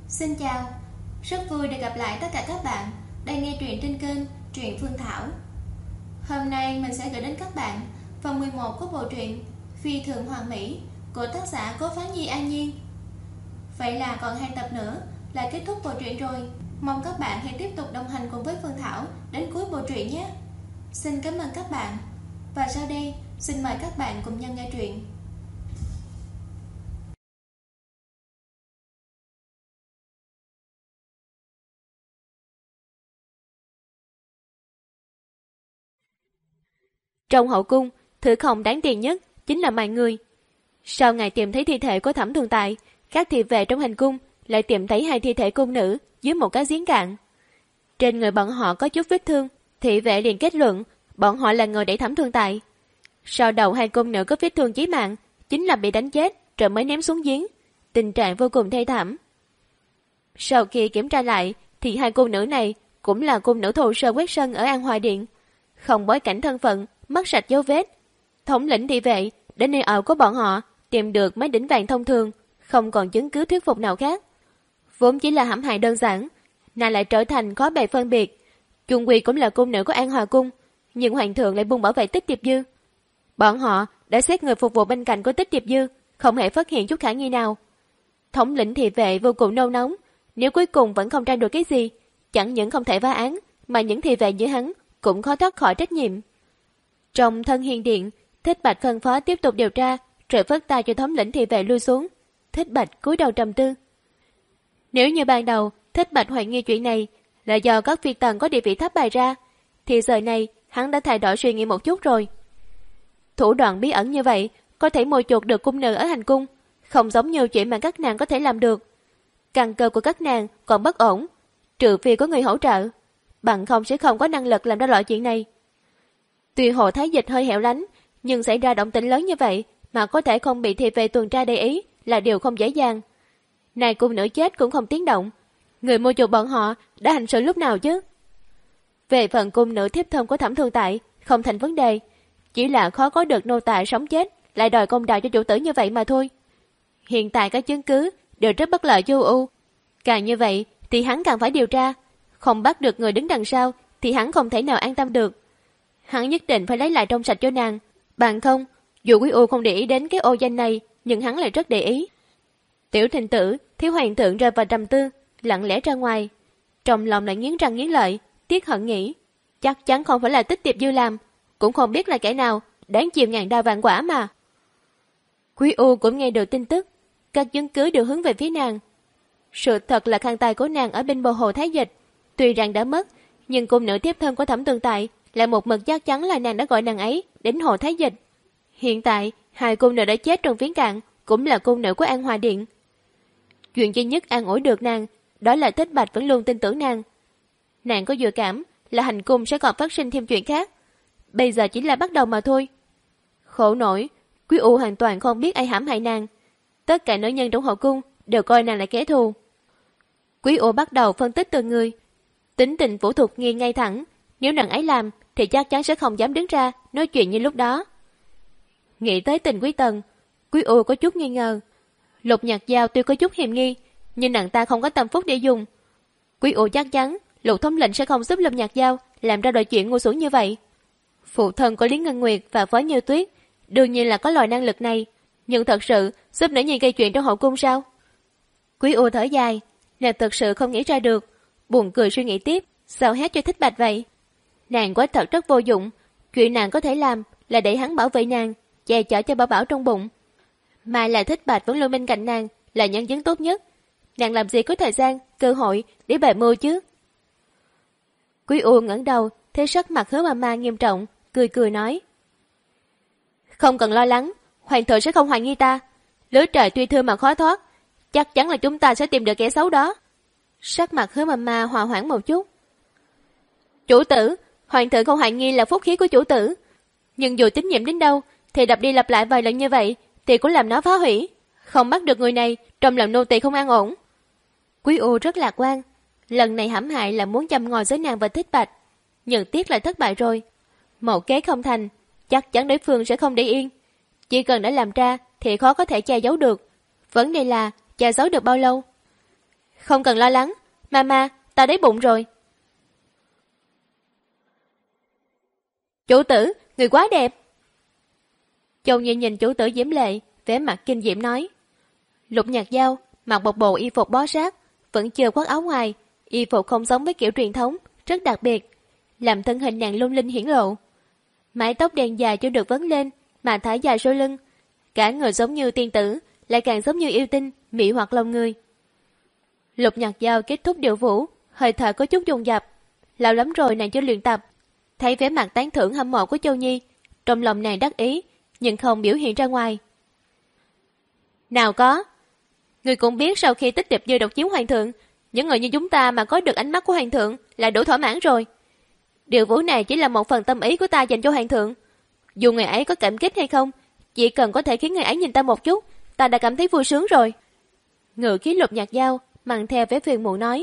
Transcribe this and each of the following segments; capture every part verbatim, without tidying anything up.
Xin chào, rất vui được gặp lại tất cả các bạn đang nghe truyện trên kênh Truyện Phương Thảo. Hôm nay mình sẽ gửi đến các bạn phần mười một của bộ truyện Phi Thường Hoàn Mỹ của tác giả Cố Phán Nhi An Nhiên. Vậy là còn hai tập nữa là kết thúc bộ truyện rồi. Mong các bạn hãy tiếp tục đồng hành cùng với Phương Thảo đến cuối bộ truyện nhé. Xin cảm ơn các bạn. Và sau đây, xin mời các bạn cùng nhau nghe truyện. Trong hậu cung, thứ không đáng tiền nhất chính là mạng người. Sau ngày tìm thấy thi thể của Thẩm Thường Tại, các thị vệ trong hành cung lại tìm thấy hai thi thể cung nữ dưới một cái giếng cạn. Trên người bọn họ có chút vết thương, thị vệ liền kết luận bọn họ là người đẩy Thẩm Thường Tại. Sau đầu hai cung nữ có vết thương chí mạng, chính là bị đánh chết rồi mới ném xuống giếng, tình trạng vô cùng thê thảm. Sau khi kiểm tra lại, thì hai cung nữ này cũng là cung nữ thô sơ quét sân ở An Hòa Điện, không bối cảnh thân phận, mất sạch dấu vết. Thống lĩnh thị vệ đến nơi ở của bọn họ tìm được mấy đỉnh vàng thông thường, không còn chứng cứ thuyết phục nào khác. Vốn chỉ là hãm hại đơn giản, nàng lại trở thành khó bề phân biệt. Chung quy cũng là cung nữ của An Hòa cung, nhưng hoàng thượng lại buông bảo vệ Tích Tiệp Dư. Bọn họ đã xét người phục vụ bên cạnh của Tích Tiệp Dư, không hề phát hiện chút khả nghi nào. Thống lĩnh thị vệ vô cùng nôn nóng, nếu cuối cùng vẫn không tra được cái gì, chẳng những không thể phá án, mà những thị vệ như hắn cũng khó thoát khỏi trách nhiệm. Trong Thân Hiên Điện, Thích Bạch phân phó tiếp tục điều tra, rồi phất tay cho thống lĩnh thị vệ lui xuống. Thích Bạch cúi đầu trầm tư. Nếu như ban đầu Thích Bạch hoài nghi chuyện này là do các phi tần có địa vị thấp bày ra, thì giờ này hắn đã thay đổi suy nghĩ một chút rồi. Thủ đoạn bí ẩn như vậy có thể mồi chuộc được cung nữ ở hành cung, không giống như chuyện mà các nàng có thể làm được. Căn cơ của các nàng còn bất ổn, trừ phi có người hỗ trợ, bằng không sẽ không có năng lực làm ra loại chuyện này. Tuy Hồ Thái Dịch hơi hẻo lánh, nhưng xảy ra động tĩnh lớn như vậy mà có thể không bị thị vệ tuần tra để ý là điều không dễ dàng. Này cung nữ chết cũng không tiếng động, người mua chuộc bọn họ đã hành sự lúc nào chứ? Về phần cung nữ thiếp thân của Thẩm Thường Tại không thành vấn đề, chỉ là khó có được nô tài sống chết lại đòi công đạo cho chủ tử như vậy mà thôi. Hiện tại các chứng cứ đều rất bất lợi cho U. Càng như vậy thì hắn càng phải điều tra, không bắt được người đứng đằng sau thì hắn không thể nào an tâm được. Hắn nhất định phải lấy lại trong sạch cho nàng, bằng không, dù Quý U không để ý đến cái ô danh này, nhưng hắn lại rất để ý. Tiểu Thịnh Tử thiếu hoàng thượng rơi vào trầm tư, lặng lẽ ra ngoài, trong lòng lại nghiến răng nghiến lợi, tiếc hận nghĩ, chắc chắn không phải là Tích Tiệp Dư làm, cũng không biết là kẻ nào, đáng chịu ngàn đao vạn quả mà. Quý U cũng nghe được tin tức, các chứng cứ đều hướng về phía nàng. Sự thật là khăn tay của nàng ở bên bờ Hồ Thái Dịch, tuy rằng đã mất, nhưng cung nữ tiếp thân của Thẩm Tường Tại lại một mực chắc chắn là nàng đã gọi nàng ấy đến Hồ Thái Dịch. Hiện tại, hai cung nữ đã chết trong viếng cạn cũng là cung nữ của An Hòa Điện. Chuyện duy nhất an ủi được nàng, đó là Thích Bạch vẫn luôn tin tưởng nàng. Nàng có dự cảm là hành cung sẽ còn phát sinh thêm chuyện khác. Bây giờ chỉ là bắt đầu mà thôi. Khổ nổi, Quý U hoàn toàn không biết ai hãm hại nàng. Tất cả nữ nhân trong hậu cung đều coi nàng là kẻ thù. Quý U bắt đầu phân tích từng người. Tính tình Vũ Thục Nghi ngay thẳng, nếu nàng ấy làm thì chắc chắn sẽ không dám đứng ra nói chuyện như lúc đó. Nghĩ tới Tình Quý Tần, Quý U có chút nghi ngờ. Lục Nhạc Giao tuy có chút hiềm nghi, nhưng nàng ta không có tâm phúc để dùng. Quý U chắc chắn Lục thống lĩnh sẽ không giúp Lục Nhạc Giao làm ra loại chuyện ngu xuẩn như vậy. Phụ thân của Lý Ngân Nguyệt và Phó Như Tuyết đương nhiên là có loại năng lực này, nhưng thật sự giúp nữ nhi gây chuyện trong hậu cung sao? Quý U thở dài, nàng thật sự không nghĩ ra được, buồn cười suy nghĩ tiếp, sao hét cho Thích Bạch vậy? Nàng quá thật rất vô dụng, chuyện nàng có thể làm là để hắn bảo vệ nàng, che chở cho Bảo Bảo trong bụng. Mà là Thích Bạch vẫn luôn bên cạnh nàng, là nhân chứng tốt nhất. Nàng làm gì có thời gian, cơ hội để bày mưu chứ? Quý U ngẩng đầu, thấy sắc mặt Hứa Mama nghiêm trọng, cười cười nói: Không cần lo lắng, hoàng thượng sẽ không hoài nghi ta. Lưới trời tuy thưa mà khó thoát, chắc chắn là chúng ta sẽ tìm được kẻ xấu đó. Sắc mặt Hứa Mama hòa hoãn một chút. Chủ tử, hoàng thượng không hoài nghi là phúc khí của chủ tử, nhưng dù tín nhiệm đến đâu thì đập đi lặp lại vài lần như vậy thì cũng làm nó phá hủy. Không bắt được người này, trong lòng nô tỳ không an ổn. Quý U rất lạc quan, lần này hãm hại là muốn châm ngòi với nàng và Thích Bạch, nhưng tiếc là thất bại rồi. Một kế không thành, chắc chắn đối phương sẽ không để yên. Chỉ cần đã làm ra thì khó có thể che giấu được. Vấn đề là che giấu được bao lâu. Không cần lo lắng, mama, ta đói bụng rồi. Chủ tử, người quá đẹp. Châu Nhi nhìn chủ tử diễm lệ, vẻ mặt kinh diễm nói. Lục Nhạc Dao mặc một bộ y phục bó sát, vẫn chưa khoác áo ngoài, y phục không giống với kiểu truyền thống, rất đặc biệt, làm thân hình nàng lung linh hiển lộ. Mái tóc đen dài chưa được vấn lên, mà thả dài sau lưng, cả người giống như tiên tử, lại càng giống như yêu tinh, mỹ hoặc lòng người. Lục Nhạc Dao kết thúc điệu vũ, hơi thở có chút dồn dập. Lâu lắm rồi nàng chưa luyện tập, thấy vẻ mặt tán thưởng hâm mộ của Châu Nhi, trong lòng nàng đắc ý, nhưng không biểu hiện ra ngoài. Nào có, người cũng biết sau khi Tích Tiệp Dư độc chiếu hoàng thượng, những người như chúng ta mà có được ánh mắt của hoàng thượng là đủ thỏa mãn rồi. Điệu vũ này chỉ là một phần tâm ý của ta dành cho hoàng thượng. Dù người ấy có cảm kích hay không, chỉ cần có thể khiến người ấy nhìn ta một chút, ta đã cảm thấy vui sướng rồi. Ngự khí Lục Nhạc Dao mang theo vẻ phiền muộn nói.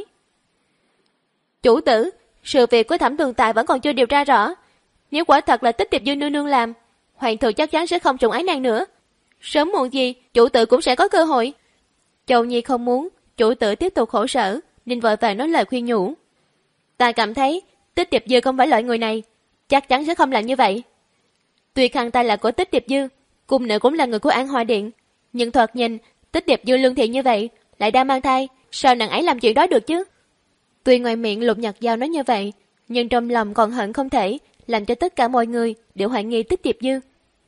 Chủ tử, sự việc của Thẩm Tường Tài vẫn còn chưa điều tra rõ. Nếu quả thật là Tích Tiệp Dư nương nương làm, hoàng thượng chắc chắn sẽ không trùng ái nàng nữa. Sớm muộn gì, chủ tử cũng sẽ có cơ hội. Châu Nhi không muốn chủ tử tiếp tục khổ sở, nên vội vàng nói lời khuyên nhủ. Ta cảm thấy Tích Tiệp Dư không phải loại người này, chắc chắn sẽ không làm như vậy. Tuy khăn tay là của Tích Tiệp Dư, cung nữ cũng là người của An Hoa Điện, nhưng thoạt nhìn Tích Tiệp Dư lương thiện như vậy, lại đang mang thai, sao nàng ấy làm chuyện đó được chứ? Tuy ngoài miệng Lục Nhạc Dao nói như vậy, nhưng trong lòng còn hận không thể làm cho tất cả mọi người đều hoài nghi Tích Tiệp Dư.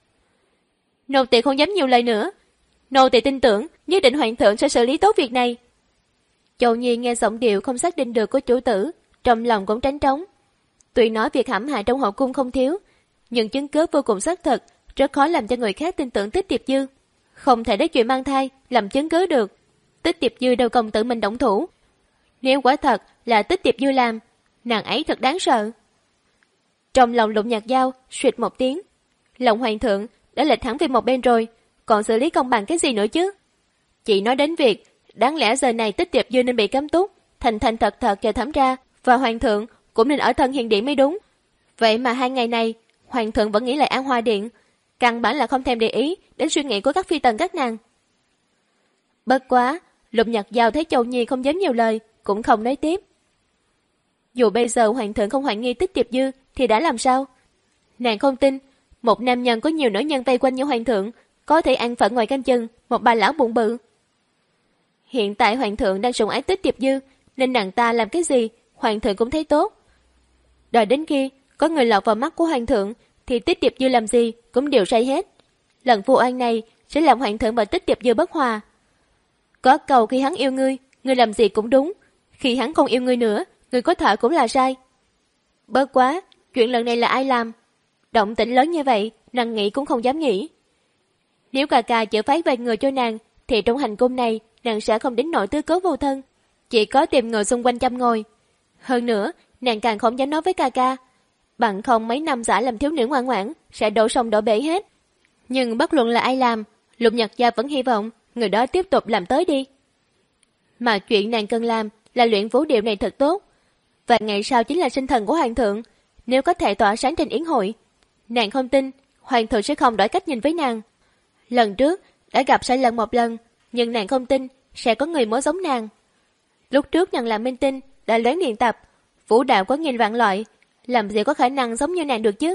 Nô tỳ không dám nhiều lời nữa, nô tỳ tin tưởng nhất định hoàng thượng sẽ xử lý tốt việc này. Châu Nhi nghe giọng điệu không xác định được của chủ tử, trong lòng cũng tránh trống. Tuy nói việc hãm hại trong hậu cung không thiếu, nhưng chứng cứ vô cùng xác thực, rất khó làm cho người khác tin tưởng Tích Tiệp Dư. Không thể lấy chuyện mang thai làm chứng cứ được. Tích Tiệp Dư đâu cần tự mình động thủ. Nếu quả thật là Tích Tiệp Dư làm, nàng ấy thật đáng sợ. Trong lòng Lục Nhạc Dao suýt một tiếng, lòng hoàng thượng đã lệch hẳn về một bên rồi, còn xử lý công bằng cái gì nữa chứ? Chị nói đến việc đáng lẽ giờ này Tích Tiệp Dư nên bị cấm túc, thành thành thật thật chờ thẩm tra, và hoàng thượng cũng nên ở thân hiền điện mới đúng. Vậy mà hai ngày này hoàng thượng vẫn nghĩ lại An Hoa Điện, căn bản là không thèm để ý đến suy nghĩ của các phi tần các nàng. Bất quá, Lục Nhạc Dao thấy Châu Nhi không dám nhiều lời, cũng không nói tiếp. Dù bây giờ hoàng thượng không hoài nghi Tích Tiệp Dư thì đã làm sao? Nàng không tin một nam nhân có nhiều nữ nhân vây quanh như hoàng thượng có thể ăn phận ngoài canh chừng một bà lão bụng bự. Hiện tại hoàng thượng đang sủng ái Tích Tiệp Dư, nên nàng ta làm cái gì hoàng thượng cũng thấy tốt. Đợi đến khi có người lọt vào mắt của hoàng thượng thì Tích Tiệp Dư làm gì cũng đều sai hết. Lần vu oan này sẽ làm hoàng thượng và Tích Tiệp Dư bất hòa. Có cầu khi hắn yêu ngươi, ngươi làm gì cũng đúng, khi hắn không yêu ngươi nữa, ngươi có thở cũng là sai. Bớt quá, chuyện lần này là ai làm? Động tĩnh lớn như vậy, nàng nghĩ cũng không dám nghĩ. Nếu cà cà chở phái về người cho nàng, thì trong hành cung này nàng sẽ không đến nỗi tứ cố vô thân, chỉ có tìm người xung quanh chăm ngồi. Hơn nữa, nàng càng không dám nói với ca ca, bằng không mấy năm giả làm thiếu nữ ngoan ngoãn sẽ đổ sông đổ bể hết. Nhưng bất luận là ai làm, Lục Nhạc Gia vẫn hy vọng người đó tiếp tục làm tới đi. Mà chuyện nàng cần làm là luyện vũ điệu này thật tốt. Và ngày sau chính là sinh thần của hoàng thượng, nếu có thể tỏa sáng trên yến hội, nàng không tin hoàng thượng sẽ không đổi cách nhìn với nàng. Lần trước đã gặp sai lầm một lần, nhưng nàng không tin sẽ có người mới giống nàng. Lúc trước nàng làm minh tinh đã lén luyện tập, vũ đạo có nghìn vạn loại, làm gì có khả năng giống như nàng được chứ?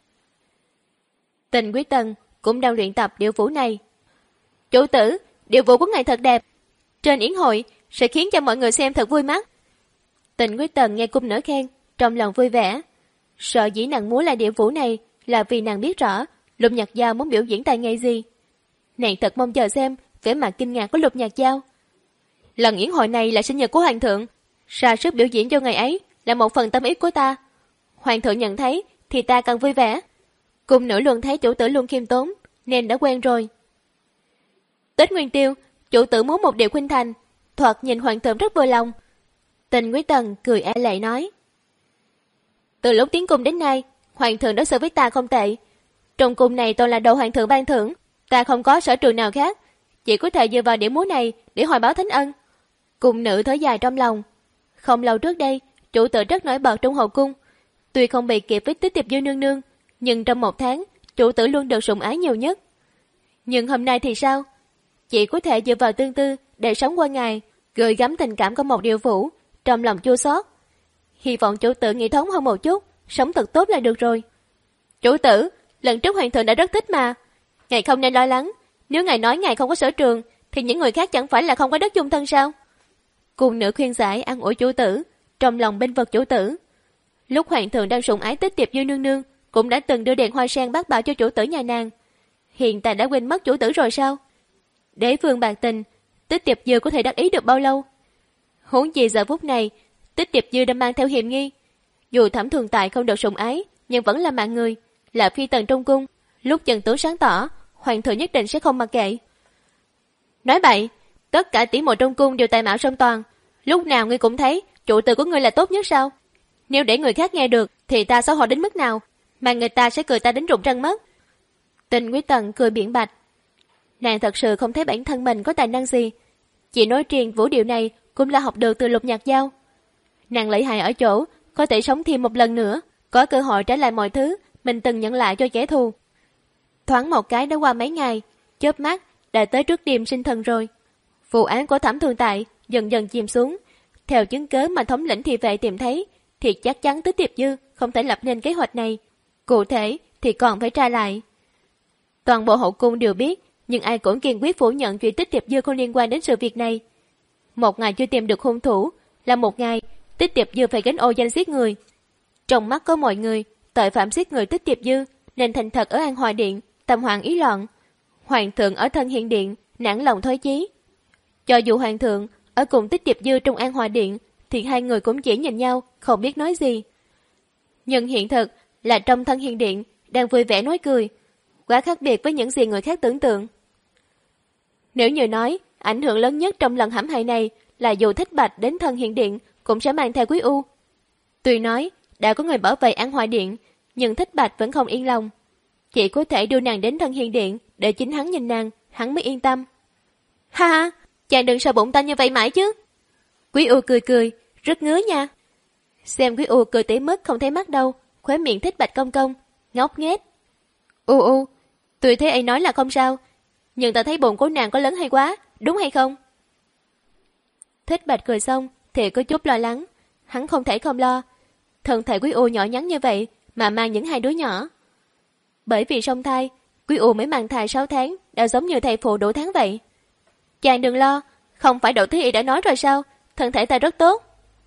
Tình Quý Tần cũng đang luyện tập điệu vũ này. Chủ tử, điệu vũ của ngài thật đẹp, trên yến hội sẽ khiến cho mọi người xem thật vui mắt. Tình Quý Tần nghe cung nữ khen, trong lòng vui vẻ. Sợ dĩ nàng múa lại điệu vũ này là vì nàng biết rõ Lục Nhạc Dao muốn biểu diễn tài nghệ gì. Nàng thật mong chờ xem vẻ mặt kinh ngạc của Lục Nhạc Dao. Lần yến hội này là sinh nhật của hoàng thượng, ra sức biểu diễn cho ngày ấy là một phần tâm ý của ta. Hoàng thượng nhận thấy thì ta càng vui vẻ. Cung nữ luôn thấy chủ tử luôn khiêm tốn nên đã quen rồi. Tết Nguyên Tiêu, chủ tử muốn một điệu khuynh thành, thoạt nhìn hoàng thượng rất vui lòng. Tình Quý Tần cười e lệ nói. Từ lúc tiến cung đến nay, hoàng thượng đối xử với ta không tệ. Trong cung này toàn là đồ hoàng thượng ban thưởng, ta không có sở trường nào khác, chỉ có thể dựa vào điểm múa này để hồi báo thánh ân. Cung nữ thở dài trong lòng. Không lâu trước đây, chủ tử rất nổi bật trong hậu cung. Tuy không bị kịp với Tích Tiệp Dư nương nương, nhưng trong một tháng, chủ tử luôn được sủng ái nhiều nhất. Nhưng hôm nay thì sao? Chỉ có thể dựa vào tương tư để sống qua ngày, gửi gắm tình cảm của một điệu vũ, trong lòng chua xót. Hy vọng chủ tử nghĩ thoáng hơn một chút, sống thật tốt là được rồi. Chủ tử, lần trước hoàng thượng đã rất thích mà. Ngài không nên lo lắng, nếu ngài nói ngài không có sở trường, thì những người khác chẳng phải là không có đất dung thân sao? Cung nữ khuyên giải an ủi chủ tử, trong lòng bên vực chủ tử. Lúc hoàng thượng đang sủng ái Tích Tiệp Dư nương nương, cũng đã từng đưa đèn hoa sen bát bảo cho chủ tử nhà nàng. Hiện tại đã quên mất chủ tử rồi sao? Đế vương bạc tình, Tích Tiệp Dư có thể đắc ý được bao lâu? Huống gì giờ phút này, Tích Tiệp Dư đang mang theo hiềm nghi. Dù Thẩm Thường Tại không được sủng ái, nhưng vẫn là mạng người, là phi tần trong cung. Lúc Trần Tướng sáng tỏ, hoàng thượng nhất định sẽ không mặc kệ. Nói bậy, tất cả tỷ muội trong cung đều tài mạo song toàn. Lúc nào ngươi cũng thấy chủ tử của ngươi là tốt nhất sao? Nếu để người khác nghe được, thì ta xấu hổ đến mức nào, mà người ta sẽ cười ta đến rụng răng mất. Tình Quý Tần cười biện bạch. Nàng thật sự không thấy bản thân mình có tài năng gì. Chỉ nói riêng vũ điệu này cũng là học được từ Lục Nhạc Giao. Nàng lợi hại ở chỗ có thể sống thêm một lần nữa, có cơ hội trả lại mọi thứ mình từng nhận lại cho kẻ thù. Thoáng một cái đã qua mấy ngày, chớp mắt đã tới trước đêm sinh thần rồi. Vụ án của Thẩm Thường Tại dần dần chìm xuống. Theo chứng cớ mà thống lĩnh thị vệ tìm thấy, thì chắc chắn Tích Tiệp Dư không thể lập nên kế hoạch này. Cụ thể thì còn phải tra lại. Toàn bộ hậu cung đều biết, nhưng ai cũng kiên quyết phủ nhận chuyện Tích Tiệp Dư không liên quan đến sự việc này. Một ngày chưa tìm được hung thủ là một ngày Tích Tiệp Dư phải gánh ô danh giết người. Trong mắt có mọi người, tội phạm giết người Tích Tiệp Dư nên thành thật ở An Hòa Điện, tâm hoàng ý loạn. Hoàng thượng ở Thân Hiền Điện nản lòng thối chí. Cho dù hoàng thượng ở cùng Tích Tiệp Dư trong An Hòa Điện, thì hai người cũng chỉ nhìn nhau, không biết nói gì. Nhưng hiện thực là trong Thân Hiền Điện đang vui vẻ nói cười, quá khác biệt với những gì người khác tưởng tượng. Nếu như nói ảnh hưởng lớn nhất trong lần hãm hại này là dù Thích Bạch đến Thân Hiền Điện cũng sẽ mang theo Quý U. Tuy nói đã có người bảo vệ An Hòa Điện, nhưng Thích Bạch vẫn không yên lòng. Chỉ có thể đưa nàng đến Thân Hiền Điện để chính hắn nhìn nàng, hắn mới yên tâm. Ha ha, chàng đừng sợ bụng ta như vậy mãi chứ. Quý U cười cười, rất ngứa nha. Xem Quý U cười tỉ mất không thấy mắt đâu, khóe miệng Thích Bạch cong cong, ngốc nghếch. U u, tôi thấy ấy nói là không sao, nhưng ta thấy bụng của nàng có lớn hay quá, đúng hay không? Thích Bạch cười xong thì có chút lo lắng, hắn không thể không lo. Thân thể Quý U nhỏ nhắn như vậy mà mang những hai đứa nhỏ. Bởi vì song thai, Quý U mới mang thai sáu tháng, đã giống như thầy phụ đủ tháng vậy. Chàng đừng lo, không phải Đỗ Thế Y đã nói rồi sao, thân thể ta rất tốt.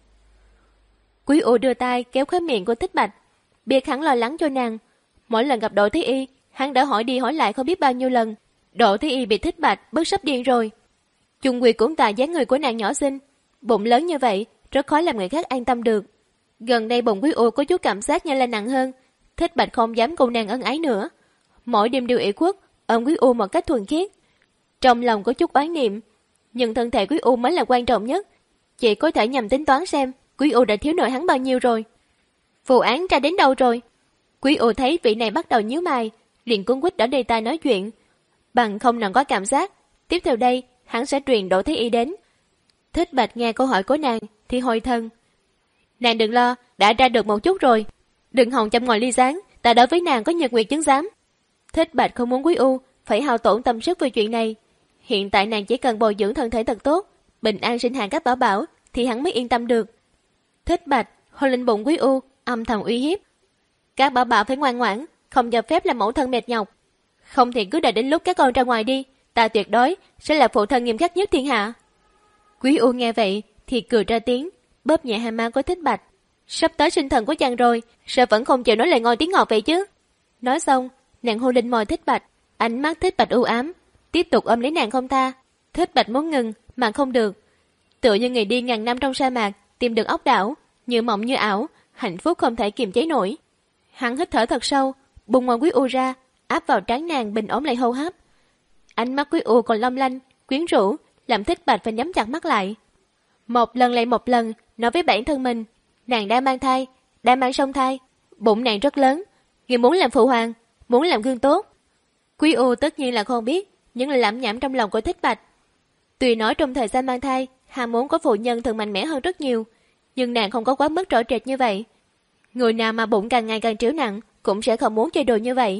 Quý U đưa tay kéo khóe miệng của Thích Bạch, biết hắn lo lắng cho nàng. Mỗi lần gặp Đỗ Thế Y, hắn đã hỏi đi hỏi lại không biết bao nhiêu lần. Đỗ Thế Y bị Thích Bạch bớt sắp điên rồi. Chung quy cũng tại dáng người của nàng nhỏ xinh, bụng lớn như vậy rất khó làm người khác an tâm được. Gần đây bụng Quý U có chút cảm giác như là nặng hơn, Thích Bạch không dám cùng nàng ân ái nữa. Mỗi đêm đều ủy khuất ôm Quý U một cách thuần khiết. Trong lòng có chút oán niệm, nhưng thân thể Quý U mới là quan trọng nhất. Chỉ có thể nhầm tính toán xem Quý U đã thiếu nợ hắn bao nhiêu rồi. Vụ án ra đến đâu rồi? Quý U thấy vị này bắt đầu nhíu mày, liền cuống quýt ở đây tai nói chuyện. Bằng không nàng có cảm giác tiếp theo đây hắn sẽ truyền Đỗ Thế Y đến. Thích Bạch nghe câu hỏi của nàng thì hồi thân. Nàng đừng lo, đã ra được một chút rồi. Đừng hòng chăm ngồi ly gián, ta đối với nàng có nhật nguyệt chứng giám. Thích Bạch không muốn Quý U phải hao tổn tâm sức về chuyện này. Hiện tại nàng chỉ cần bồi dưỡng thân thể thật tốt, bình an sinh hạ các bảo bảo thì hắn mới yên tâm được. Thích Bạch hôn lên bụng Quý U, âm thầm uy hiếp. Các bảo bảo phải ngoan ngoãn, không cho phép làm mẫu thân mệt nhọc. Không thì cứ đợi đến lúc các con ra ngoài đi, ta tuyệt đối sẽ là phụ thân nghiêm khắc nhất thiên hạ. Quý U nghe vậy thì cười ra tiếng, bóp nhẹ hai má của Thích Bạch. Sắp tới sinh thần của chàng rồi, sao vẫn không chịu nói lời ngon tiếng ngọt vậy chứ? Nói xong, nàng hôn lên môi Thích Bạch, ánh mắt Thích Bạch u ám, tiếp tục ôm lấy nàng không tha. Thích Bạch muốn ngừng mà không được, tựa như người đi ngàn năm trong sa mạc tìm được ốc đảo, như mộng như ảo, hạnh phúc không thể kiềm chế nổi. Hắn hít thở thật sâu, bùng môi Quý U ra, áp vào trán nàng bình ổn lại hô hấp. Ánh mắt Quý U còn long lanh, quyến rũ, làm Thích Bạch phải nhắm chặt mắt lại. Một lần lại một lần nói với bản thân mình, nàng đang mang thai, đang mang song thai, bụng nàng rất lớn, người muốn làm phụ hoàng, muốn làm gương tốt. Quý U tất nhiên là không biết những lời lẩm nhẩm trong lòng của Thích Bạch. Tuy nói trong thời gian mang thai, ham muốn của phụ nhân thường mạnh mẽ hơn rất nhiều, nhưng nàng không có quá mức rõ rệt như vậy. Người nào mà bụng càng ngày càng triểu nặng cũng sẽ không muốn chơi đồ như vậy.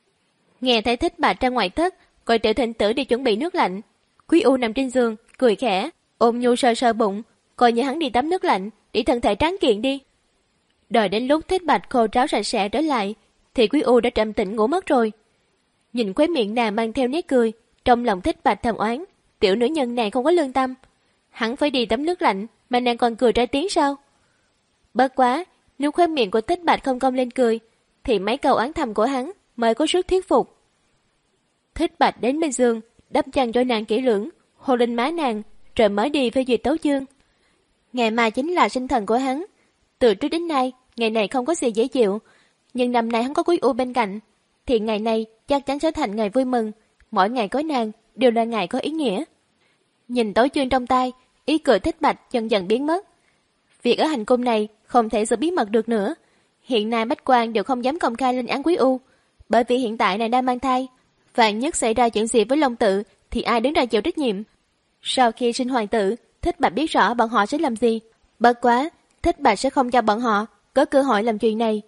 Nghe thấy Thích Bạch ra ngoài thất, gọi Tiểu Thịnh Tử đi chuẩn bị nước lạnh. Quý U nằm trên giường, cười khẽ. Ôn nhu sờ sờ bụng, coi như hắn đi tắm nước lạnh, để thân thể tráng kiện đi. Đợi đến lúc Thích Bạch khô ráo sạch sẽ trở lại, thì Quý U đã trầm tĩnh ngủ mất rồi. Nhìn khóe miệng nàng mang theo nét cười, trong lòng Thích Bạch thầm oán, tiểu nữ nhân này không có lương tâm. Hắn phải đi tắm nước lạnh, mà nàng còn cười ra tiếng sao? Bất quá, nếu khóe miệng của Thích Bạch không cong lên cười, thì mấy câu oán thầm của hắn mới có sức thuyết phục. Thích Bạch đến bên giường, đắp chăn cho nàng kỹ lưỡng, hôn lên má nàng, rồi mới đi phê duyệt tấu chương. Ngày mai chính là sinh thần của hắn. Từ trước đến nay, ngày này không có gì dễ chịu, nhưng năm nay hắn có Quý U bên cạnh, thì ngày này chắc chắn sẽ thành ngày vui mừng. Mỗi ngày có nàng đều là ngày có ý nghĩa. Nhìn tấu chương trong tay, ý cười Thích Bạch dần dần biến mất. Việc ở hành cung này không thể giữ bí mật được nữa. Hiện nay bách quan đều không dám công khai lên án Quý U, bởi vì hiện tại nàng đang mang thai. Vạn nhất xảy ra chuyện gì với Long Tự thì ai đứng ra chịu trách nhiệm? Sau khi sinh hoàng tử, Thích Bạch biết rõ bọn họ sẽ làm gì. Bất quá, Thích Bạch sẽ không cho bọn họ có cơ hội làm chuyện này.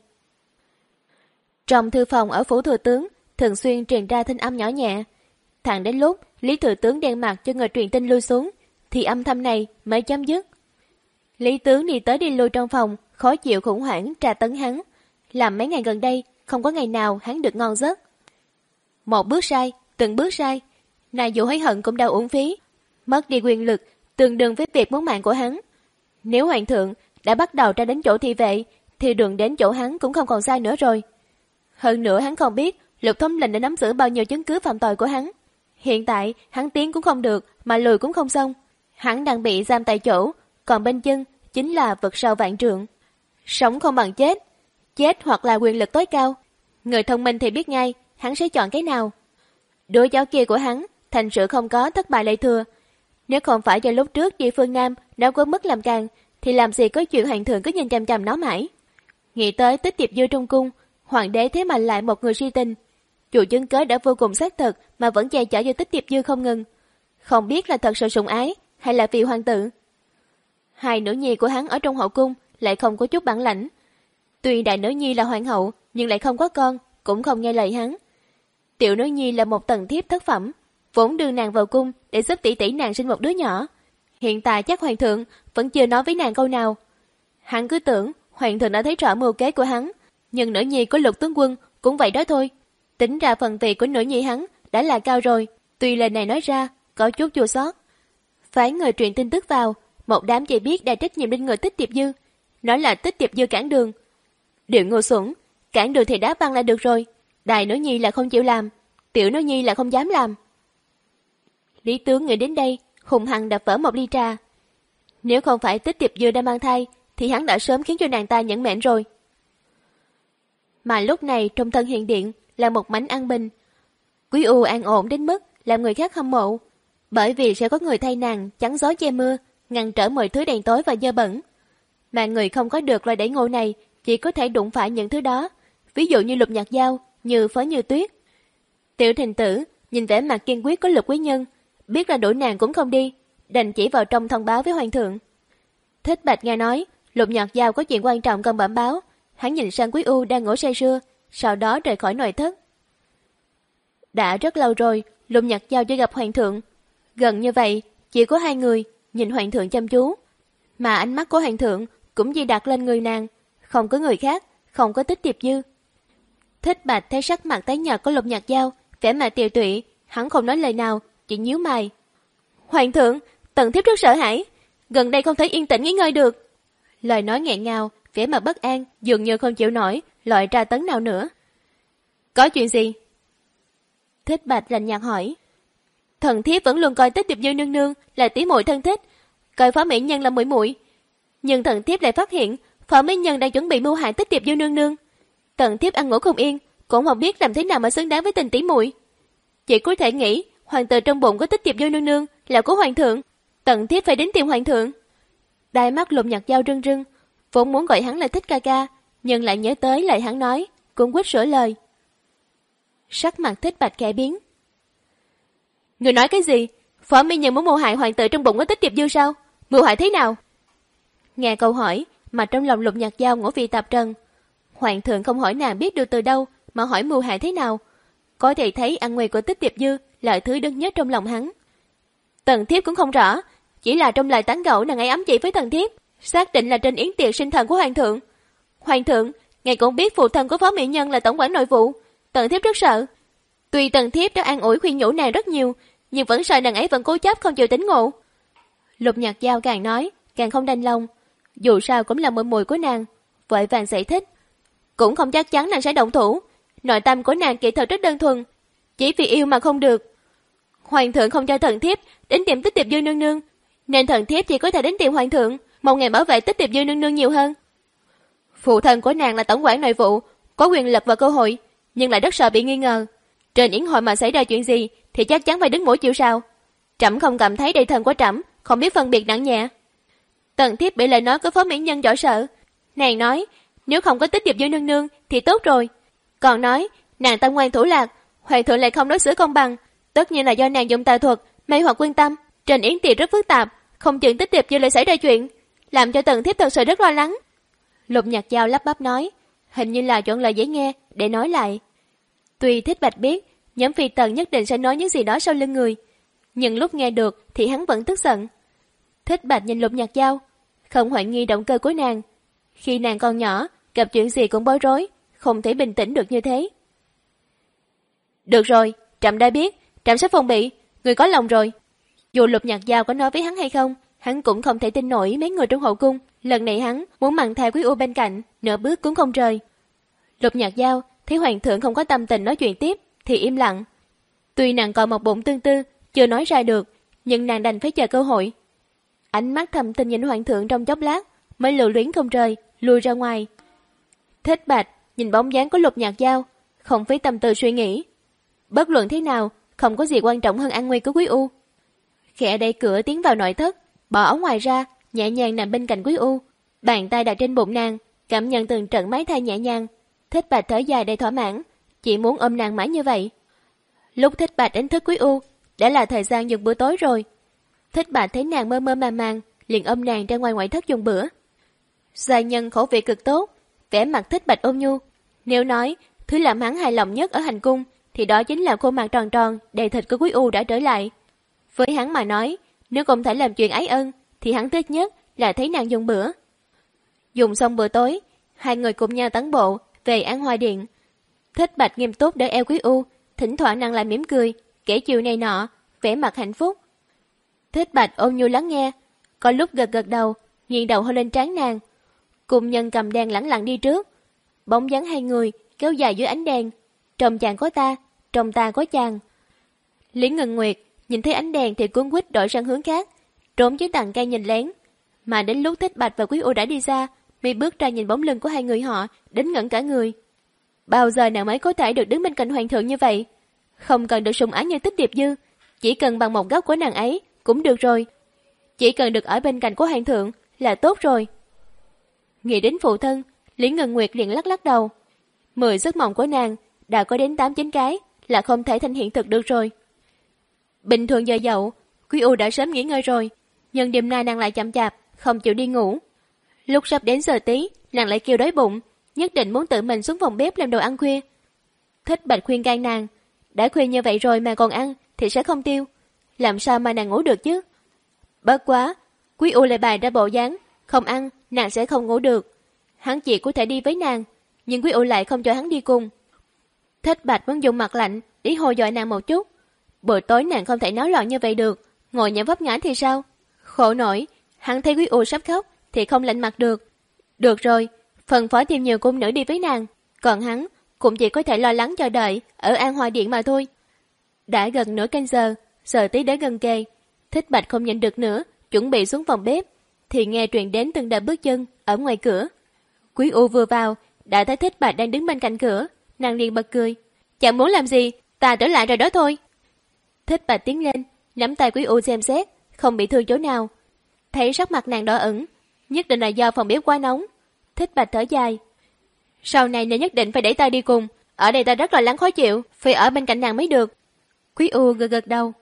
Trong thư phòng ở phủ thừa tướng, thường xuyên truyền ra thanh âm nhỏ nhẹ. Thẳng đến lúc Lý thừa tướng đen mặt cho người truyền tin lui xuống, thì âm thanh này mới chấm dứt. Lý tướng đi tới đi lui trong phòng, khó chịu khủng hoảng tra tấn hắn. Làm mấy ngày gần đây, không có ngày nào hắn được ngon giấc. Một bước sai, từng bước sai, này dù hối hận cũng đau uổng phí. Mất đi quyền lực, tương đương với việc muốn mạng của hắn. Nếu hoàng thượng đã bắt đầu ra đến chỗ thị vệ, thì đường đến chỗ hắn cũng không còn sai nữa rồi. Hơn nữa hắn không biết Lục thống lĩnh đã nắm giữ bao nhiêu chứng cứ phạm tội của hắn. Hiện tại hắn tiến cũng không được, mà lùi cũng không xong. Hắn đang bị giam tại chỗ, còn bên chân chính là vực sâu vạn trượng. Sống không bằng chết, chết hoặc là quyền lực tối cao. Người thông minh thì biết ngay hắn sẽ chọn cái nào. Đứa cháu kia của hắn thành sự không có thất bại lệ thừa. Nếu không phải do lúc trước đi phương Nam đã quên mất làm càng, thì làm gì có chuyện hoàng thượng cứ nhìn chằm chằm nó mãi. Nghĩ tới Tích Tiệp Dư trong cung, hoàng đế thế mà lại một người si tình. Chủ chứng cớ đã vô cùng xác thực mà vẫn che chở cho Tích Tiệp Dư không ngừng. Không biết là thật sự sủng ái hay là vì hoàng tử. Hai nữ nhi của hắn ở trong hậu cung lại không có chút bản lãnh. Tuy đại nữ nhi là hoàng hậu, nhưng lại không có con, cũng không nghe lời hắn. Tiểu nữ nhi là một tầng thiếp thất phẩm, vốn đưa nàng vào cung để giúp tỷ tỷ nàng sinh một đứa nhỏ. Hiện tại chắc hoàng thượng vẫn chưa nói với nàng câu nào. Hắn cứ tưởng hoàng thượng đã thấy rõ mưu kế của hắn, nhưng nữ nhi của Lục tướng quân cũng vậy đó thôi. Tính ra phần vị của nữ nhi hắn đã là cao rồi, tuy lời này nói ra có chút chua xót. Phái người truyền tin tức vào, một đám chỉ biết đa trách nhiệm lên người Tích Tiệp Dư, nói là Tích Tiệp Dư cản đường. Điều ngu xuẩn, cản đường thì đá văng là được rồi, đại nữ nhi là không chịu làm, tiểu nữ nhi là không dám làm. Lý tướng nghĩ đến đây, hùng hăng đập vỡ một ly trà. Nếu không phải Tích Tiệp Dư đang mang thai, thì hắn đã sớm khiến cho nàng ta nhẫn mệnh rồi. Mà lúc này trong thân hiện điện là một mảnh an bình. Quý U an ổn đến mức làm người khác hâm mộ, bởi vì sẽ có người thay nàng chắn gió che mưa, ngăn trở mọi thứ đen tối và dơ bẩn. Mà người không có được loài đẩy ngộ này chỉ có thể đụng phải những thứ đó, ví dụ như Lục Nhạc Dao, Như Phó Như Tuyết. Tiểu Thình Tử nhìn vẻ mặt kiên quyết của Lục Quý Nhân, biết là đuổi nàng cũng không đi, đành chỉ vào trong thông báo với hoàng thượng. Thích Bạch nghe nói Lục Nhạc Dao có chuyện quan trọng cần bẩm báo, hắn nhìn sang Quý U đang ngủ say sưa, sau đó rời khỏi nội thất. Đã rất lâu rồi Lục Nhạc Dao chưa gặp hoàng thượng, gần như vậy chỉ có hai người nhìn hoàng thượng chăm chú, mà ánh mắt của hoàng thượng cũng chỉ đặt lên người nàng, không có người khác, không có Tích Tiệp Dư. Thích Bạch thấy sắc mặt tái nhợt của Lục Nhạc Dao, vẻ mặt tiều tụy, hắn không nói lời nào, chỉ nhíu mày. Hoàng thượng, tần thiếp rất sợ hãi, gần đây không thể yên tĩnh nghỉ ngơi được. Lời nói nghẹn ngào, vẻ mặt bất an, dường như không chịu nổi loại tra tấn nào nữa. Có chuyện gì? Thích Bạch lạnh nhạt hỏi. Thần thiếp vẫn luôn coi Tích Tiệp Dư nương nương là tỷ muội thân thích, coi Phó Mỹ Nhân là muội muội, nhưng thần thiếp lại phát hiện Phó Mỹ Nhân đang chuẩn bị mưu hại Tích Tiệp Dư nương nương. Thần thiếp ăn ngủ không yên, cũng không biết làm thế nào mà xứng đáng với tình tỷ muội. Chỉ có thể nghĩ hoàng tử trong bụng của Tích Tiệp Dư nương nương là của hoàng thượng, thần thiếp phải đến tìm hoàng thượng. Đôi mắt Lục Nhạc Dao rưng rưng, vốn muốn gọi hắn là Thích ca ca, nhưng lại nhớ tới lời hắn nói, cũng quýt sửa lời. Sắc mặt Thích Bạch khẽ biến. Người nói cái gì? Phó Mỹ Nhân muốn mưu hại hoàng tử trong bụng của Tích Tiệp Dư sao? Mưu hại thế nào? Nghe câu hỏi mà trong lòng Lục Nhạc Dao ngũ vị tạp trần. Hoàng thượng không hỏi nàng biết được từ đâu, mà hỏi mưu hại thế nào. Có thể thấy ăn nguy của Tích Tiệp Dư là thứ đứng nhất trong lòng hắn. Tần thiếp cũng không rõ, Chỉ là trong lời tán gẫu nàng ấy ám chỉ với Tần Thiếp, xác định là trên yến tiệc sinh thần của hoàng thượng. Hoàng thượng, ngài cũng biết phụ thân của Phó Mỹ Nhân là tổng quản nội vụ, Tần Thiếp rất sợ. Tuy Tần Thiếp đã an ủi khuyên nhủ nàng rất nhiều, nhưng vẫn sợ nàng ấy vẫn cố chấp không chịu tỉnh ngộ. Lục Nhạc Giao càng nói càng không đành lòng, dù sao cũng là muội muội của nàng, vội vàng giải thích. Cũng không chắc chắn nàng sẽ động thủ, nội tâm của nàng kỳ thật rất đơn thuần, chỉ vì yêu mà không được. Hoàng thượng không cho Thần Thiếp đến tìm Tích Tiệp Dư nương nương, nên Thần Thiếp chỉ có thể đến tìm hoàng thượng, mong ngài bảo vệ Tích Tiệp Dư nương nương nhiều hơn. Phụ thân của nàng là tổng quản nội vụ, có quyền lực và cơ hội, nhưng lại rất sợ bị nghi ngờ. Trên yến hội mà xảy ra chuyện gì thì chắc chắn phải đứng mũi chịu sào. Trẫm không cảm thấy đầy thần của trẫm không biết phân biệt nặng nhẹ. Tần Thiếp bị lời nói của Phó Mỹ Nhân dọa sợ. Nàng nói nếu không có Tích Tiệp Dư nương nương thì tốt rồi. Còn nói nàng tâm ngoan thủ lạc, hoàng thượng lại không đối xử công bằng, tất nhiên là do nàng dùng tà thuật mê hoặc Quyên Tâm. Trên yến tiệc rất phức tạp, không chừng Tích Tiệp Dư lại xảy ra chuyện, làm cho Tần Thiếp thật sự rất lo lắng. Lục Nhạc Giao lắp bắp nói, hình như là chọn lời dễ nghe để nói lại. Tuy Thích Bạch biết nhóm Phi Tần nhất định sẽ nói những gì đó sau lưng người, nhưng lúc nghe được thì hắn vẫn tức giận. Thích Bạch nhìn Lục Nhạc Giao, không hoài nghi động cơ của nàng. Khi nàng còn nhỏ, gặp chuyện gì cũng bối rối, không thể bình tĩnh được như thế. Được rồi, trẫm đã biết, trẫm sẽ phòng bị, người có lòng rồi. Dù Lục Nhạc Giao có nói với hắn hay không, hắn cũng không thể tin nổi mấy người trong hậu cung. Lần này hắn muốn mặn theo Quý U bên cạnh, nửa bước cũng không rời. Lục Nhạc Giao thấy hoàng thượng không có tâm tình nói chuyện tiếp thì im lặng. Tuy nàng còn một bụng tương tư chưa nói ra được, nhưng nàng đành phải chờ cơ hội. Ánh mắt thầm tình nhìn hoàng thượng trong chốc lát mới lưu luyến không rời, lui ra ngoài. Thích Bạch nhìn bóng dáng của Lục Nhạc Giao, không phí tâm tư suy nghĩ. Bất luận thế nào, không có gì quan trọng hơn an nguy của Quý U. Khẽ đẩy cửa tiến vào nội thất, bỏ áo ngoài ra, nhẹ nhàng nằm bên cạnh Quý U, bàn tay đặt trên bụng nàng, cảm nhận từng trận máy thai nhẹ nhàng. Thích Bạch thở dài đầy thỏa mãn, chỉ muốn ôm nàng mãi như vậy. Lúc Thích Bạch đánh thức Quý U, đã là thời gian dùng bữa tối rồi. Thích Bạch thấy nàng mơ mơ màng màng, liền ôm nàng ra ngoài ngoại thất dùng bữa. Gia nhân khẩu vị cực tốt, vẻ mặt Thích Bạch ôn nhu. Nếu nói thứ làm hắn hài lòng nhất ở hành cung, thì đó chính là khuôn mặt tròn tròn đầy thịt của Quý U đã trở lại. Với hắn mà nói, nếu không thể làm chuyện ái ân, thì hắn thích nhất là thấy nàng dùng bữa. Dùng xong bữa tối, hai người cùng nhau tán bộ về An Hoa Điện. Thích Bạch nghiêm túc đỡ eo Quý U, thỉnh thoảng nàng lại mỉm cười, kể chiều này nọ, vẻ mặt hạnh phúc. Thích Bạch ôn nhu lắng nghe, có lúc gật gật đầu, nghiêng đầu hơi lên trán nàng. Cùng nhân cầm đèn lẳng lặng đi trước, bóng dáng hai người kéo dài dưới ánh đèn, trong chàng có ta, trong ta có chàng. Lý Ngân Nguyệt nhìn thấy ánh đèn thì cuốn quýt đổi sang hướng khác, trốn dưới tàn cây nhìn lén. Mà đến lúc Thích Bạch và Quý U đã đi xa, mới bước ra nhìn bóng lưng của hai người họ, đến ngẩn cả người. Bao giờ nàng mới có thể được đứng bên cạnh hoàng thượng như vậy? Không cần được sủng ái như Tích Điệp Dư, chỉ cần bằng một góc của nàng ấy cũng được rồi. Chỉ cần được ở bên cạnh của hoàng thượng là tốt rồi. Nghĩ đến phụ thân, Lý Ngân Nguyệt liền lắc lắc đầu. Mười giấc mộng của nàng đã có đến tám chín cái là không thể thành hiện thực được rồi. Bình thường giờ dậu, Quý U đã sớm nghỉ ngơi rồi, nhưng đêm nay nàng lại chậm chạp, không chịu đi ngủ. Lúc sắp đến giờ tí, nàng lại kêu đói bụng, nhất định muốn tự mình xuống phòng bếp làm đồ ăn khuya. Thích Bạch khuyên can nàng, đã khuya như vậy rồi mà còn ăn thì sẽ không tiêu, làm sao mà nàng ngủ được chứ? Bất quá, Quý U lại bày ra bộ dáng, không ăn nàng sẽ không ngủ được. Hắn chỉ có thể đi với nàng, nhưng Quý U lại không cho hắn đi cùng. Thích Bạch muốn dùng mặt lạnh để hồ dọa nàng một chút. Buổi tối nàng không thể náo loạn như vậy được, ngồi nhắm vấp ngã thì sao? Khổ nổi, hắn thấy Quý U sắp khóc thì không lạnh mặt được. Được rồi, phân phó thêm nhiều cung nữ đi với nàng, còn hắn cũng chỉ có thể lo lắng chờ đợi ở An Hoa Điện mà thôi. Đã gần nửa canh giờ, giờ tí đã gần kề. Thích Bạch không nhịn được nữa, chuẩn bị xuống phòng bếp, thì nghe truyền đến từng đợt bước chân ở ngoài cửa. Quý U vừa vào, đã thấy Thích Bạch đang đứng bên cạnh cửa, nàng liền bật cười. Chẳng muốn làm gì, ta trở lại rồi đó thôi. Thích Bạch tiến lên, nắm tay Quý U xem xét, không bị thương chỗ nào. Thấy sắc mặt nàng đỏ ửng, nhất định là do phòng bếp quá nóng. Thích Bạch thở dài. Sau này nàng nhất định phải để ta đi cùng, ở đây ta rất là lắng khó chịu, phải ở bên cạnh nàng mới được. Quý U gật gật đầu.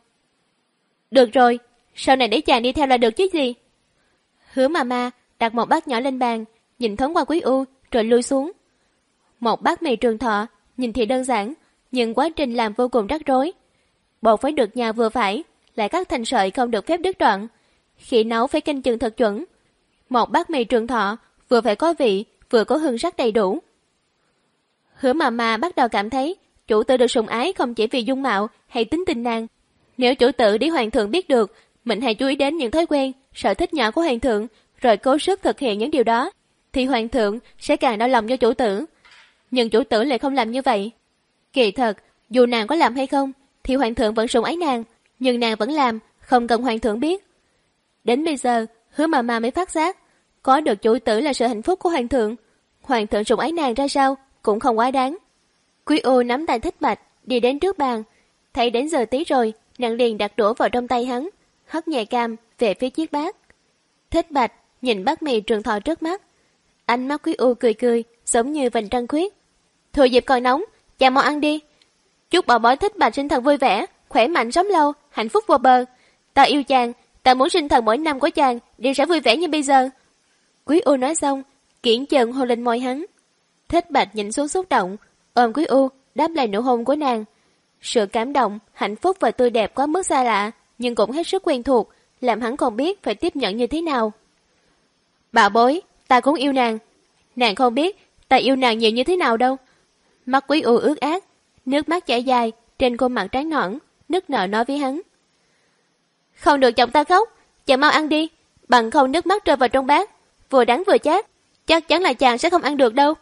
Được rồi, sau này để chàng đi theo là được chứ gì. Hứa Mama đặt một bát nhỏ lên bàn, nhìn thoáng qua Quý U rồi lui xuống. Một bát mì trường thọ, nhìn thì đơn giản, nhưng quá trình làm vô cùng rắc rối. Bột phải được nhào vừa phải, lại cắt thành sợi không được phép đứt đoạn. Khi nấu phải canh chừng thật chuẩn. Một bát mì Trường Thọ vừa phải có vị, vừa có hương sắc đầy đủ. Hứa mà mà bắt đầu cảm thấy chủ tử được sủng ái không chỉ vì dung mạo hay tính tình nàng. Nếu chủ tử để hoàng thượng biết được mình hay chú ý đến những thói quen, sở thích nhỏ của hoàng thượng, rồi cố sức thực hiện những điều đó, thì hoàng thượng sẽ càng đau lòng cho chủ tử. Nhưng chủ tử lại không làm như vậy. Kỳ thật, dù nàng có làm hay không, thì hoàng thượng vẫn sủng ái nàng, nhưng nàng vẫn làm, không cần hoàng thượng biết. Đến bây giờ, Hứa mà mà mới phát giác, có được chủ tử là sự hạnh phúc của hoàng thượng. Hoàng thượng sủng ái nàng ra sao cũng không quá đáng. Quý U nắm tay Thích Bạch, đi đến trước bàn. Thấy đến giờ tí rồi, nàng liền đặt đũa vào trong tay hắn, hất nhẹ cam về phía chiếc bát. Thích Bạch nhìn bát mì Trường Thọ trước mắt. Ánh mắt Quý U cười cười, giống như vành trăng khuyết. Thừa dịp còn nóng, chàng mau ăn đi. Chúc bảo bối Thích Bạch sinh thần vui vẻ, khỏe mạnh sống lâu, hạnh phúc vô bờ. Ta yêu chàng, ta muốn sinh thần mỗi năm của chàng đều sẽ vui vẻ như bây giờ. Quý U nói xong, kiển chừng hôn lên môi hắn. Thích Bạch nhìn xuống xúc động, ôm Quý U, đáp lại nụ hôn của nàng. Sự cảm động, hạnh phúc và tươi đẹp quá mức xa lạ, nhưng cũng hết sức quen thuộc, làm hắn không biết phải tiếp nhận như thế nào. Bảo bối, ta cũng yêu nàng. Nàng không biết ta yêu nàng nhiều như thế nào đâu. Mắt Quý U ướt át, nước mắt chảy dài trên khuôn mặt trắng nõn, nức nở nói với hắn. Không được chồng ta khóc, chàng mau ăn đi, bằng không nước mắt rơi vào trong bát, vừa đắng vừa chát, chắc chắn là chàng sẽ không ăn được đâu.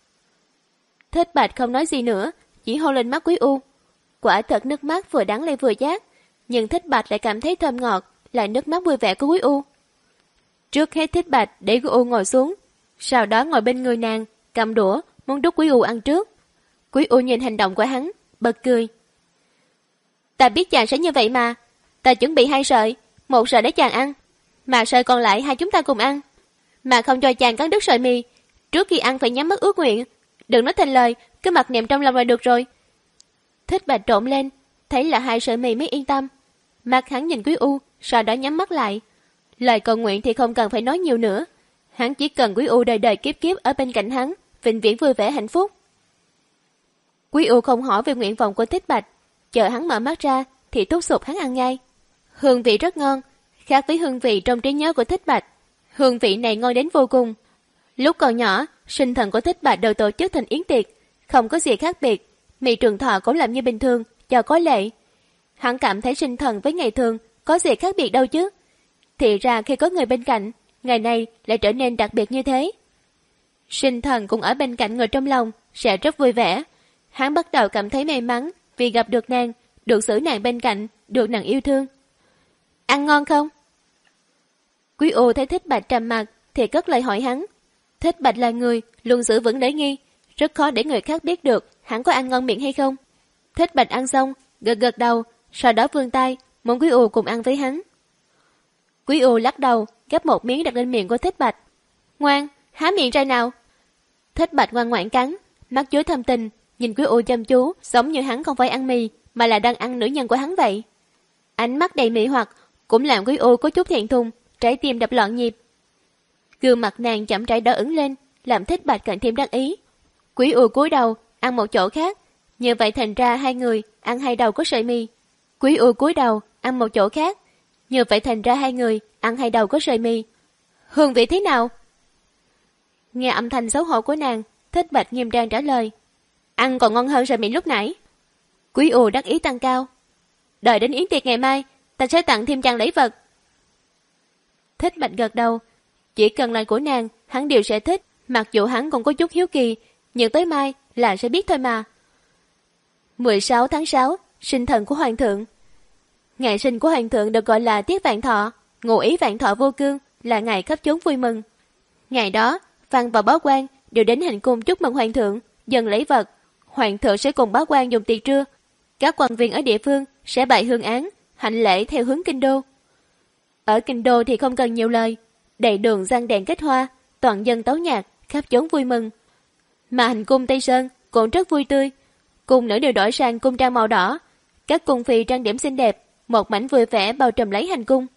Thích Bạch không nói gì nữa, chỉ hôn lên mắt Quý U. Quả thật nước mắt vừa đắng lại vừa chát, nhưng Thích Bạch lại cảm thấy thơm ngọt, là nước mắt vui vẻ của Quý U. Trước hết Thích Bạch để Quý U ngồi xuống, sau đó ngồi bên người nàng, cầm đũa, muốn đút Quý U ăn trước. Quý U nhìn hành động của hắn, bật cười. Ta biết chàng sẽ như vậy mà, ta chuẩn bị hai sợi, một sợi để chàng ăn, mà sợi còn lại hai chúng ta cùng ăn. Mà không cho chàng cắn đứt sợi mì, trước khi ăn phải nhắm mắt ước nguyện, đừng nói thành lời, cứ mặc niệm trong lòng là được rồi. Thích Bạch trộn lên, thấy là hai sợi mì mới yên tâm. Mắt hắn nhìn Quý U, sau đó nhắm mắt lại. Lời cầu nguyện thì không cần phải nói nhiều nữa, hắn chỉ cần Quý U đời đời kiếp kiếp ở bên cạnh hắn, vĩnh viễn vui vẻ hạnh phúc. Quý U không hỏi về nguyện vọng của Thích Bạch, chờ hắn mở mắt ra thì thúc giục hắn ăn ngay. Hương vị rất ngon, khác với hương vị trong trí nhớ của Thích Bạch. Hương vị này ngon đến vô cùng. Lúc còn nhỏ, sinh thần của Thích Bạch đều tổ chức thành yến tiệc, không có gì khác biệt. Mì Trường Thọ cũng làm như bình thường, cho có lệ. Hắn cảm thấy sinh thần với ngày thường có gì khác biệt đâu chứ. Thì ra khi có người bên cạnh, ngày này lại trở nên đặc biệt như thế. Sinh thần cũng ở bên cạnh người trong lòng, sẽ rất vui vẻ. Hắn bắt đầu cảm thấy may mắn vì gặp được nàng, được giữ nàng bên cạnh, được nàng yêu thương. Ăn ngon không? Quý U thấy Thích Bạch trầm mặt thì cất lời hỏi hắn. Thích Bạch là người luôn giữ vững lễ nghi, rất khó để người khác biết được hắn có ăn ngon miệng hay không. Thích Bạch ăn xong, gật gật đầu, sau đó vươn tay muốn Quý U cùng ăn với hắn. Quý U lắc đầu, gắp một miếng đặt lên miệng của Thích Bạch. Ngoan, há miệng ra nào. Thích Bạch ngoan ngoãn cắn, mắt chứa thâm tình, nhìn Quý U chăm chú, giống như hắn không phải ăn mì, mà là đang ăn nữ nhân của hắn vậy. Ánh mắt đầy mị hoặc cũng làm Quý U có chút thẹn thùng, trái tim đập loạn nhịp. Gương mặt nàng chậm rãi đỏ ửng lên, làm Thích Bạch càng thêm đắc ý. Quý U cúi đầu ăn một chỗ khác, như vậy thành ra hai người ăn hai đầu có sợi mì. Quý U cúi đầu ăn một chỗ khác, như vậy thành ra hai người ăn hai đầu có sợi mì. Hương vị thế nào? Nghe âm thanh xấu hổ của nàng, Thích Bạch nghiêm trang trả lời. Ăn còn ngon hơn sợi mì lúc nãy. Quý U đắc ý tăng cao. Đợi đến yến tiệc ngày mai, ta sẽ tặng thêm chàng lễ vật. Thích Bạch gật đầu. Chỉ cần lời của nàng, hắn đều sẽ thích, mặc dù hắn còn có chút hiếu kỳ, nhưng tới mai là sẽ biết thôi mà. mười sáu tháng sáu, sinh thần của Hoàng thượng. Ngày sinh của Hoàng thượng được gọi là tiết vạn thọ, ngụ ý vạn thọ vô cương, là ngày khắp chốn vui mừng. Ngày đó, văn và báo quan đều đến hành cung chúc mừng Hoàng thượng, dâng lễ vật. Hoàng thượng sẽ cùng báo quan dùng tiệc trưa. Các quan viên ở địa phương sẽ bày hương án, hành lễ theo hướng kinh đô. Ở kinh đô thì không cần nhiều lời, đầy đường răng đèn kết hoa, toàn dân tấu nhạc, khắp chốn vui mừng. Mà hành cung Tây Sơn cũng rất vui tươi, cung nữ đều đổi sang cung trang màu đỏ, các cung phi trang điểm xinh đẹp, một mảnh vui vẻ bao trùm lấy hành cung.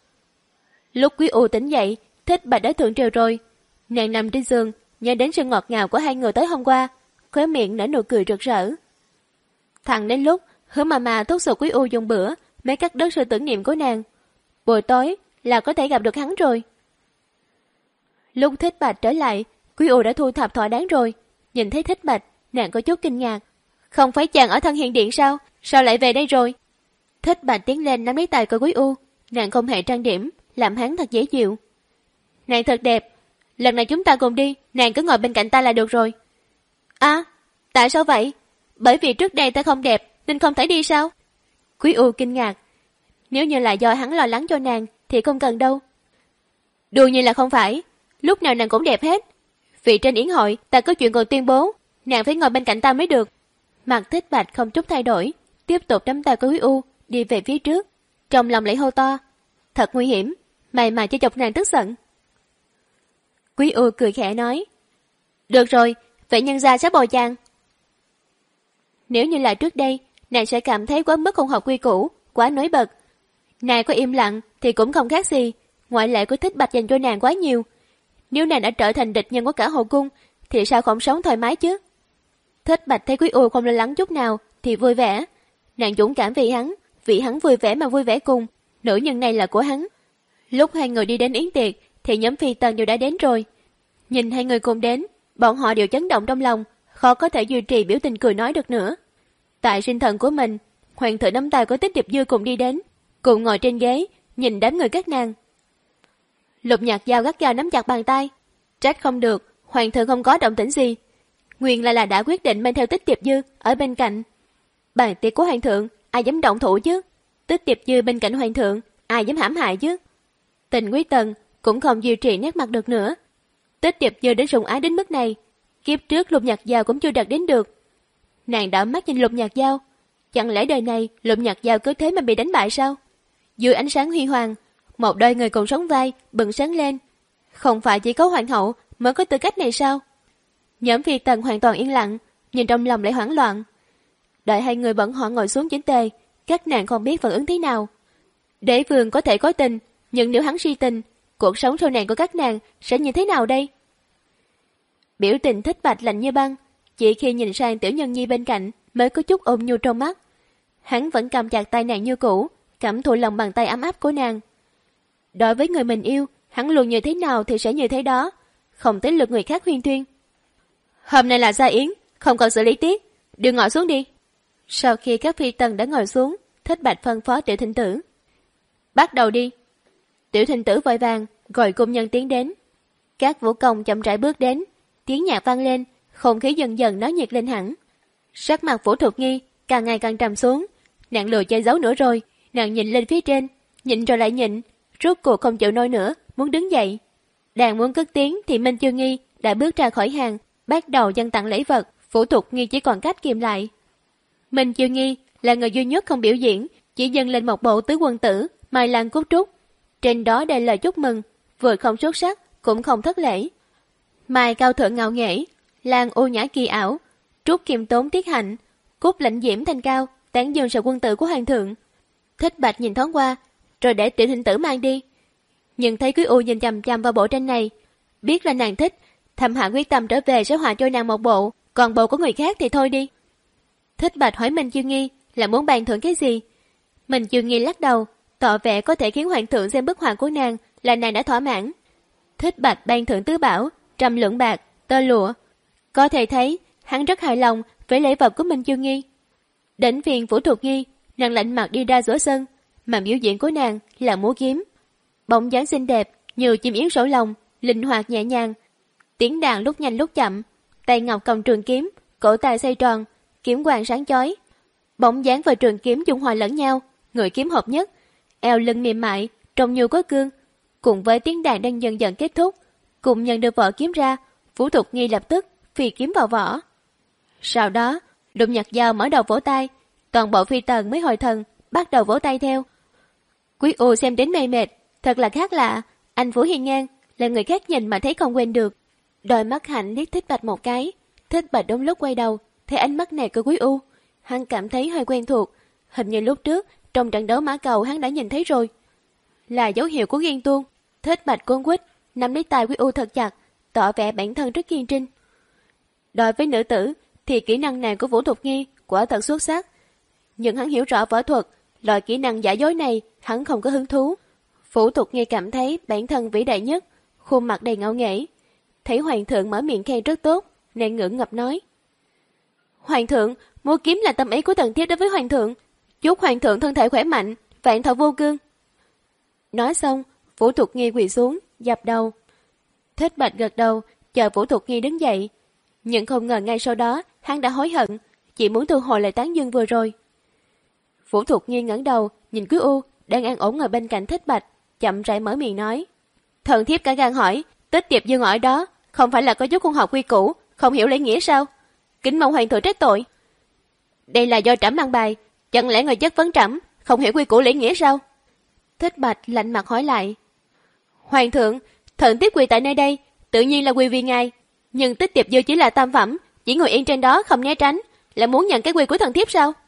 Lúc Quý U tỉnh dậy, Thích Bạch đã thượng triều rồi. Nàng nằm trên giường, nhớ đến sự ngọt ngào của hai người tới hôm qua, khóe miệng nở nụ cười rực rỡ. Thẳng đến lúc Hứa mà mà thúc giục Quý U dùng bữa, mới cắt đứt sự tưởng niệm của nàng. Buổi tối, là có thể gặp được hắn rồi. Lúc Thích Bạch trở lại, Quý U đã thu thập thỏa đáng rồi. Nhìn thấy Thích Bạch, nàng có chút kinh ngạc. Không phải chàng ở Thân Hiền Điện sao? Sao lại về đây rồi? Thích Bạch tiến lên nắm lấy tay của Quý U. Nàng không hề trang điểm, làm hắn thật dễ chịu. Nàng thật đẹp. Lần này chúng ta cùng đi, nàng cứ ngồi bên cạnh ta là được rồi. À, tại sao vậy? Bởi vì trước đây ta không đẹp, nên không thể đi sao? Quý U kinh ngạc. Nếu như là do hắn lo lắng cho nàng, thì không cần đâu. Đùa như là không phải. Lúc nào nàng cũng đẹp hết. Vì trên yến hội, ta có chuyện còn tuyên bố. Nàng phải ngồi bên cạnh ta mới được. Mặt Thích Bạch không chút thay đổi, tiếp tục nắm tay của Quý U, đi về phía trước. Trong lòng lại hô to. Thật nguy hiểm, mày mà cho chọc nàng tức giận. Quý U cười khẽ nói. Được rồi, vậy nhân gia sẽ bồi chàng. Nếu như là trước đây, nàng sẽ cảm thấy quá mức không hợp quy củ, quá nổi bật. Nàng có im lặng thì cũng không khác gì, ngoại lệ của Thích Bạch dành cho nàng quá nhiều. Nếu nàng đã trở thành địch nhân của cả hậu cung, thì sao không sống thoải mái chứ? Thích Bạch thấy Quý U không lo lắng chút nào, thì vui vẻ. Nàng dũng cảm vì hắn, vì hắn vui vẻ mà vui vẻ cùng. Nữ nhân này là của hắn. Lúc hai người đi đến yến tiệc, thì nhóm phi tần đều đã đến rồi. Nhìn hai người cùng đến, bọn họ đều chấn động trong lòng, khó có thể duy trì biểu tình cười nói được nữa. Tại sinh thần của mình, hoàng thượng nắm tay của Tích Điệp Dư cùng đi đến, cùng ngồi trên ghế, nhìn đám người các nàng. Lục Nhạc Dao gắt gao nắm chặt bàn tay. Trách không được, hoàng thượng không có động tĩnh gì. Nguyên là là đã quyết định mang theo Tích Điệp Dư ở bên cạnh. Bàn tiệc của hoàng thượng, ai dám động thủ chứ? Tích Điệp Dư bên cạnh hoàng thượng, ai dám hãm hại chứ? Tình Quý Tần cũng không duy trì nét mặt được nữa. Tích Điệp Dư đến sủng ái đến mức này, kiếp trước Lục Nhạc Dao cũng chưa đạt đến được. Nàng đảo mắt nhìn Lục Nhạc Dao, chẳng lẽ đời này Lục Nhạc Dao cứ thế mà bị đánh bại sao? Dưới ánh sáng huy hoàng, một đôi người cùng sống vai bừng sáng lên. Không phải chỉ có hoàng hậu mới có tư cách này sao? Nhóm phi tần hoàn toàn yên lặng, nhìn trong lòng lại hoảng loạn. Đợi hai người bọn họ ngồi xuống chỉnh tề, các nàng không biết phản ứng thế nào. Đế vương có thể có tình, nhưng nếu hắn si tình, cuộc sống sau này của các nàng sẽ như thế nào đây? Biểu tình Thích Bạch lạnh như băng, chỉ khi nhìn sang Tiểu Nhân Nhi bên cạnh mới có chút ôm nhu trong mắt. Hắn vẫn cầm chặt tay nàng như cũ, cảm thụ lòng bàn tay ấm áp của nàng. Đối với người mình yêu, hắn luôn như thế nào thì sẽ như thế đó, không tính lượt người khác huyên thuyên. Hôm nay là gia yến, không còn xử lý tiếp, đưa ngồi xuống đi. Sau khi các phi tần đã ngồi xuống, Thích Bạch phân phó Tiểu Thịnh Tử. Bắt đầu đi. Tiểu Thịnh Tử vội vàng gọi cung nhân tiến đến. Các vũ công chậm rãi bước đến, tiếng nhạc vang lên, không khí dần dần náo nhiệt lên hẳn. Sắc mặt Vũ Thục Nghi càng ngày càng trầm xuống, nàng lười che giấu nữa rồi. Nàng nhìn lên phía trên, nhịn rồi lại nhịn, rốt cuộc không chịu nổi nữa, muốn đứng dậy. Đang muốn cất tiếng thì Minh Chiêu Nghi đã bước ra khỏi hàng, bắt đầu dâng tặng lễ vật. Vũ Thục Nghi chỉ còn cách kìm lại. Minh Chiêu Nghi là người duy nhất không biểu diễn, chỉ dâng lên một bộ tứ quân tử Mai Lan Cúc Trúc, trên đó đầy lời chúc mừng, vừa không xuất sắc cũng không thất lễ. Mai cao thượng ngạo nghễ, Lan ô nhã kỳ ảo, Trúc kiềm tốn tiết hạnh, Cúc lãnh diễm thanh cao, tán dương sự quân tử của hoàng thượng. Thích Bạch nhìn thoáng qua, rồi để Tiểu Thịnh Tử mang đi. Nhưng thấy Quý U nhìn chằm chằm vào bộ tranh này, biết là nàng thích, thầm hạ quyết tâm trở về sẽ họa cho nàng một bộ, còn bộ của người khác thì thôi đi. Thích Bạch hỏi Minh Chiêu Nghi là muốn bàn thưởng cái gì. Minh Chiêu Nghi lắc đầu, tỏ vẻ có thể khiến hoàng thượng xem bức họa của nàng là nàng đã thỏa mãn. Thích Bạch ban thưởng tứ bảo, trăm lượng bạc, tơ lụa. Có thể thấy hắn rất hài lòng với lễ vật của Minh Chiêu Nghi. Đến phiền Vũ Thục Nghi, nàng lạnh mặt đi ra giữa sân, mà biểu diễn của nàng là múa kiếm. Bóng dáng xinh đẹp như chim yến sổ lòng, linh hoạt nhẹ nhàng. Tiếng đàn lúc nhanh lúc chậm, tay ngọc cầm trường kiếm, cổ tay xoay tròn, kiếm quang sáng chói. Bóng dáng và trường kiếm dung hòa lẫn nhau, người kiếm hợp nhất, eo lưng mềm mại, trông như có cương. Cùng với tiếng đàn đang dần dần kết thúc, cùng nhận được vỏ kiếm ra, Vũ Thục Nghi lập tức phi kiếm vào vỏ. Sau đó, Lục Nhạc Dao mở đầu vỗ tay, toàn bộ phi tần mới hồi thần, bắt đầu vỗ tay theo. Quý U xem đến mê mệt, thật là khác lạ. Anh Vũ hiên ngang, là người khác nhìn mà thấy không quên được. Đôi mắt hạnh liếc Thích Bạch một cái, Thích Bạch đúng lúc quay đầu, thấy ánh mắt này của Quý U, hắn cảm thấy hơi quen thuộc, hình như lúc trước trong trận đấu mã cầu hắn đã nhìn thấy rồi. Là dấu hiệu của ghen tuông. Thích Bạch cuốn quýt nắm lấy tay Quý U thật chặt, tỏ vẻ bản thân rất kiên trinh. Đối với nữ tử thì kỹ năng này của Vũ Thục Nghi quả thật xuất sắc, nhưng hắn hiểu rõ võ thuật, loại kỹ năng giả dối này hắn không có hứng thú. Phủ Tục Nghi cảm thấy bản thân vĩ đại nhất, khuôn mặt đầy ngạo nghễ. Thấy hoàng thượng mở miệng khen rất tốt, nàng ngưỡng ngập nói: Hoàng thượng, mua kiếm là tâm ý của thần thiếp đối với hoàng thượng, chúc hoàng thượng thân thể khỏe mạnh, vạn thọ vô cương. Nói xong, Phủ Tục Nghi quỳ xuống, dập đầu. Thích Bạch gật đầu, chờ Phủ Tục Nghi đứng dậy, nhưng không ngờ ngay sau đó hắn đã hối hận, chỉ muốn thu hồi lời tán dương vừa rồi. Phủ Tục Nghi ngẩng đầu nhìn Quý U đang an ổn ngồi bên cạnh Thích Bạch, chậm rãi mở miệng nói: Thần thiếp cả gan hỏi, Tích Tiệp Dương ở đó không phải là có chút không học quy củ, không hiểu lễ nghĩa sao? Kính mong hoàng thượng trách tội. Đây là do trẫm ăn bài, chẳng lẽ người chất vấn trẫm không hiểu quy củ lễ nghĩa sao? Thích Bạch lạnh mặt hỏi lại: Hoàng thượng, thần thiếp quỳ tại nơi đây, tự nhiên là quỳ vì ngài, nhưng Tích Tiệp Dư chỉ là tam phẩm, chỉ ngồi yên trên đó không né tránh, là muốn nhận cái quy của thần thiếp sao?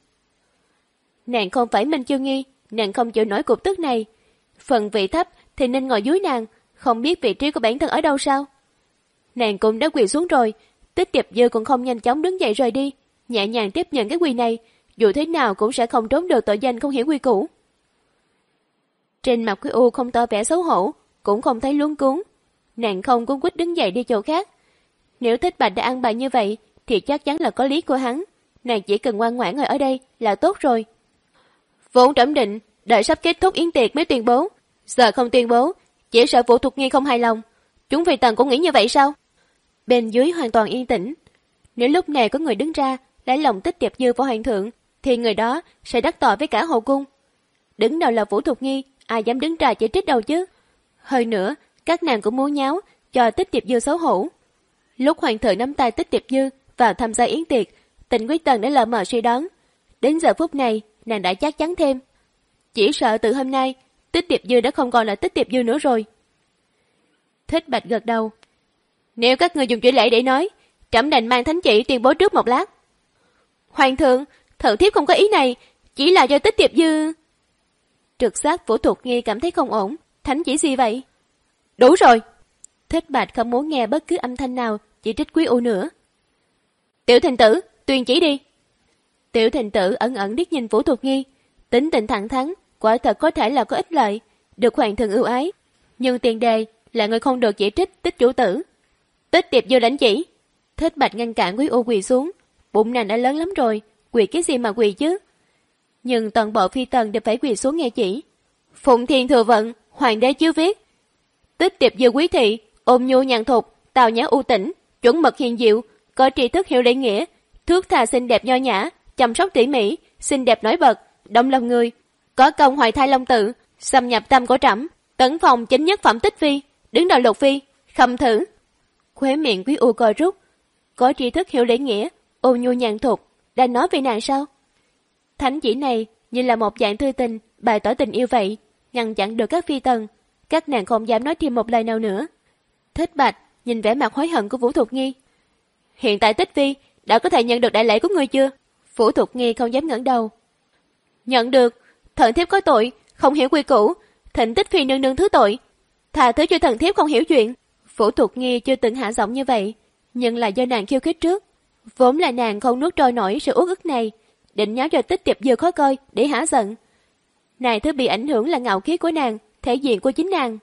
Nàng không phải Minh Chiêu Nghi, nàng không chịu nổi cục tức này. Phần vị thấp thì nên ngồi dưới nàng, không biết vị trí của bản thân ở đâu sao? Nàng cũng đã quỳ xuống rồi, Tích Tiệp Dư cũng không nhanh chóng đứng dậy rời đi, nhẹ nhàng tiếp nhận cái quỳ này, dù thế nào cũng sẽ không trốn được tội danh không hiểu quy củ. Trên mặt Quý U không tỏ vẻ xấu hổ, cũng không thấy luống cuống. Nàng không cuống quýt đứng dậy đi chỗ khác. Nếu Thích Bạch đã ăn bài như vậy, thì chắc chắn là có lý của hắn. Nàng chỉ cần ngoan ngoãn ngồi ở đây là tốt rồi. Vốn trẫm định, đợi sắp kết thúc yến tiệc mới tuyên bố. Giờ không tuyên bố, chỉ sợ Phủ Tục Nghi không hài lòng. Chúng vì tần cũng nghĩ như vậy sao? Bên dưới hoàn toàn yên tĩnh. Nếu lúc này có người đứng ra lấy lòng Tích Tiệp Dư vào hoàng thượng, thì người đó sẽ đắc tội với cả hậu cung. Đứng đầu là Phủ Tục Nghi, ai dám đứng ra chỉ trích đâu chứ? Hơn nữa, các nàng cũng muốn nháo cho Tích Tiệp Dư xấu hổ. Lúc hoàng thượng nắm tay Tích Tiệp Dư vào tham gia yến tiệc, Tịnh Quý Tần đã lờ mờ suy đoán. Đến giờ phút này, nàng đã chắc chắn thêm. Chỉ sợ từ hôm nay, Tích Tiệp Dư đã không còn là Tích Tiệp Dư nữa rồi. Thích Bạch gật đầu. Nếu các người dùng chữ lễ để nói, trẫm đành mang thánh chỉ tuyên bố trước một lát. Hoàng thượng, thần thiếp không có ý này, chỉ là do Tích Tiệp Dư. Trực giác Phủ Tục Nghi cảm thấy không ổn. Thánh chỉ gì vậy? Đủ rồi. Thích Bạch không muốn nghe bất cứ âm thanh nào chỉ trích Quý U nữa. Tiểu Thành Tử, tuyên chỉ đi. Tiểu Thành Tử ẩn ẩn liếc nhìn Phủ Tục Nghi, tính tình thẳng thắn, quả thật có thể là có ích lợi, được hoàng thượng ưu ái, nhưng tiền đề là người không được chỉ trích Tích chủ tử. Tích Tiệp Dư lãnh chỉ. Thích Bạch ngăn cản Quý U quỳ xuống, bụng nàng đã lớn lắm rồi, quỳ cái gì mà quỳ chứ? Nhưng toàn bộ phi tần đều phải quỳ xuống nghe chỉ. Phụng Thiên Thừa Vận, hoàng đế chiếu viết. Tích Tiệp Dư quý thị, ôn nhu nhàn thục, tào nhã ưu tĩnh, chuẩn mật hiền diệu, có tri thức hiểu lễ nghĩa, thước tha xinh đẹp nho nhã, chăm sóc tỉ mỉ, xinh đẹp nổi bật, động lòng người, có công hoài thai long tự, xâm nhập tâm của trẫm, tấn phòng chính nhất phẩm Tích phi, đứng đầu Lục phi, khâm thử. Khóe miệng Quý U co rút. Có tri thức hiểu lễ nghĩa, ôn nhu nhàn thục, đang nói về nàng sao? Thánh chỉ này như là một dạng thư tình, bày tỏ tình yêu vậy, ngăn chặn được các phi tần, các nàng không dám nói thêm một lời nào nữa. Thích Bạch nhìn vẻ mặt hối hận của Phủ Tục Nghi. Hiện tại Tích phi đã có thể nhận được đại lễ của ngươi chưa? Phủ Tục Nghi không dám ngẩng đầu. Nhận được, thần thiếp có tội, không hiểu quy củ, thỉnh Tích phi nương nương thứ tội, thà thứ cho thần thiếp không hiểu chuyện. Phủ Tục Nghi chưa từng hạ giọng như vậy, nhưng là do nàng khiêu khích trước, vốn là nàng không nuốt trôi nổi sự uất ức này, định nháo cho Tích Tiệp Dư khó coi để hả giận. Này thứ bị ảnh hưởng là ngạo khí của nàng, thể diện của chính nàng.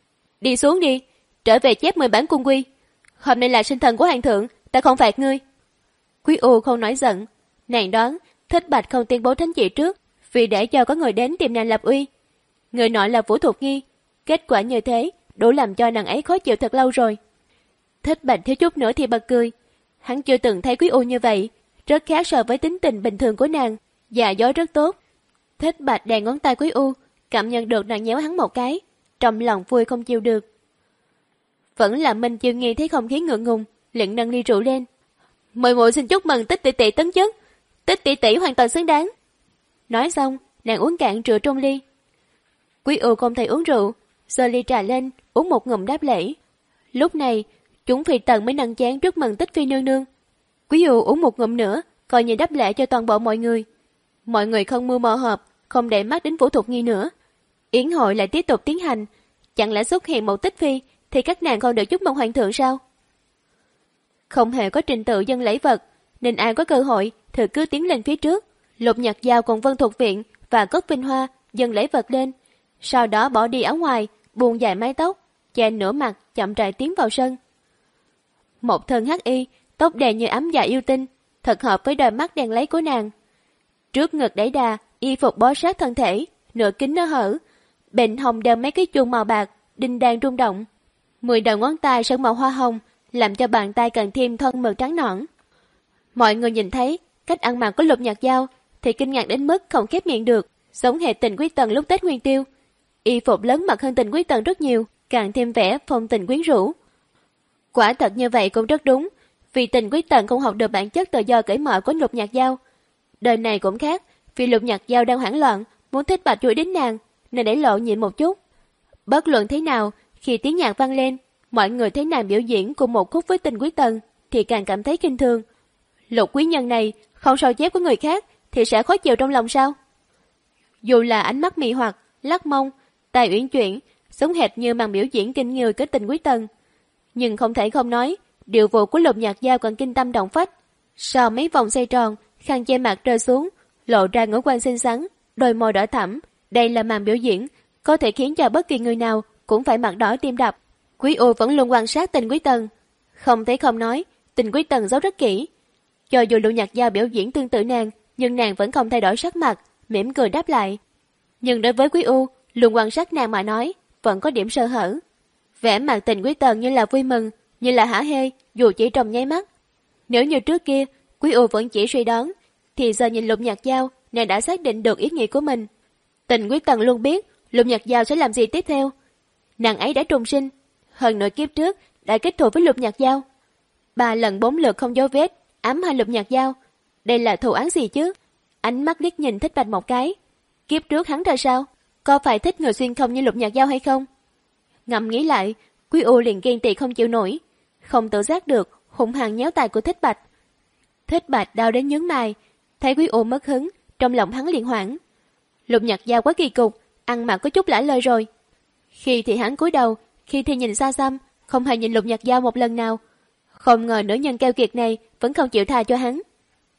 Đi xuống đi, trở về chép mười bản cung quy. Hôm nay là sinh thần của hoàng thượng, ta không phạt ngươi. Quý U không nói giận, nàng đoán Thích Bạch không tuyên bố thánh chỉ trước, vì để cho có người đến tìm nàng lập uy. Người nọ là Phủ Tục Nghi, kết quả như thế đủ làm cho nàng ấy khó chịu thật lâu rồi. Thích Bạch thiếu chút nữa thì bật cười, hắn chưa từng thấy Quý U như vậy, rất khác so với tính tình bình thường của nàng, dạ dối rất tốt. Thích Bạch đè ngón tay Quý U, cảm nhận được nàng nhéo hắn một cái, trong lòng vui không chịu được. Vẫn là Minh Chiêu Nghi thấy không khí ngượng ngùng, liền nâng ly rượu lên. Mời muội xin chúc mừng Tích tỷ tỷ tấn chức, Tích tỷ tỷ hoàn toàn xứng đáng. Nói xong, nàng uống cạn rượu trong ly. Quý U không thấy uống rượu, giơ ly trà lên, uống một ngụm đáp lễ. Lúc này, chúng phi tần mới nâng chén chúc mừng Tích phi nương nương. Quý U uống một ngụm nữa, coi như đáp lễ cho toàn bộ mọi người. Mọi người không mưu mò hợp, không để mắt đến Phủ Tục Nghi nữa. Yến hội lại tiếp tục tiến hành, chẳng lẽ xuất hiện một Tích phi thì các nàng còn được chúc mừng hoàng thượng sao? Không hề có trình tự dân lễ vật, nên ai có cơ hội thì cứ tiến lên phía trước, Lục Nhật Giao cùng Vân Thuộc Viện và Cốc Vinh Hoa dâng lễ vật lên, Sau đó bỏ đi áo ngoài, buông dài mái tóc, che nửa mặt, chậm rãi tiến vào sân. Một thân hắc y, tóc đen như ấm dài yêu tinh, thật hợp với đôi mắt đen lấy của nàng. Trước ngực đẩy đà, y phục bó sát thân thể, nửa kính nó hở. Bên hông đeo mấy cái chuông màu bạc, đinh đan rung động. Mười đầu ngón tay sơn màu hoa hồng, làm cho bàn tay càng thêm thân mượt trắng nõn. Mọi người nhìn thấy cách ăn mặc của Lục Nhạc Dao thì kinh ngạc đến mức không khép miệng được, giống hệt Tình Quý Tần lúc Tết Nguyên Tiêu. Y phục lớn mật hơn Tình Quý Tần rất nhiều, càng thêm vẻ phong tình quyến rũ. Quả thật như vậy cũng rất đúng, vì Tình Quý Tần không học được bản chất tự do cởi mở của Lục Nhạc Dao. Đời này cũng khác, vì Lục Nhạc Dao đang hoảng loạn, muốn Thích Bạch chuỗi đến nàng, nên để lộ nhịn một chút. Bất luận thế nào, khi tiếng nhạc vang lên, mọi người thấy nàng biểu diễn cùng một khúc với Tình Quý Tần thì càng cảm thấy kinh thường. Lục quý nhân này không sao chép của người khác thì sẽ khó chịu trong lòng sao? Dù là ánh mắt mị hoặc, lắc mông, tài uyển chuyển, giống hệt như màn biểu diễn kinh người của Tình Quý Tần, nhưng không thể không nói, điệu vụ của Lục Nhạc Dao còn kinh tâm động phách. Sau mấy vòng xoay tròn, khăn che mặt rơi xuống, lộ ra ngũ quan xinh xắn, đôi môi đỏ thẫm. Đây là màn biểu diễn có thể khiến cho bất kỳ người nào cũng phải mặt đỏ tim đập. Quý U vẫn luôn quan sát Tình Quý Tần, không thể không nói, Tình Quý Tần giấu rất kỹ. Cho dù Lục Nhạc Dao biểu diễn tương tự nàng, nhưng nàng vẫn không thay đổi sắc mặt, mỉm cười đáp lại. Nhưng đối với Quý U, luôn quan sát nàng mà nói, vẫn có điểm sơ hở. Vẻ mặt Tình Quý Tần như là vui mừng, như là hả hê, dù chỉ trong nháy mắt. Nếu như trước kia, Quý U vẫn chỉ suy đoán, thì giờ nhìn Lục Nhạc Dao, nàng đã xác định được ý nghĩ của mình. Tình Quý Tần luôn biết Lục Nhạc Dao sẽ làm gì tiếp theo. Nàng ấy đã trùng sinh, hơn nửa kiếp trước đã kết thù với Lục Nhạc Dao. Ba lần bốn lượt không dấu vết, ám hại Lục Nhạc Dao. Đây là thù án gì chứ? Ánh mắt liếc nhìn Thích Bạch một cái. Kiếp trước hắn ra sao? Có phải thích người xuyên không như Lục Nhạc Dao hay không? Ngầm nghĩ lại, Quý U liền ghen tị không chịu nổi, không tự giác được, hung hăng nhéo tay của Thích Bạch. Thích Bạch đau đến nhướng mày, thấy Quý U mất hứng, trong lòng hắn liền hoảng. Lục Nhạc Dao quá kỳ cục, ăn mặc có chút lả lời rồi. Khi thì hắn cúi đầu, khi thì nhìn xa xăm, không hề nhìn Lục Nhạc Dao một lần nào. Không ngờ nữ nhân keo kiệt này vẫn không chịu tha cho hắn.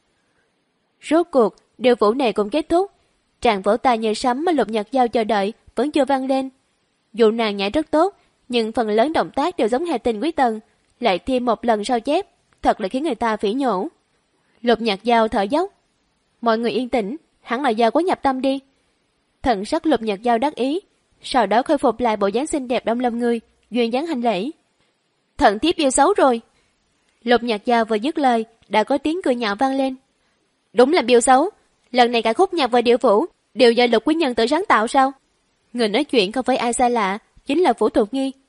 Rốt cuộc, điều vũ này cũng kết thúc. Tràng vỗ tay như sấm mà Lục Nhạc Dao chờ đợi vẫn chưa vang lên. Dù nàng nhảy rất tốt, nhưng phần lớn động tác đều giống hệt Tình Quý Tần, lại thêm một lần sao chép, thật là khiến người ta phỉ nhổ. Lục Nhạc Dao thở dốc. Mọi người yên tĩnh, hẳn là do quá nhập tâm đi. Thần sắc Lục Nhạc Dao đắc ý, sau đó khôi phục lại bộ dáng xinh đẹp đông lâm người, duyên dáng hành lễ. Thần thiếp yêu xấu rồi. Lục Nhạc Dao vừa dứt lời, đã có tiếng cười nhạo vang lên. Đúng là biêu xấu, lần này cả khúc nhạc và điệu vũ đều do Lục quý nhân tự sáng tạo sao? Người nói chuyện không phải ai xa lạ, chính là Vũ Thục Nghi.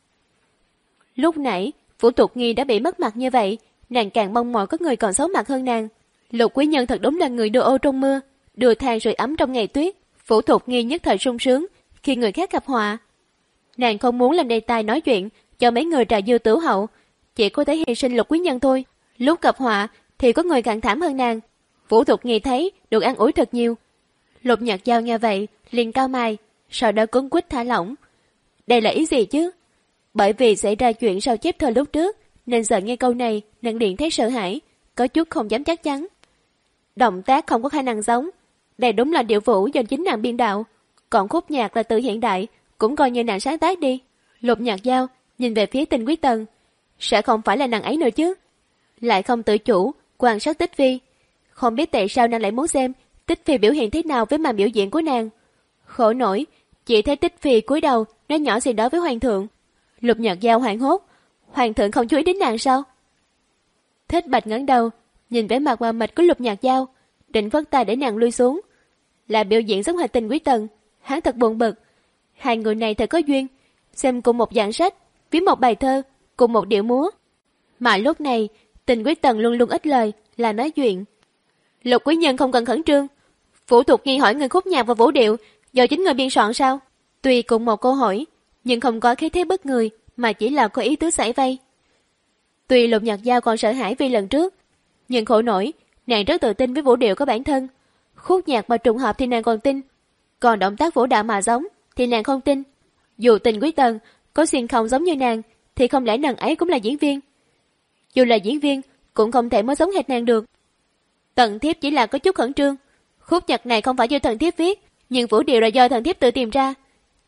Lúc nãy, Vũ Thục Nghi đã bị mất mặt như vậy, nàng càng mong mỏi có người còn xấu mặt hơn nàng. Lục quý nhân thật đúng là người đưa ô trong mưa, đưa than rồi ấm trong ngày tuyết. Vũ Thục Nghi nhất thời sung sướng khi người khác gặp họa. Nàng không muốn làm đề tài nói chuyện cho mấy người trà dư tử hậu, chỉ có thể hy sinh Lục quý nhân thôi. Lúc gặp họa thì có người càng thảm hơn nàng. Vũ Thục Nghi thấy được an ủi thật nhiều. Lục Nhạc Dao nghe vậy liền cau mày, sau đó cuống quýt thả lỏng. Đây là ý gì chứ? Bởi vì xảy ra chuyện sao chép thơ lúc trước, nên giờ nghe câu này nàng liền thấy sợ hãi, có chút không dám chắc chắn. Động tác không có khả năng giống, đây đúng là điệu vũ do chính nàng biên đạo, còn khúc nhạc là từ hiện đại, cũng coi như nàng sáng tác đi. Lục Nhạc Dao nhìn về phía Tình Quý Tần, sẽ không phải là nàng ấy nữa chứ? Lại không tự chủ quan sát Tích Phi, không biết tại sao nàng lại muốn xem Tích Phi biểu hiện thế nào với màn biểu diễn của nàng. Khổ nổi, chỉ thấy Tích Phi cúi đầu nói nhỏ gì đó với hoàng thượng. Lục Nhạc Dao hoảng hốt, hoàng thượng không chú ý đến nàng sao? Thích Bạch ngẩng đầu, nhìn vẻ mặt mờ mịt của Lục Nhạc Dao, định phất tay để nàng lui xuống. Là biểu diễn giống hệt Tình Quý Tần, hắn thật buồn bực. Hai người này thật có duyên, xem cùng một dạng sách, viết một bài thơ, cùng một điệu múa. Mà lúc này, Tình Quý Tần luôn luôn ít lời, là nói chuyện. Lục quý nhân không cần khẩn trương. Vũ Thục Nghi hỏi người khúc nhạc và vũ điệu do chính người biên soạn sao? Tuy cùng một câu hỏi, nhưng không có khí thế bất người, mà chỉ là có ý tứ giải vây. Tuy Lục Nhạc Dao còn sợ hãi vì lần trước, nhưng khổ nổi, nàng rất tự tin với vũ điệu của bản thân. Khúc nhạc mà trùng hợp thì nàng còn tin, còn động tác vũ đạo mà giống thì nàng không tin. Dù Tình Quý Tần có xuyên không giống như nàng, thì không lẽ nàng ấy cũng là diễn viên? Dù là diễn viên, cũng không thể mới giống hệt nàng được. Tần thiếp chỉ là có chút khẩn trương. Khúc nhạc này không phải do thần thiếp viết, nhưng vũ điệu là do thần thiếp tự tìm ra.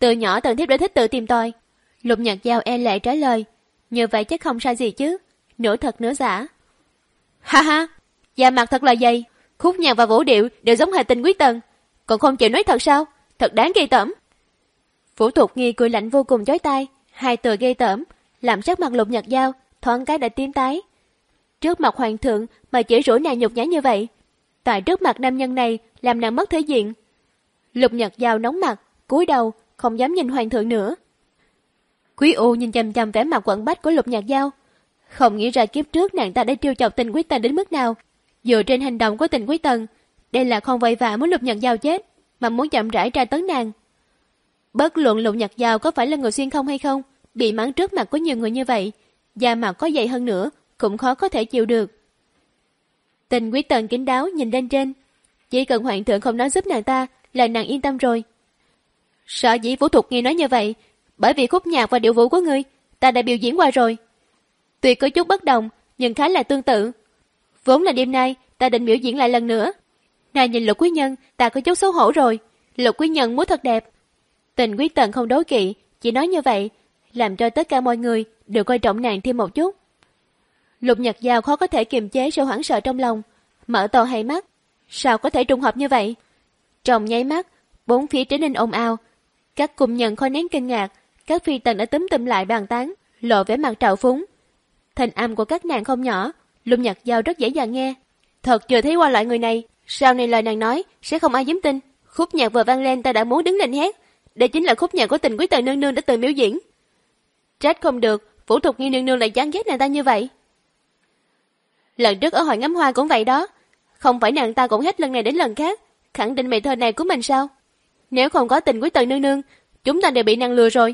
Từ nhỏ Tần thiếp đã thích tự tìm tòi. Lục Nhật Giao e lệ trả lời. Như vậy chắc không sai gì chứ. Nửa thật nửa giả. Ha ha, da mặt thật là dày. Khúc nhạc và vũ điệu đều giống hệt Tình Quý Tần. Còn không chịu nói thật sao? Thật đáng ghê tởm. Vũ Thục Nghi cười lạnh vô cùng chói tai. Hai từ ghê tởm làm sắc mặt Lục Nhật Giao thoáng cái đã tím tái. Trước mặt hoàng thượng mà chỉ rủi nàng nhục nhã như vậy, tại trước mặt nam nhân này làm nàng mất thể diện. Lục Nhật Giao nóng mặt, cúi đầu không dám nhìn hoàng thượng nữa. Quý U nhìn chằm chằm vẻ mặt quẫn bách của Lục Nhật Giao, không nghĩ ra kiếp trước nàng ta đã trêu chọc Tình Quý Tần đến mức nào. Dựa trên hành động của Tình Quý Tần, đây là không vội vã muốn Lục Nhật Giao chết, mà muốn chậm rãi tra tấn nàng. Bất luận Lục Nhật Giao có phải là người xuyên không hay không, bị mắng trước mặt có nhiều người như vậy, da mặt có dày hơn nữa cũng khó có thể chịu được. Tình Quý Tần kín đáo nhìn lên trên, chỉ cần hoàng thượng không nói giúp nàng ta là nàng yên tâm rồi. Sở dĩ Vũ Thục Nghi nói như vậy, bởi vì khúc nhạc và điệu vũ của ngươi ta đã biểu diễn qua rồi. Tuy có chút bất đồng nhưng khá là tương tự. Vốn là đêm nay ta định biểu diễn lại lần nữa. Nàng nhìn Lục Quý Nhân, ta có chút xấu hổ rồi. Lục Quý Nhân múa thật đẹp. Tình Quý Tần không đố kỵ, chỉ nói như vậy làm cho tất cả mọi người đều coi trọng nàng thêm một chút. Lục Nhật Giao khó có thể kiềm chế sự hoảng sợ trong lòng, mở to hai mắt. Sao có thể trùng hợp như vậy? Trong nháy mắt, bốn phía trở nên ồn ào. Các cung nhân khó nén kinh ngạc, các phi tần đã túm tụm lại bàn tán, lộ vẻ mặt trào phúng. Thanh âm của các nàng không nhỏ, Lục Nhật Giao rất dễ dàng nghe. Thật chưa thấy qua loại người này, sau này lời nàng nói sẽ không ai dám tin. Khúc nhạc vừa vang lên ta đã muốn đứng lên hét. Đây chính là khúc nhạc của Tình Quý Tần nương nương đã từng biểu diễn. Trách không được, Vũ Thục Nghi nương nương lại chán ghét nàng ta như vậy. Lần trước ở hội ngắm hoa cũng vậy đó, không phải nàng ta cũng hết lần này đến lần khác khẳng định bài thơ này của mình sao? Nếu không có Tình Quý Tần nương nương, chúng ta đều bị nàng lừa rồi.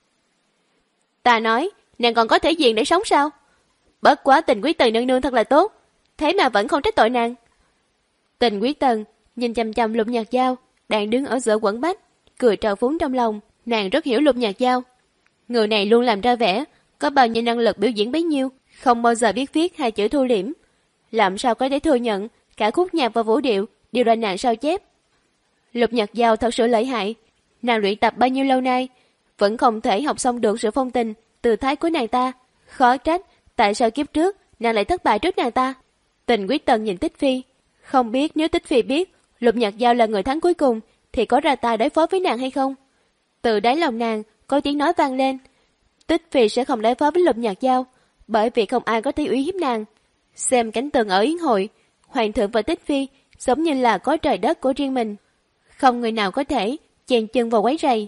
Ta nói, nàng còn có thể diện để sống sao? Bất quá Tình Quý Tần nương nương thật là tốt, thế mà vẫn không trách tội nàng. Tình Quý Tần nhìn chằm chằm Lục Nhật Giao đang đứng ở giữa quẫn bách, cười trào phúng trong lòng. Nàng rất hiểu Lục Nhật Giao, người này luôn làm ra vẻ có bao nhiêu năng lực biểu diễn bấy nhiêu, không bao giờ biết viết hai chữ thu liễm. Làm sao có thể thừa nhận cả khúc nhạc và vũ điệu đều là nàng sao chép? Lục Nhật Giao thật sự lợi hại, nàng luyện tập bao nhiêu lâu nay vẫn không thể học xong được sự phong tình từ thái của nàng ta. Khó trách tại sao kiếp trước nàng lại thất bại trước nàng ta. Tình Quý Tần nhìn Tích Phi, không biết nếu Tích Phi biết Lục Nhật Giao là người thắng cuối cùng thì có ra tay đối phó với nàng hay không. Từ đáy lòng nàng có tiếng nói vang lên, Tích Phi sẽ không đối phó với Lục Nhật Giao, bởi vì không ai có thể uy hiếp nàng. Xem cảnh tượng ở yến hội, hoàng thượng và Tích Phi giống như là có trời đất của riêng mình, không người nào có thể chèn chân vào quấy rầy.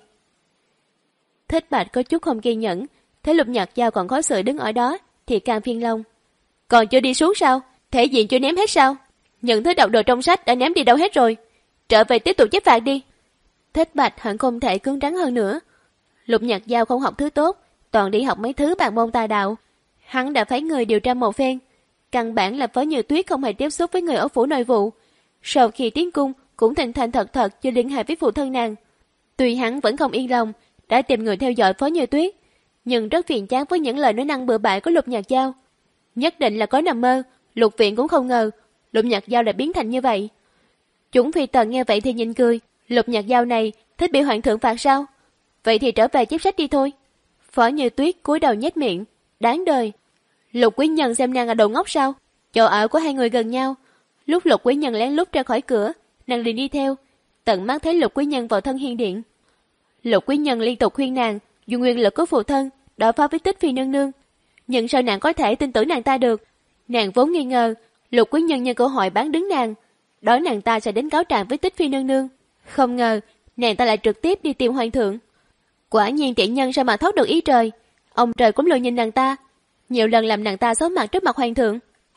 Thích Bạch có chút không kiên nhẫn, thấy Lục Nhật Giao còn khó xử đứng ở đó thì càng phiền lòng. Còn chưa đi xuống sao? Thể diện chưa ném hết sao? Những thứ đọc đồ trong sách đã ném đi đâu hết rồi? Trở về tiếp tục chép phạt đi. Thích Bạch hận không thể cứng rắn hơn nữa. Lục Nhật Giao không học thứ tốt, toàn đi học mấy thứ bàn môn tà đạo. Hắn đã phái người điều tra một phen, căn bản là Phó Như Tuyết không hề tiếp xúc với người ở phủ nội vụ. Sau khi tiến cung cũng thành thành thật thật chưa liên hệ với phụ thân nàng. Tuy hắn vẫn không yên lòng, đã tìm người theo dõi Phó Như Tuyết, nhưng rất phiền chán với những lời nói năng bừa bãi của Lục Nhật Giao. Nhất định là có nằm mơ, Lục Viện cũng không ngờ Lục Nhật Giao lại biến thành như vậy. Chúng phi tần nghe vậy thì nhìn cười, Lục Nhật Giao này thích bị hoàng thượng phạt sao? Vậy thì trở về chép sách đi thôi. Phó Như Tuyết cúi đầu nhếch miệng, đáng đời. Lục Quý Nhân xem nàng là đồ ngốc sao? Chỗ ở của hai người gần nhau, lúc Lục Quý Nhân lén lút ra khỏi cửa, nàng liền đi theo, tận mắt thấy Lục Quý Nhân vào thân hiên điện. Lục Quý Nhân liên tục khuyên nàng dùng nguyên lực của phụ thân đối phó với Tích Phi nương nương, nhưng sao nàng có thể tin tưởng nàng ta được? Nàng vốn nghi ngờ Lục Quý Nhân nhân cơ hội bán đứng nàng, đói nàng ta sẽ đến cáo trạng với Tích Phi nương nương. Không ngờ nàng ta lại trực tiếp đi tìm hoàng thượng. Quả nhiên tiện nhân sao mà thoát được ý trời, ông trời cũng lừa nhìn nàng ta, nhiều lần làm nàng ta xấu mặt trước mặt hoàng thượng.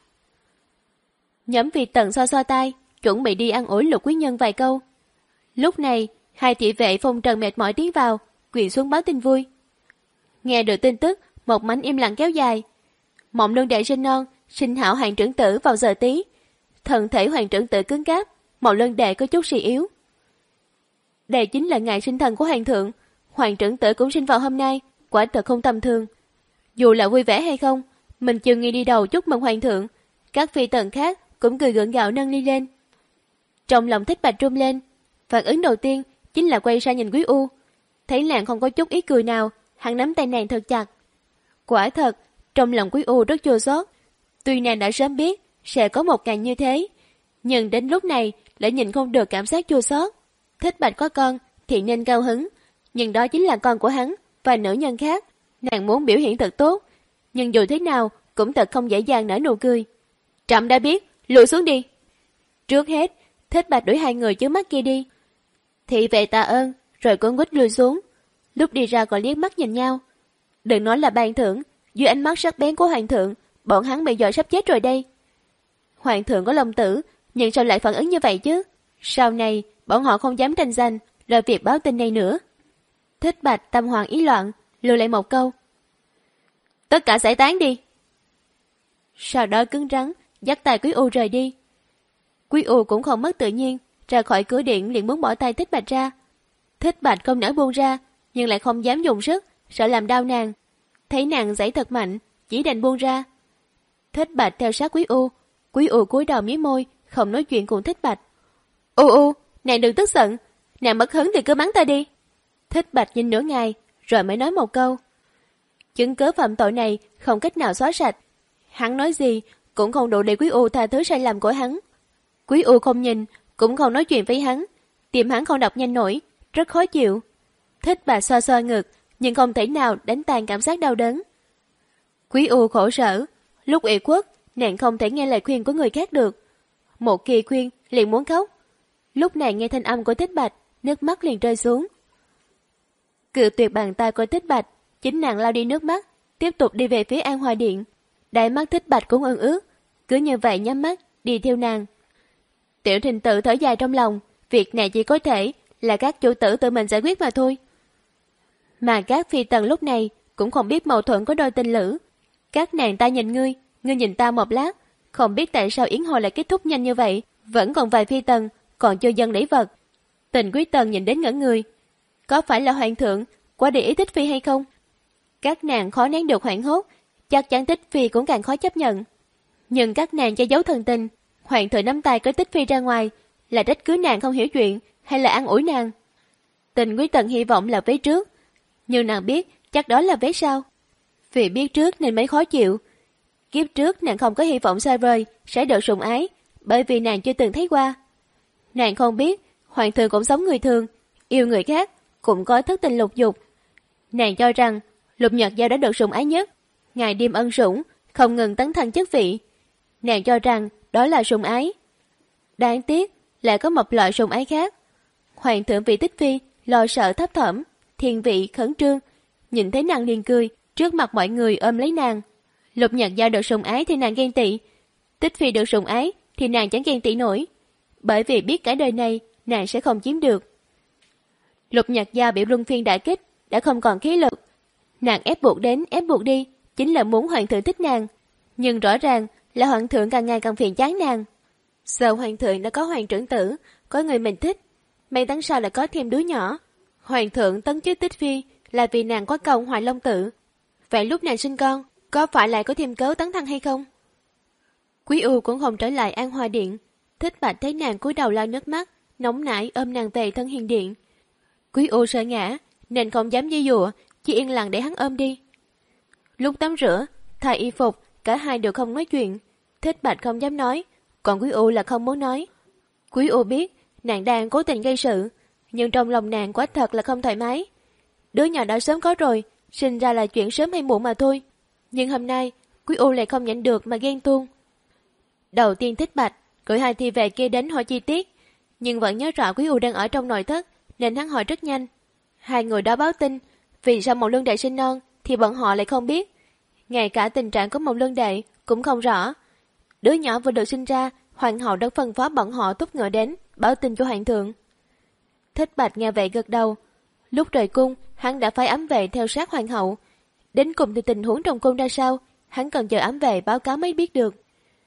Nhóm Việt Tần xoa xoa tay, chuẩn bị đi ăn ủi Lục Quý Nhân vài câu. Lúc này hai thị vệ phong trần mệt mỏi tiến vào, quỳ xuống báo tin vui. Nghe được tin tức, một mảnh im lặng kéo dài. Mộng Lương Đệ sinh non, sinh hảo hoàng trưởng tử vào giờ tí. Thân thể hoàng trưởng tử cứng cáp, Mộng Lương Đệ có chút suy yếu. Đây chính là ngày sinh thần của hoàng thượng, hoàng trưởng tử cũng sinh vào hôm nay, quả thật không tầm thường. Dù là vui vẻ hay không, mình chưa nghi đi đầu chúc mừng hoàng thượng, các phi tần khác cũng cười gượng gạo nâng ly lên. Trong lòng Thích Bạch run lên, phản ứng đầu tiên chính là quay sang nhìn Quý U. Thấy nàng không có chút ý cười nào, hắn nắm tay nàng thật chặt. Quả thật, trong lòng Quý U rất chua xót. Tuy nàng đã sớm biết sẽ có một ngày như thế, nhưng đến lúc này lại nhìn không được cảm giác chua xót. Thích Bạch có con thì nên cao hứng, nhưng đó chính là con của hắn và nữ nhân khác. Nàng muốn biểu hiện thật tốt, nhưng dù thế nào cũng thật không dễ dàng nở nụ cười. Trẫm đã biết, lùi xuống đi. Trước hết, Thích Bạch đuổi hai người trước mắt kia đi. Thị vệ tạ ơn, rồi cuốn quýt lùi xuống. Lúc đi ra còn liếc mắt nhìn nhau. Đừng nói là ban thưởng, dưới ánh mắt sắc bén của hoàng thượng, bọn hắn bị dọa sắp chết rồi đây. Hoàng thượng có lòng tử, nhưng sao lại phản ứng như vậy chứ? Sau này, bọn họ không dám tranh giành lời việc báo tin này nữa. Thích Bạch tâm hoàng ý loạn, lưu lại một câu. Tất cả giải tán đi. Sau đó cứng rắn, dắt tay Quý U rời đi. Quý U cũng không mất tự nhiên, ra khỏi cửa điện liền muốn bỏ tay Thích Bạch ra. Thích Bạch không nỡ buông ra, nhưng lại không dám dùng sức, sợ làm đau nàng. Thấy nàng giãy thật mạnh, chỉ đành buông ra. Thích Bạch theo sát Quý U. Quý U cúi đầu mí môi, không nói chuyện cùng Thích Bạch. U U, nàng đừng tức giận, nàng mất hứng thì cứ mắng ta đi. Thích Bạch nhìn nửa ngày, rồi mới nói một câu. Chứng cớ phạm tội này không cách nào xóa sạch. Hắn nói gì cũng không đủ để Quý U tha thứ sai lầm của hắn. Quý U không nhìn, cũng không nói chuyện với hắn. Tim hắn không đập nhanh nổi, rất khó chịu. Thích Bạch xoa xoa ngực, nhưng không thể nào đánh tan cảm giác đau đớn. Quý U khổ sở, lúc ủy khuất, nàng không thể nghe lời khuyên của người khác được. Một kỳ khuyên liền muốn khóc. Lúc này nghe thanh âm của Thích Bạch, nước mắt liền rơi xuống. Cự tuyệt bàn tay của Thích Bạch, chính nàng lao đi nước mắt, tiếp tục đi về phía An Hòa Điện. Đáy mắt Thích Bạch cũng ươn ướt, cứ như vậy nhắm mắt đi theo nàng. Tiểu Thình tự thở dài trong lòng, việc này chỉ có thể là các chủ tử tự mình giải quyết mà thôi. Mà các phi tần lúc này cũng không biết mâu thuẫn của đôi tình lữ. Các nàng ta nhìn ngươi, ngươi nhìn ta một lát, không biết tại sao yến hội lại kết thúc nhanh như vậy, vẫn còn vài phi tần còn chưa dâng lễ vật. Tình Quý Tần nhìn đến ngẩn người, có phải là hoàng thượng quá để ý Thích Phi hay không? Các nàng khó nén được hoảng hốt, chắc chắn Thích Phi cũng càng khó chấp nhận. Nhưng các nàng che giấu thần tình, hoàng thượng nắm tay cưới Thích Phi ra ngoài, là trách cứ nàng không hiểu chuyện hay là an ủi nàng? Tình Quý Tần hy vọng là vế trước, nhưng nàng biết chắc đó là vế sau. Vì biết trước nên mới khó chịu. Kiếp trước nàng không có hy vọng xa vời sẽ được sủng ái, bởi vì nàng chưa từng thấy qua. Nàng không biết hoàng thượng cũng giống người thường, yêu người khác, cũng có thất tình lục dục. Nàng cho rằng Lục Nhật Giao đã được sủng ái nhất, ngày đêm ân sủng, không ngừng tấn thăng chức vị. Nàng cho rằng đó là sủng ái. Đáng tiếc lại có một loại sủng ái khác. Hoàng thượng vì Tích Phi lo sợ thấp thỏm, thiên vị khẩn trương, nhìn thấy nàng liền cười, trước mặt mọi người ôm lấy nàng. Lục Nhật Giao được sủng ái thì nàng ghen tị, Tích Phi được sủng ái thì nàng chẳng ghen tị nổi, bởi vì biết cả đời này nàng sẽ không chiếm được. Lục Nhật Giao bị luân phiên đại kích, đã không còn khí lực. Nàng ép buộc đến ép buộc đi, chính là muốn hoàng thượng thích nàng, nhưng rõ ràng là hoàng thượng càng ngày càng phiền chán nàng. Giờ hoàng thượng đã có hoàng trưởng tử, có người mình thích, mấy tháng sau lại có thêm đứa nhỏ. Hoàng thượng tấn chức Tích Phi là vì nàng có công Hoài Long Tự. Vậy lúc nàng sinh con, có phải lại có thêm cớ tấn thăng hay không? Quý U cũng không trở lại An Hòa Điện. Thích Bạch thấy nàng cúi đầu lau nước mắt, nóng nảy ôm nàng về thân hiền điện. Quý U sợ ngã, nên không dám dây dụa, chỉ yên lặng để hắn ôm đi. Lúc tắm rửa, thay y phục, cả hai đều không nói chuyện. Thích Bạch không dám nói, còn Quý U là không muốn nói. Quý U biết nàng đang cố tình gây sự, nhưng trong lòng nàng quá thật là không thoải mái. Đứa nhỏ đã sớm có rồi, sinh ra là chuyện sớm hay muộn mà thôi. Nhưng hôm nay, Quý U lại không nhịn được mà ghen tuông. Đầu tiên Thích Bạch gọi hai thi vệ kia đến hỏi chi tiết, nhưng vẫn nhớ rõ Quý U đang ở trong nội thất, nên hắn hỏi rất nhanh. Hai người đó báo tin, vì sao Mộng Lương Đệ sinh non thì bọn họ lại không biết. Ngay cả tình trạng của Mộng Lương Đệ cũng không rõ. Đứa nhỏ vừa được sinh ra, hoàng hậu đã phân phó bọn họ túc ngựa đến, báo tin cho hoàng thượng. Thích Bạch nghe vậy gật đầu. Lúc rời cung, hắn đã phải ám vệ theo sát hoàng hậu. Đến cùng thì tình huống trong cung ra sao, hắn cần chờ ám vệ báo cáo mới biết được.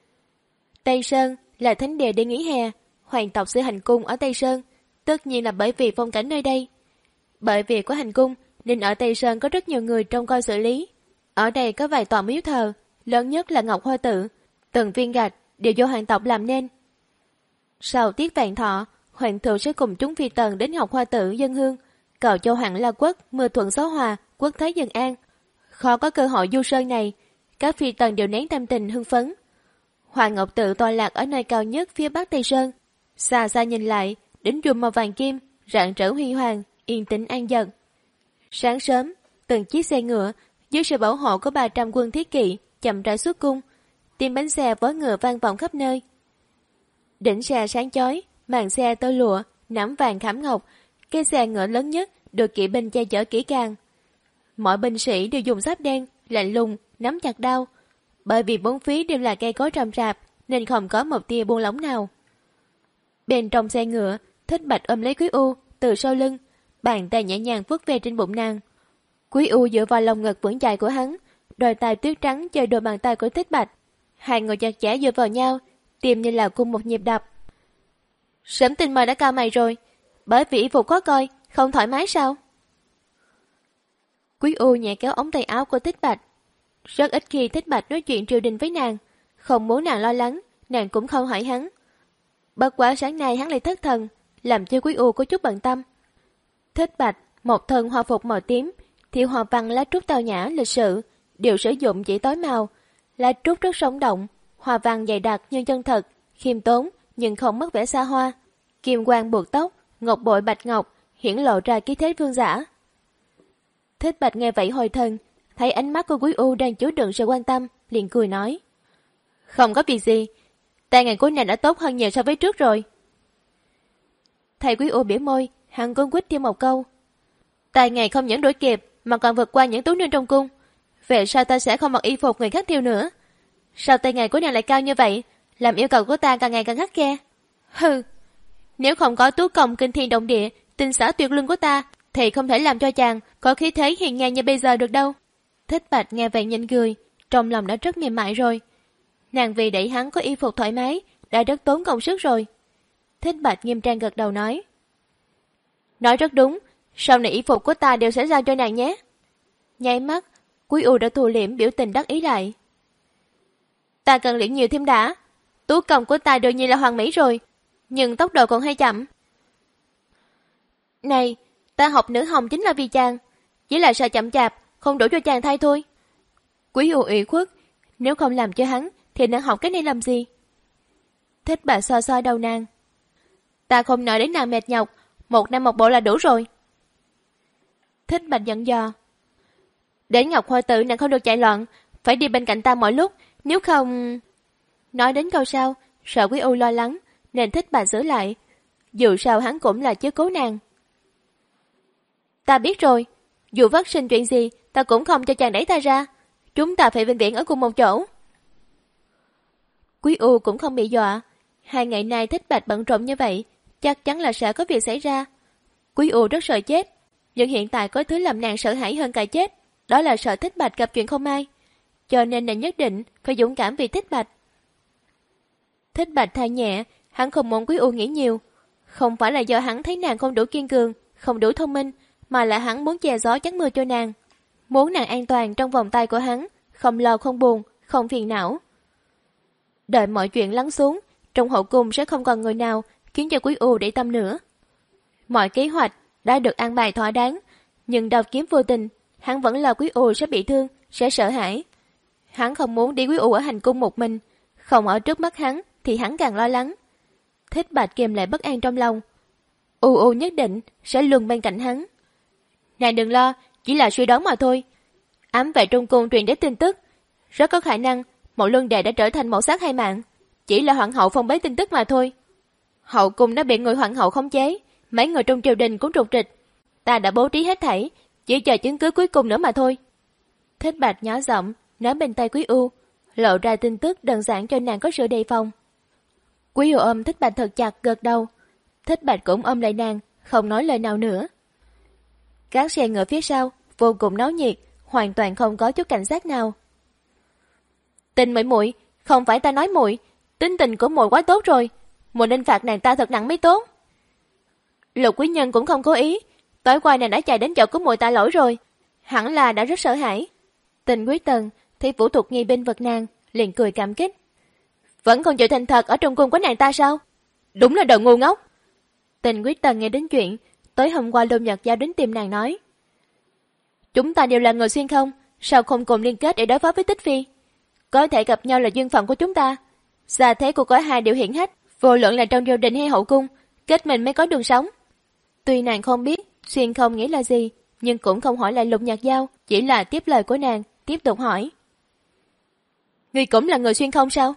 Tây Sơn là thánh địa để nghỉ hè, hoàng tộc sẽ hành cung ở Tây Sơn, tất nhiên là bởi vì phong cảnh nơi đây. Bởi vì có hành cung nên ở Tây Sơn có rất nhiều người trông coi xử lý. Ở đây có vài tòa miếu thờ, lớn nhất là Ngọc Hoa Tự, từng viên gạch đều do hoàng tộc làm nên. Sau tiết vạn thọ, hoàng thượng sẽ cùng chúng phi tần đến Ngọc Hoa Tự dân hương, cầu cho Hoàng La Quốc mưa thuận gió hòa, quốc thái dân an. Khó có cơ hội du sơn này, các phi tần đều nén tâm tình hưng phấn. Hoàng Ngọc Tự tọa lạc ở nơi cao nhất phía bắc Tây Sơn. Xa xa nhìn lại, đỉnh chùm màu vàng kim, rạng rỡ huy hoàng, yên tĩnh an dật. Sáng sớm, từng chiếc xe ngựa, dưới sự bảo hộ của ba trăm quân thiết kỵ, chậm rãi xuất cung. Tiếng bánh xe vó ngựa vang vọng khắp nơi. Đỉnh xe sáng chói, màn xe tơ lụa, nắm vàng khảm ngọc, cái xe ngựa lớn nhất được kỵ binh che chở kỹ càng. Mọi binh sĩ đều dùng giáp đen, lạnh lùng, nắm chặt đao. Bởi vì bốn phía đều là cây cối rậm rạp, nên không có một tia buông lỏng nào. Bên trong xe ngựa, Thích Bạch ôm lấy Quý U từ sau lưng, bàn tay nhẹ nhàng vuốt về trên bụng nàng. Quý U dựa vào lòng ngực vững chãi của hắn, đôi tay tuyết trắng chơi đôi bàn tay của Thích Bạch. Hai người chặt chẽ dựa vào nhau, tim như là cùng một nhịp đập. Sớm tin mời đã cao mày rồi, bởi vì y phục khó coi, không thoải mái sao? Quý U nhẹ kéo ống tay áo của Thích Bạch. Rất ít khi Thích Bạch nói chuyện triều đình với nàng, không muốn nàng lo lắng, nàng cũng không hỏi hắn. Bất quá sáng nay hắn lại thất thần, làm cho Quý U có chút bận tâm. Thích Bạch, một thân hoa phục màu tím, thiệu hoa văn lá trúc tao nhã lịch sự, đều sử dụng chỉ tối màu. Lá trúc rất sống động, hoa văn dày đặc nhưng chân thật, khiêm tốn nhưng không mất vẻ xa hoa. Kim quang buộc tóc, ngọc bội bạch ngọc, hiển lộ ra khí thế vương giả. Thích Bạch nghe vậy hồi thần, thấy ánh mắt của Quý U đang chứa đựng sự quan tâm, liền cười nói: Không có việc gì, tay ngày của nàng đã tốt hơn nhiều so với trước rồi. Thầy Quý U bĩu môi, hắn cuốn quýt thêm một câu: Tay ngày không những đuổi kịp mà còn vượt qua những tú nương trong cung. Về sao ta sẽ không mặc y phục người khác thiêu nữa? Sao tay ngày của nàng lại cao như vậy, làm yêu cầu của ta càng ngày càng khắt khe? Hừ, nếu không có tú công kinh thiên động địa, tinh xảo tuyệt luân của ta, thì không thể làm cho chàng có khí thế hiền ngang như bây giờ được đâu. Thích Bạch nghe vậy nhìn cười, trong lòng đã rất mềm mại rồi. Nàng vì để hắn có y phục thoải mái, đã rất tốn công sức rồi. Thích Bạch nghiêm trang gật đầu nói: Nói rất đúng, sau này y phục của ta đều sẽ giao cho nàng nhé. Nháy mắt, Quý U đã thu liễm biểu tình đắc ý lại. Ta cần luyện nhiều thêm đã. Tú công của ta đương nhiên là hoàn mỹ rồi, nhưng tốc độ còn hơi chậm. Này, ta học nữ hồng chính là vì chàng, chỉ là sợ chậm chạp, không đủ cho chàng thay thôi. Quý U ủy khuất, nếu không làm cho hắn thì nàng học cái này làm gì? Thích Bạch xoa xoa đầu nàng. Ta không nợ đến nàng mệt nhọc, một năm một bộ là đủ rồi. Thích Bạch giận dò. Đến Ngọc Hoa Tự nàng không được chạy loạn, phải đi bên cạnh ta mọi lúc, nếu không... Nói đến câu sau, sợ Quý U lo lắng, nên Thích Bạch giữ lại. Dù sao hắn cũng là chiếu cố nàng. Ta biết rồi, dù phát sinh chuyện gì, ta cũng không cho chàng đẩy ta ra. Chúng ta phải vĩnh viễn ở cùng một chỗ. Quý U cũng không bị dọa. Hai ngày nay Thích Bạch bận rộn như vậy, chắc chắn là sẽ có việc xảy ra. Quý U rất sợ chết, nhưng hiện tại có thứ làm nàng sợ hãi hơn cả chết, đó là sợ Thích Bạch gặp chuyện không may. Cho nên nàng nhất định phải dũng cảm vì Thích Bạch. Thích Bạch than nhẹ, hắn không muốn Quý U nghĩ nhiều. Không phải là do hắn thấy nàng không đủ kiên cường, không đủ thông minh, mà là hắn muốn che gió chắn mưa cho nàng. Muốn nàng an toàn trong vòng tay của hắn, không lo không buồn, không phiền não. Đợi mọi chuyện lắng xuống, trong hậu cung sẽ không còn người nào khiến cho Quý U để tâm nữa. Mọi kế hoạch đã được an bài thỏa đáng, nhưng đao kiếm vô tình, hắn vẫn lo Quý U sẽ bị thương, sẽ sợ hãi. Hắn không muốn đi Quý U ở hành cung một mình, không ở trước mắt hắn thì hắn càng lo lắng. Thích Bạch kìm lại bất an trong lòng. U U nhất định sẽ luôn bên cạnh hắn. Nàng đừng lo, chỉ là suy đoán mà thôi. Ám vệ trong cung truyền đến tin tức, rất có khả năng Mộ Luân Đệ đã trở thành mẫu sát hai mạng, chỉ là hoàng hậu phong bế tin tức mà thôi. Hậu cung đã bị người hoàng hậu khống chế, mấy người trong triều đình cũng trục trịch. Ta đã bố trí hết thảy, chỉ chờ chứng cứ cuối cùng nữa mà thôi. Thích Bạch nhỏ giọng nói bên tay Quý U, lộ ra tin tức đơn giản cho nàng có sự đề phòng. Quý U ôm Thích Bạch thật chặt, gật đầu. Thích Bạch cũng ôm lại nàng, không nói lời nào nữa. Các xe ngựa phía sau vô cùng náo nhiệt, hoàn toàn không có chút cảnh giác nào. Tình muội muội, không phải ta nói muội, tính tình của muội quá tốt rồi, muội nên phạt nàng ta thật nặng mới tốt. Lục quý nhân cũng không cố ý, tối qua nàng đã chạy đến chỗ của muội ta lỗi rồi, hẳn là đã rất sợ hãi. Tình Quý Tần thấy Vũ Thuật Nghi bên vật nàng, liền cười cảm kích. Vẫn còn chịu thành thật ở trong cung của nàng ta sao? Đúng là đồ ngu ngốc. Tình Quý Tần nghe đến chuyện, Tối hôm qua Lục Nhật Giao đến tìm nàng nói, chúng ta đều là người xuyên không, sao không cùng liên kết để đối phó với Tích Phi? Có thể gặp nhau là duyên phận của chúng ta. Gia thế của cả hai đều hiển hách, vô luận là trong triều đình hay hậu cung, kết mình mới có đường sống. Tuy nàng không biết xuyên không nghĩa là gì, nhưng cũng không hỏi lại Lục Nhật Giao, chỉ là tiếp lời của nàng, tiếp tục hỏi. Ngươi cũng là người xuyên không sao?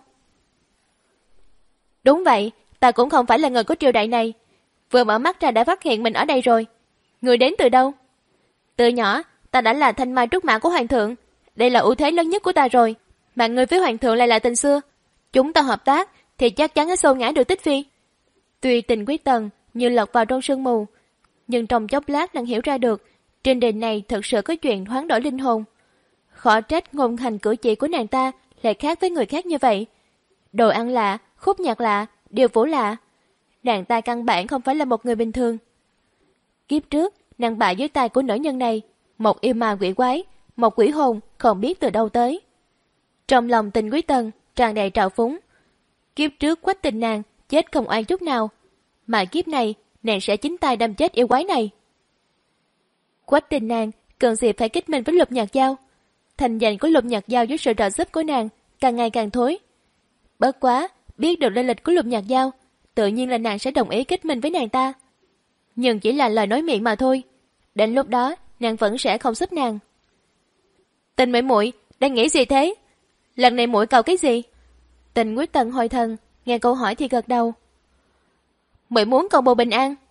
Đúng vậy, ta cũng không phải là người của triều đại này. Vừa mở mắt ra đã phát hiện mình ở đây rồi. Ngươi đến từ đâu? Từ nhỏ, ta đã là thanh mai trúc mã của hoàng thượng. Đây là ưu thế lớn nhất của ta rồi. Mà ngươi với hoàng thượng lại là tình xưa. Chúng ta hợp tác thì chắc chắn sẽ xô ngã được Tích Phi. Tuy tình Quý Tần như lọt vào trong sương mù, nhưng trong chốc lát nàng hiểu ra được trên đền này thật sự có chuyện hoán đổi linh hồn. Khó trách ngôn hành cử chỉ của nàng ta lại khác với người khác như vậy. Đồ ăn lạ, khúc nhạc lạ, điều vũ lạ. Nàng ta căn bản không phải là một người bình thường. Kiếp trước, nàng bại dưới tay của nữ nhân này, một yêu ma quỷ quái, một quỷ hồn không biết từ đâu tới. Trong lòng tình Quý Tần tràn đầy trào phúng. Kiếp trước Quách tình nàng chết không oan chút nào, mà kiếp này nàng sẽ chính tay đâm chết yêu quái này. Quách tình nàng cần gì phải kích minh với Lục Nhật Giao. Thành danh của Lục Nhật Giao với sự trợ giúp của nàng càng ngày càng thối. Bất quá, biết được lai lịch của Lục Nhật Giao, tự nhiên là nàng sẽ đồng ý kết minh với nàng ta. Nhưng chỉ là lời nói miệng mà thôi. Đến lúc đó, nàng vẫn sẽ không giúp nàng. Tình muội muội đang nghĩ gì thế? Lần này muội cầu cái gì? Tình Quý Tần hồi thần, nghe câu hỏi thì gật đầu. Muội muốn cầu bầu bình an.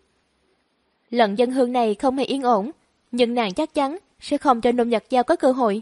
Lần dân hương này không hề yên ổn, nhưng nàng chắc chắn sẽ không cho Lục Nhật Giao có cơ hội.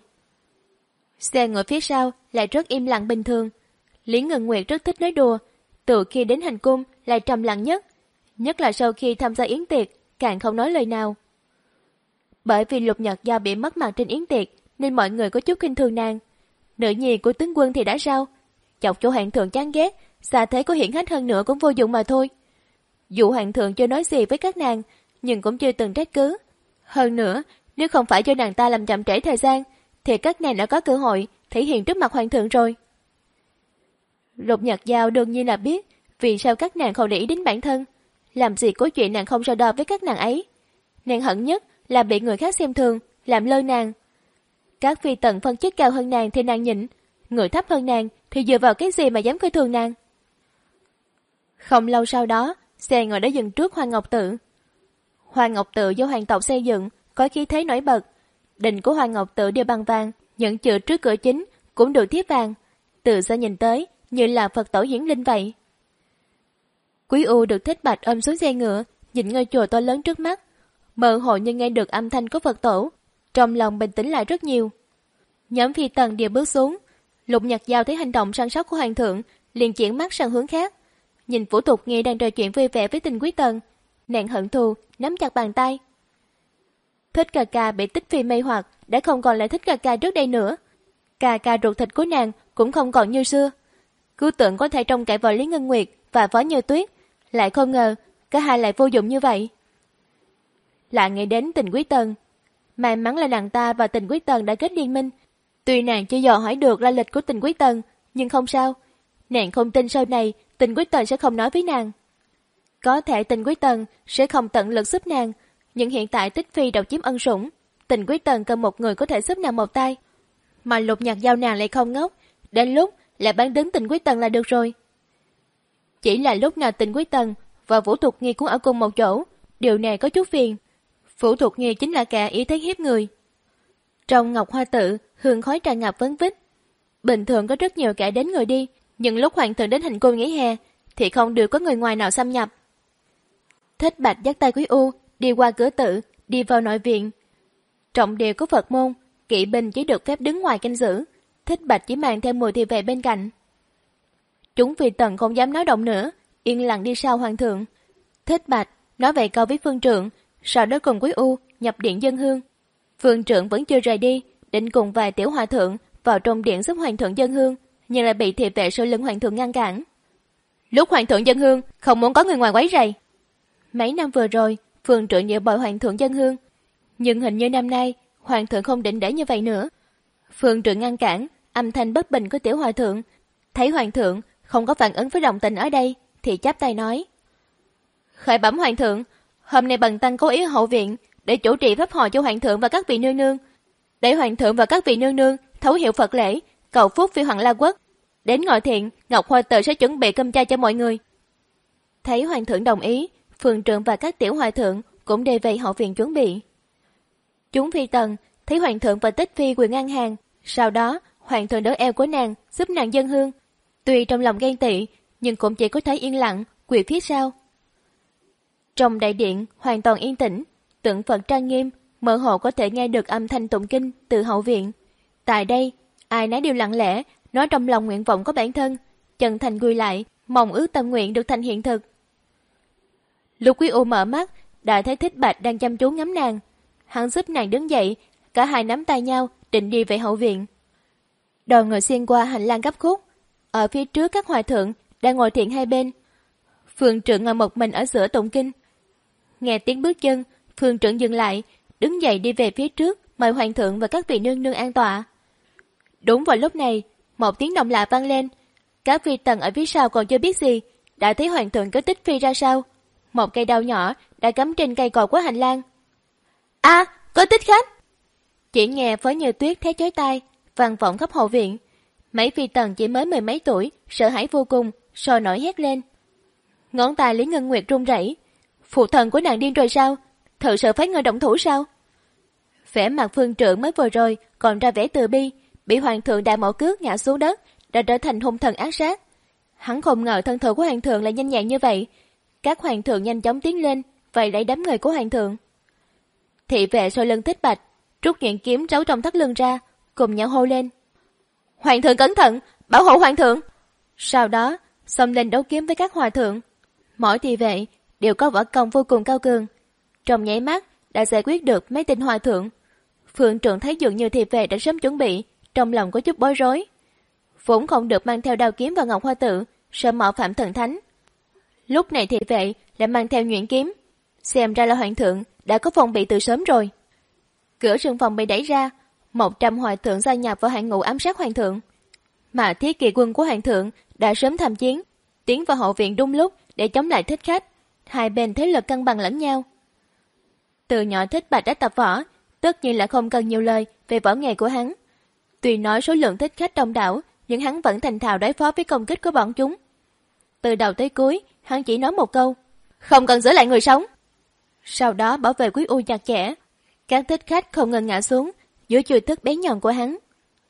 Xe ngồi phía sau lại rất im lặng bình thường. Lý Ngân Nguyệt rất thích nói đùa, từ khi đến hành cung lại trầm lặng nhất, nhất là sau khi tham gia yến tiệc càng không nói lời nào. Bởi vì Lục Nhật Giao bị mất mặt trên yến tiệc nên mọi người có chút khinh thường nàng. Nữ nhi của tướng quân thì đã sao? Chọc chỗ hoàng thượng chán ghét, xa thế có hiển hách hơn nữa cũng vô dụng mà thôi. Dù hoàng thượng chưa nói gì với các nàng, nhưng cũng chưa từng trách cứ. Hơn nữa, nếu không phải cho nàng ta làm chậm trễ thời gian, thì các nàng đã có cơ hội thể hiện trước mặt hoàng thượng rồi. Lục Nhật Giao đương nhiên là biết vì sao các nàng không để ý đến bản thân, làm gì có chuyện nàng không so đo với các nàng ấy. Nàng hận nhất là bị người khác xem thường, làm lơ nàng. Các phi tần phân chức cao hơn nàng thì nàng nhịn, người thấp hơn nàng thì dựa vào cái gì mà dám coi thường nàng. Không lâu sau đó, xe ngồi đã dừng trước Hoàng Ngọc Tự. Hoàng Ngọc Tự do hoàng tộc xây dựng, có khí thế nổi bật. Đình của Hoàng Ngọc Tự đều bằng vàng, những chữ trước cửa chính cũng được thiếp vàng. Từ xa nhìn tới như là Phật tổ hiển linh vậy. Quý U được Thích Bạch ôm xuống xe ngựa, nhìn ngôi chùa to lớn trước mắt, mơ hồ như nghe được âm thanh của Phật tổ, trong lòng bình tĩnh lại rất nhiều. Nhóm phi tần đều bước xuống. Lục Nhật Giao thấy hành động săn sóc của hoàng thượng, liền chuyển mắt sang hướng khác. Nhìn Vũ Tục Nghi đang trò chuyện vui vẻ với Tình Quý Tần, nàng hận thù nắm chặt bàn tay. Thích ca ca bị Tích Phi mê hoặc, đã không còn là Thích ca ca trước đây nữa. Ca ca ruột thịt của nàng cũng không còn như xưa. Cứ tưởng có thể trông cậy vào Lý Ngân Nguyệt và Phó Như Tuyết, lại không ngờ cả hai lại vô dụng như vậy. Lại nghĩ đến Tình Quý Tần, may mắn là nàng ta và Tình Quý Tần đã kết liên minh. Tuy nàng chưa dò hỏi được lai lịch của Tình Quý Tần, nhưng không sao. Nàng không tin sau này Tình Quý Tần sẽ không nói với nàng. Có thể Tình Quý Tần sẽ không tận lực giúp nàng, nhưng hiện tại Tích Phi độc chiếm ân sủng, Tình Quý Tần cần một người có thể giúp nàng một tay. Mà Lục Nhật Giao nàng lại không ngốc, đến lúc lại bán đứng Tình Quý Tần là được rồi. Chỉ là lúc nào Tình Quý Tần và Vũ Thục Nghi cũng ở cùng một chỗ, điều này có chút phiền. Vũ Thục Nghi chính là kẻ ý thế hiếp người. Trong Ngọc Hoa Tự, hương khói tràn ngập vấn vít. Bình thường có rất nhiều kẻ đến người đi, nhưng lúc hoàng thượng đến hành cung nghỉ hè thì không được có người ngoài nào xâm nhập. Thích Bạch dắt tay Quý U đi qua cửa tự, đi vào nội viện. Trọng điều của Phật môn, kỵ binh chỉ được phép đứng ngoài canh giữ. Thích Bạch chỉ mang theo mười thị vệ bên cạnh. Chúng phi tần không dám nói động nữa, yên lặng đi sau hoàng thượng. Thích Bạch nói về câu với phương trượng, sau đó cùng Quý U nhập điện dân hương. Phương trượng vẫn chưa rời đi, định cùng vài tiểu hòa thượng vào trong điện giúp hoàng thượng dân hương, nhưng lại bị thị vệ sau lưng hoàng thượng ngăn cản. Lúc hoàng thượng dân hương, không muốn có người ngoài quấy rầy. Mấy năm vừa rồi, phương trượng nhờ bội hoàng thượng dân hương, nhưng hình như năm nay hoàng thượng không định để như vậy nữa. Phương trượng ngăn cản, âm thanh bất bình của tiểu hòa thượng. Thấy hoàng thượng không có phản ứng với động tình ở đây, thì chắp tay nói: Khởi bẩm hoàng thượng, Hôm nay bần tăng cố ý ở hậu viện để chủ trì pháp hội cho hoàng thượng và các vị nương nương, để hoàng thượng và các vị nương nương thấu hiểu Phật lễ, cầu phúc phi hoàng La Quốc. Đến ngồi thiện, Ngọc Hoa Tự sẽ chuẩn bị cơm chay cho mọi người. Thấy hoàng thượng đồng ý, phường trưởng và các tiểu hòa thượng cũng đều về hậu viện chuẩn bị. Chúng phi tần thấy hoàng thượng và Tích Phi quỳ ngang hàng, sau đó hoàng thượng đỡ eo của nàng giúp nàng dâng hương. Tuy trong lòng ghen tị, nhưng cũng chỉ có thấy yên lặng quỳ phía sau. Trong đại điện hoàn toàn yên tĩnh, tượng Phật trang nghiêm, mơ hồ có thể nghe được âm thanh tụng kinh từ hậu viện. Tại đây, ai nấy đều lặng lẽ nói trong lòng nguyện vọng của bản thân, chân thành gửi lại, mong ước tâm nguyện được thành hiện thực. Lục Quý U mở mắt, đã thấy Thích Bạch đang chăm chú ngắm nàng. Hắn giúp nàng đứng dậy, cả hai nắm tay nhau, định đi về hậu viện. Đoàn người xuyên qua hành lang gấp khúc, ở phía trước các hòa thượng đang ngồi thiện hai bên. Phường trưởng ngồi một mình ở giữa tụng kinh. Nghe tiếng bước chân, phường trưởng dừng lại, đứng dậy đi về phía trước, mời hoàng thượng và các vị nương nương an tọa. Đúng vào lúc này, một tiếng động lạ vang lên. Các phi tần ở phía sau còn chưa biết gì, đã thấy hoàng thượng có Tích Phi ra sau. Một cây đao nhỏ đã cắm trên cây cột của hành lang. A, à, có Tích khách! Chỉ nghe với Như Tuyết thấy chói tai, vang vọng khắp hậu viện. Mấy phi tần chỉ mới mười mấy tuổi, sợ hãi vô cùng, sôi nổi hét lên. Ngón tay Lý Ngân Nguyệt run rẩy. Phụ thần của nàng điên rồi sao? Thật sự phải người động thủ sao? Vẻ mặt phương trưởng mới vừa rồi còn ra vẻ từ bi, bị hoàng thượng đại một cước ngã xuống đất, đã trở thành hung thần ác sát. Hắn không ngờ thân thủ của hoàng thượng lại nhanh nhẹn như vậy. Các hoàng thượng nhanh chóng tiến lên, vậy lấy đám người của hoàng thượng. Thị vệ sau lưng Thích Bạch rút nhuyễn kiếm giấu trong thắt lưng ra, cùng nhau hô lên: Hoàng thượng cẩn thận, bảo hộ hoàng thượng! Sau đó xông lên đấu kiếm với các hòa thượng. Mỗi thị vệ đều có võ công vô cùng cao cường, trong nháy mắt đã giải quyết được mấy tên hòa thượng. Phượng trưởng thấy dường như thị vệ đã sớm chuẩn bị, trong lòng có chút bối rối. Vốn không được mang theo đao kiếm vào Ngọc Hoa Tự, sợ mạo phạm thần thánh. Lúc này thị vệ lại mang theo nhuyễn kiếm, xem ra là hoàng thượng đã có phòng bị từ sớm rồi. Cửa sương phòng bị đẩy ra, một trăm hòa thượng gia nhập vào hàng ngũ ám sát hoàng thượng. Mà thiết kỵ quân của hoàng thượng đã sớm tham chiến, tiến vào hậu viện đúng lúc để chống lại Thích khách. Hai bên thế lực cân bằng lẫn nhau. Từ nhỏ Thích Bạch đã tập võ, tất nhiên là không cần nhiều lời về võ nghệ của hắn. Tuy nói số lượng thích khách đông đảo, nhưng hắn vẫn thành thạo đối phó với công kích của bọn chúng. Từ đầu tới cuối, hắn chỉ nói một câu: không cần giữ lại người sống. Sau đó bảo vệ Quý U chặt chẽ, các thích khách không ngừng ngã xuống dưới chiêu thức bén nhọn của hắn.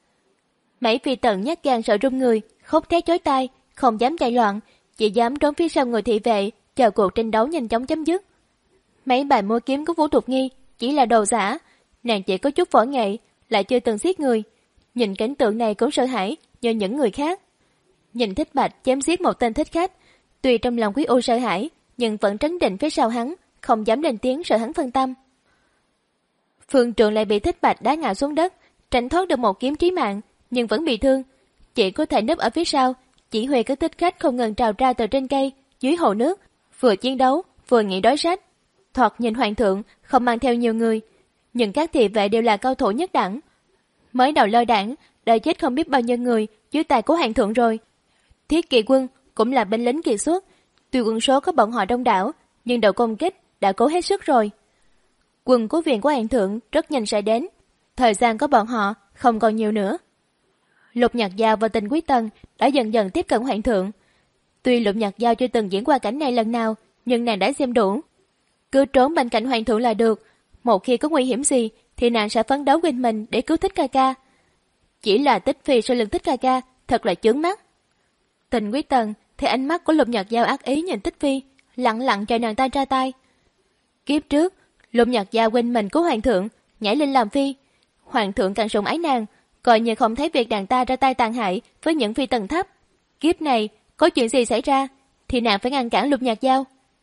Mấy phi tần nhát gan sợ run người, khóc thét chói tai, không dám chạy loạn, chỉ dám trốn phía sau người thị vệ, chờ cuộc tranh đấu nhanh chóng chấm dứt. Mấy bài múa kiếm của Vũ Thục Nghi chỉ là đồ giả, nàng chỉ có chút võ nghệ, lại chưa từng giết người. Nhìn cảnh tượng này cũng sợ hãi như những người khác. Nhìn Thích Bạch chém giết một tên thích khách, tuy trong lòng Quý U sợ hãi, nhưng vẫn trấn định phía sau hắn, không dám lên tiếng sợ hắn phân tâm. Phương Trượng lại bị Thích Bạch đá ngã xuống đất, tránh thoát được một kiếm chí mạng, nhưng vẫn bị thương, chỉ có thể núp ở phía sau, chỉ huy các thích khách không ngừng trào ra từ trên cây, dưới hồ nước, vừa chiến đấu vừa nghĩ đối sách. Thoạt nhìn hoàng thượng không mang theo nhiều người, nhưng các thị vệ đều là cao thủ nhất đẳng. Mới đầu lôi đảng đã chết không biết bao nhiêu người dưới tay của hoàng thượng rồi. Thiết kỵ quân cũng là binh lính kiệt xuất, tuy quân số có bọn họ đông đảo, nhưng đầu công kích đã cố hết sức rồi. Quân cứu viện của hoàng thượng rất nhanh sẽ đến, thời gian của bọn họ không còn nhiều nữa. Lục Nhạc Giao và Tình Quý Tần đã dần dần tiếp cận hoàng thượng. Tuy Lục Nhạc Giao chưa từng diễn qua cảnh này lần nào, nhưng nàng đã xem đủ. Cứ trốn bên cạnh hoàng thượng là được, một khi có nguy hiểm gì thì nàng sẽ phấn đấu quên mình để cứu Thích ca ca. Chỉ là Tích Phi sau lưng Thích ca ca thật là chướng mắt. Tình Quý Tần thấy ánh mắt của Lục Nhạc Giao ác ý nhìn Tích Phi, lặng lặng chờ nàng ta ra tay. Kiếp trước, Lục Nhạc Giao quên mình cứu hoàng thượng, nhảy lên làm phi. Hoàng thượng càng sủng ái nàng, coi như không thấy việc nàng ta ra tay tàn hại với những phi tần thấp. Kiếp này có chuyện gì xảy ra thì nàng phải ngăn cản Lục Nhạc Giao.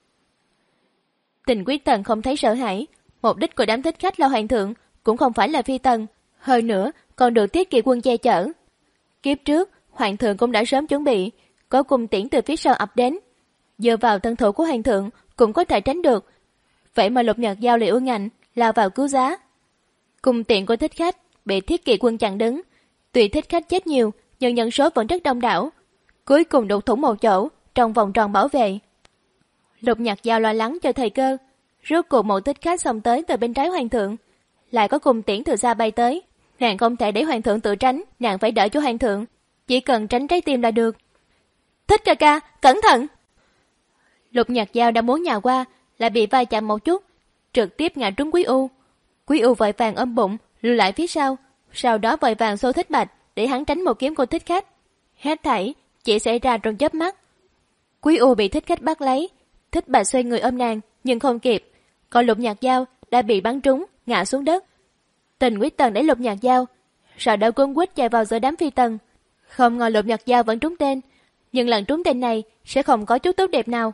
Tình Quý Tần không thấy sợ hãi, mục đích của đám thích khách là hoàng thượng cũng không phải là phi tần, hơn nữa còn được thiết kỵ quân che chở. Kiếp trước hoàng thượng cũng đã sớm chuẩn bị, có cung tiễn từ phía sau ập đến, dựa vào thân thủ của hoàng thượng cũng có thể tránh được. Vậy mà Lục Nhạc Giao lại ương ngạnh lao vào cứu giá. Cung tiễn của thích khách bị thiết kỵ quân chặn đứng, tuy thích khách chết nhiều nhưng nhân số vẫn rất đông đảo, cuối cùng đục thủng một chỗ trong vòng tròn bảo vệ. Lục Nhạc Giao lo lắng cho thời cơ, Rốt cuộc một thích khách xông tới từ bên trái hoàng thượng, lại có cung tiễn từ xa bay tới. Nàng không thể để hoàng thượng tự tránh, nàng phải đỡ cho hoàng thượng, chỉ cần tránh trái tim là được. Thích ca ca, cẩn thận! Lục Nhạc Dao đã muốn nhào qua, lại bị va chạm một chút, trực tiếp ngã trúng Quý U. Quý U vội vàng ôm bụng, lùi lại phía sau, sau đó vội vàng xô Thích Bạch để hắn tránh một kiếm của thích khách. Hết thảy chỉ xảy ra trong chớp mắt. Quý U bị thích khách bắt lấy, Thích Bạch xoay người ôm nàng nhưng không kịp, còn Lục Nhạc Dao đã bị bắn trúng, ngã xuống đất. Tình Quyết Tần đẩy Lục Nhạc Dao, sau đó cuốn quýt chạy vào giữa đám phi tần. Không ngờ Lục Nhạc Dao vẫn trúng tên, nhưng lần trúng tên này sẽ không có chút tốt đẹp nào.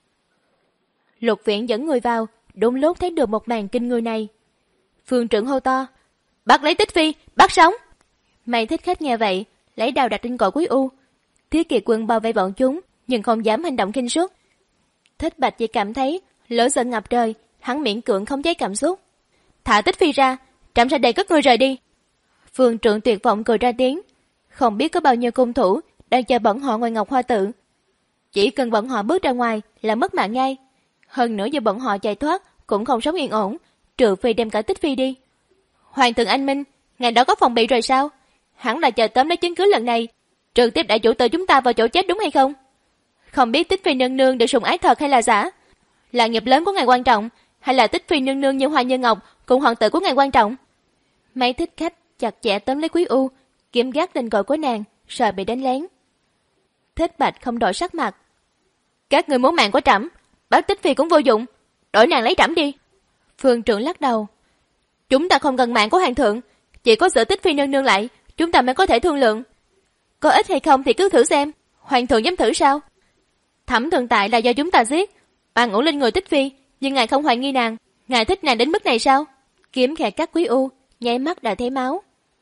Lục Viễn dẫn người vào, đúng lúc thấy được một màn kinh người này. Phương trưởng hô to, bắt lấy Tích Phi, bắt sống. Mấy thích khách nghe vậy, lấy đao đặt trên cổ Quý U. Thiết Kỵ quân bao vây bọn chúng, nhưng không dám hành động khinh suất. Thích Bạch chỉ cảm thấy lửa giận ngập trời, hắn miễn cưỡng không chế cảm xúc. Thả Tích Phi ra, trẫm sẽ đẩy các ngươi rời đi. Phương trưởng tuyệt vọng cười ra tiếng, không biết có bao nhiêu cung thủ đang chờ bọn họ ngoài Ngọc Hoa Tự. Chỉ cần bọn họ bước ra ngoài là mất mạng ngay. Hơn nữa giờ bọn họ chạy thoát cũng không sống yên ổn, trừ phi đem cả Tích Phi đi. Hoàng thượng anh minh, ngày đó có phòng bị rồi sao? Hẳn là chờ tóm lấy chứng cứ lần này, trực tiếp đại chủ tử chúng ta vào chỗ chết đúng hay không? Không biết Tích Phi nương nương được sủng ái thật hay là giả? Là nghiệp lớn của ngài quan trọng, hay là Tích Phi nương nương như Hoa Như Ngọc cùng hoàng tử của ngài quan trọng? Mấy thích khách chặt chẽ tóm lấy Quý U, kiếm gác lên cổ của nàng, sợ bị đánh lén. Thích Bạch không đổi sắc mặt. Các người muốn mạng của trẫm, bắt Tích Phi cũng vô dụng, đổi nàng lấy trẫm đi. Phương trưởng lắc đầu. Chúng ta không cần mạng của hoàng thượng, chỉ có giữ Tích Phi nương nương lại, chúng ta mới có thể thương lượng. Có ích hay không thì cứ thử xem, hoàng thượng dám thử sao? Thẩm Thường Tại là do chúng ta giết, bàn ngủ lên người Tích Phi, nhưng ngài không hoài nghi nàng, ngài thích nàng đến mức này sao? Kiếm khẽ cắt Quý U, nháy mắt đã thấy máu.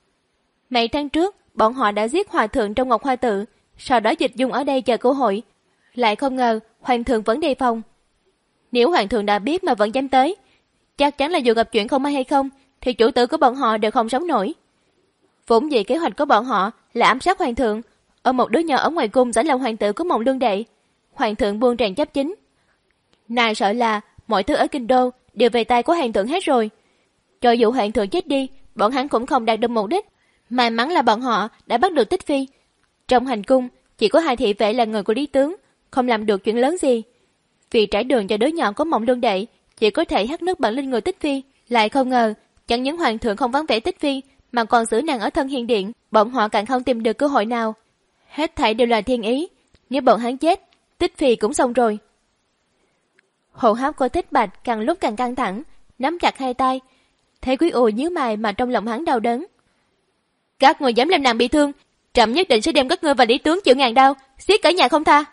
Mấy tháng trước, bọn họ đã giết hòa thượng trong Ngọc Hoa Tự, sau đó dịch dung ở đây chờ cơ hội. Lại không ngờ hoàng thượng vẫn đề phòng. Nếu hoàng thượng đã biết mà vẫn dám tới, chắc chắn là dù gặp chuyện không may hay không thì chủ tử của bọn họ đều không sống nổi. Vốn dĩ kế hoạch của bọn họ là ám sát hoàng thượng, ở một đứa nhỏ ở ngoài cung giả làm hoàng tử của Mộng Lương Đệ. Hoàng thượng buông tràn chấp chính. Nàng sợ là mọi thứ ở kinh đô đều về tay của hoàng thượng hết rồi. Cho dù hoàng thượng chết đi, bọn hắn cũng không đạt được mục đích. May mắn là bọn họ đã bắt được Tích Phi. Trong hành cung chỉ có hai thị vệ là người của Lý tướng, không làm được chuyện lớn gì. Vì trải đường cho đứa nhỏ của Mộng Lương Đệ, chỉ có thể hắt nước bẩn lên người Tích Phi. Lại không ngờ, chẳng những hoàng thượng không vắng vẻ Tích Phi, mà còn giữ nàng ở thân hiền điện, bọn họ càng không tìm được cơ hội nào. Hết thảy đều là thiên ý, nếu bọn hắn chết, Tích Phi cũng xong rồi. Hô hấp của Thích Bạch càng lúc càng căng thẳng, nắm chặt hai tay, thấy Quý U nhíu mày mà trong lòng hắn đau đớn. Các người dám làm nàng bị thương, trẫm nhất định sẽ đem các ngươi và Lý tướng chịu ngàn đau, giết cả nhà không tha.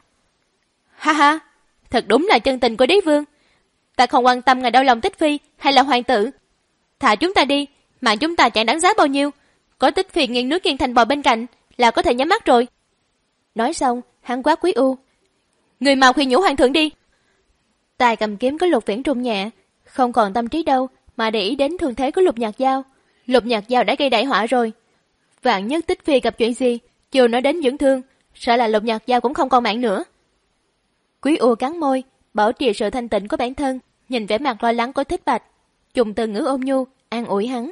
Ha ha, thật đúng là chân tình của đế vương. Ta không quan tâm ngài đau lòng Tích Phi hay là hoàng tử, thả chúng ta đi, mạng chúng ta chẳng đáng giá bao nhiêu. Có Tích Phi nghiêng nước nghiêng thành bò bên cạnh là có thể nhắm mắt rồi. Nói xong, hắn quát Quý U, người mau khuyên nhủ hoàng thượng đi. Tài cầm kiếm có Lục Viễn trung nhẹ, không còn tâm trí đâu mà để ý đến thương thế của Lục Nhạc Dao. Lục Nhạc Dao đã gây đại họa rồi, vạn nhất Tích Phi gặp chuyện gì, chưa nói đến dưỡng thương, sợ là Lục Nhạc Dao cũng không còn mạng nữa. Quý U cắn môi, bảo trì sự thanh tịnh của bản thân, nhìn vẻ mặt lo lắng của Thích Bạch, dùng từ ngữ ôn nhu an ủi hắn.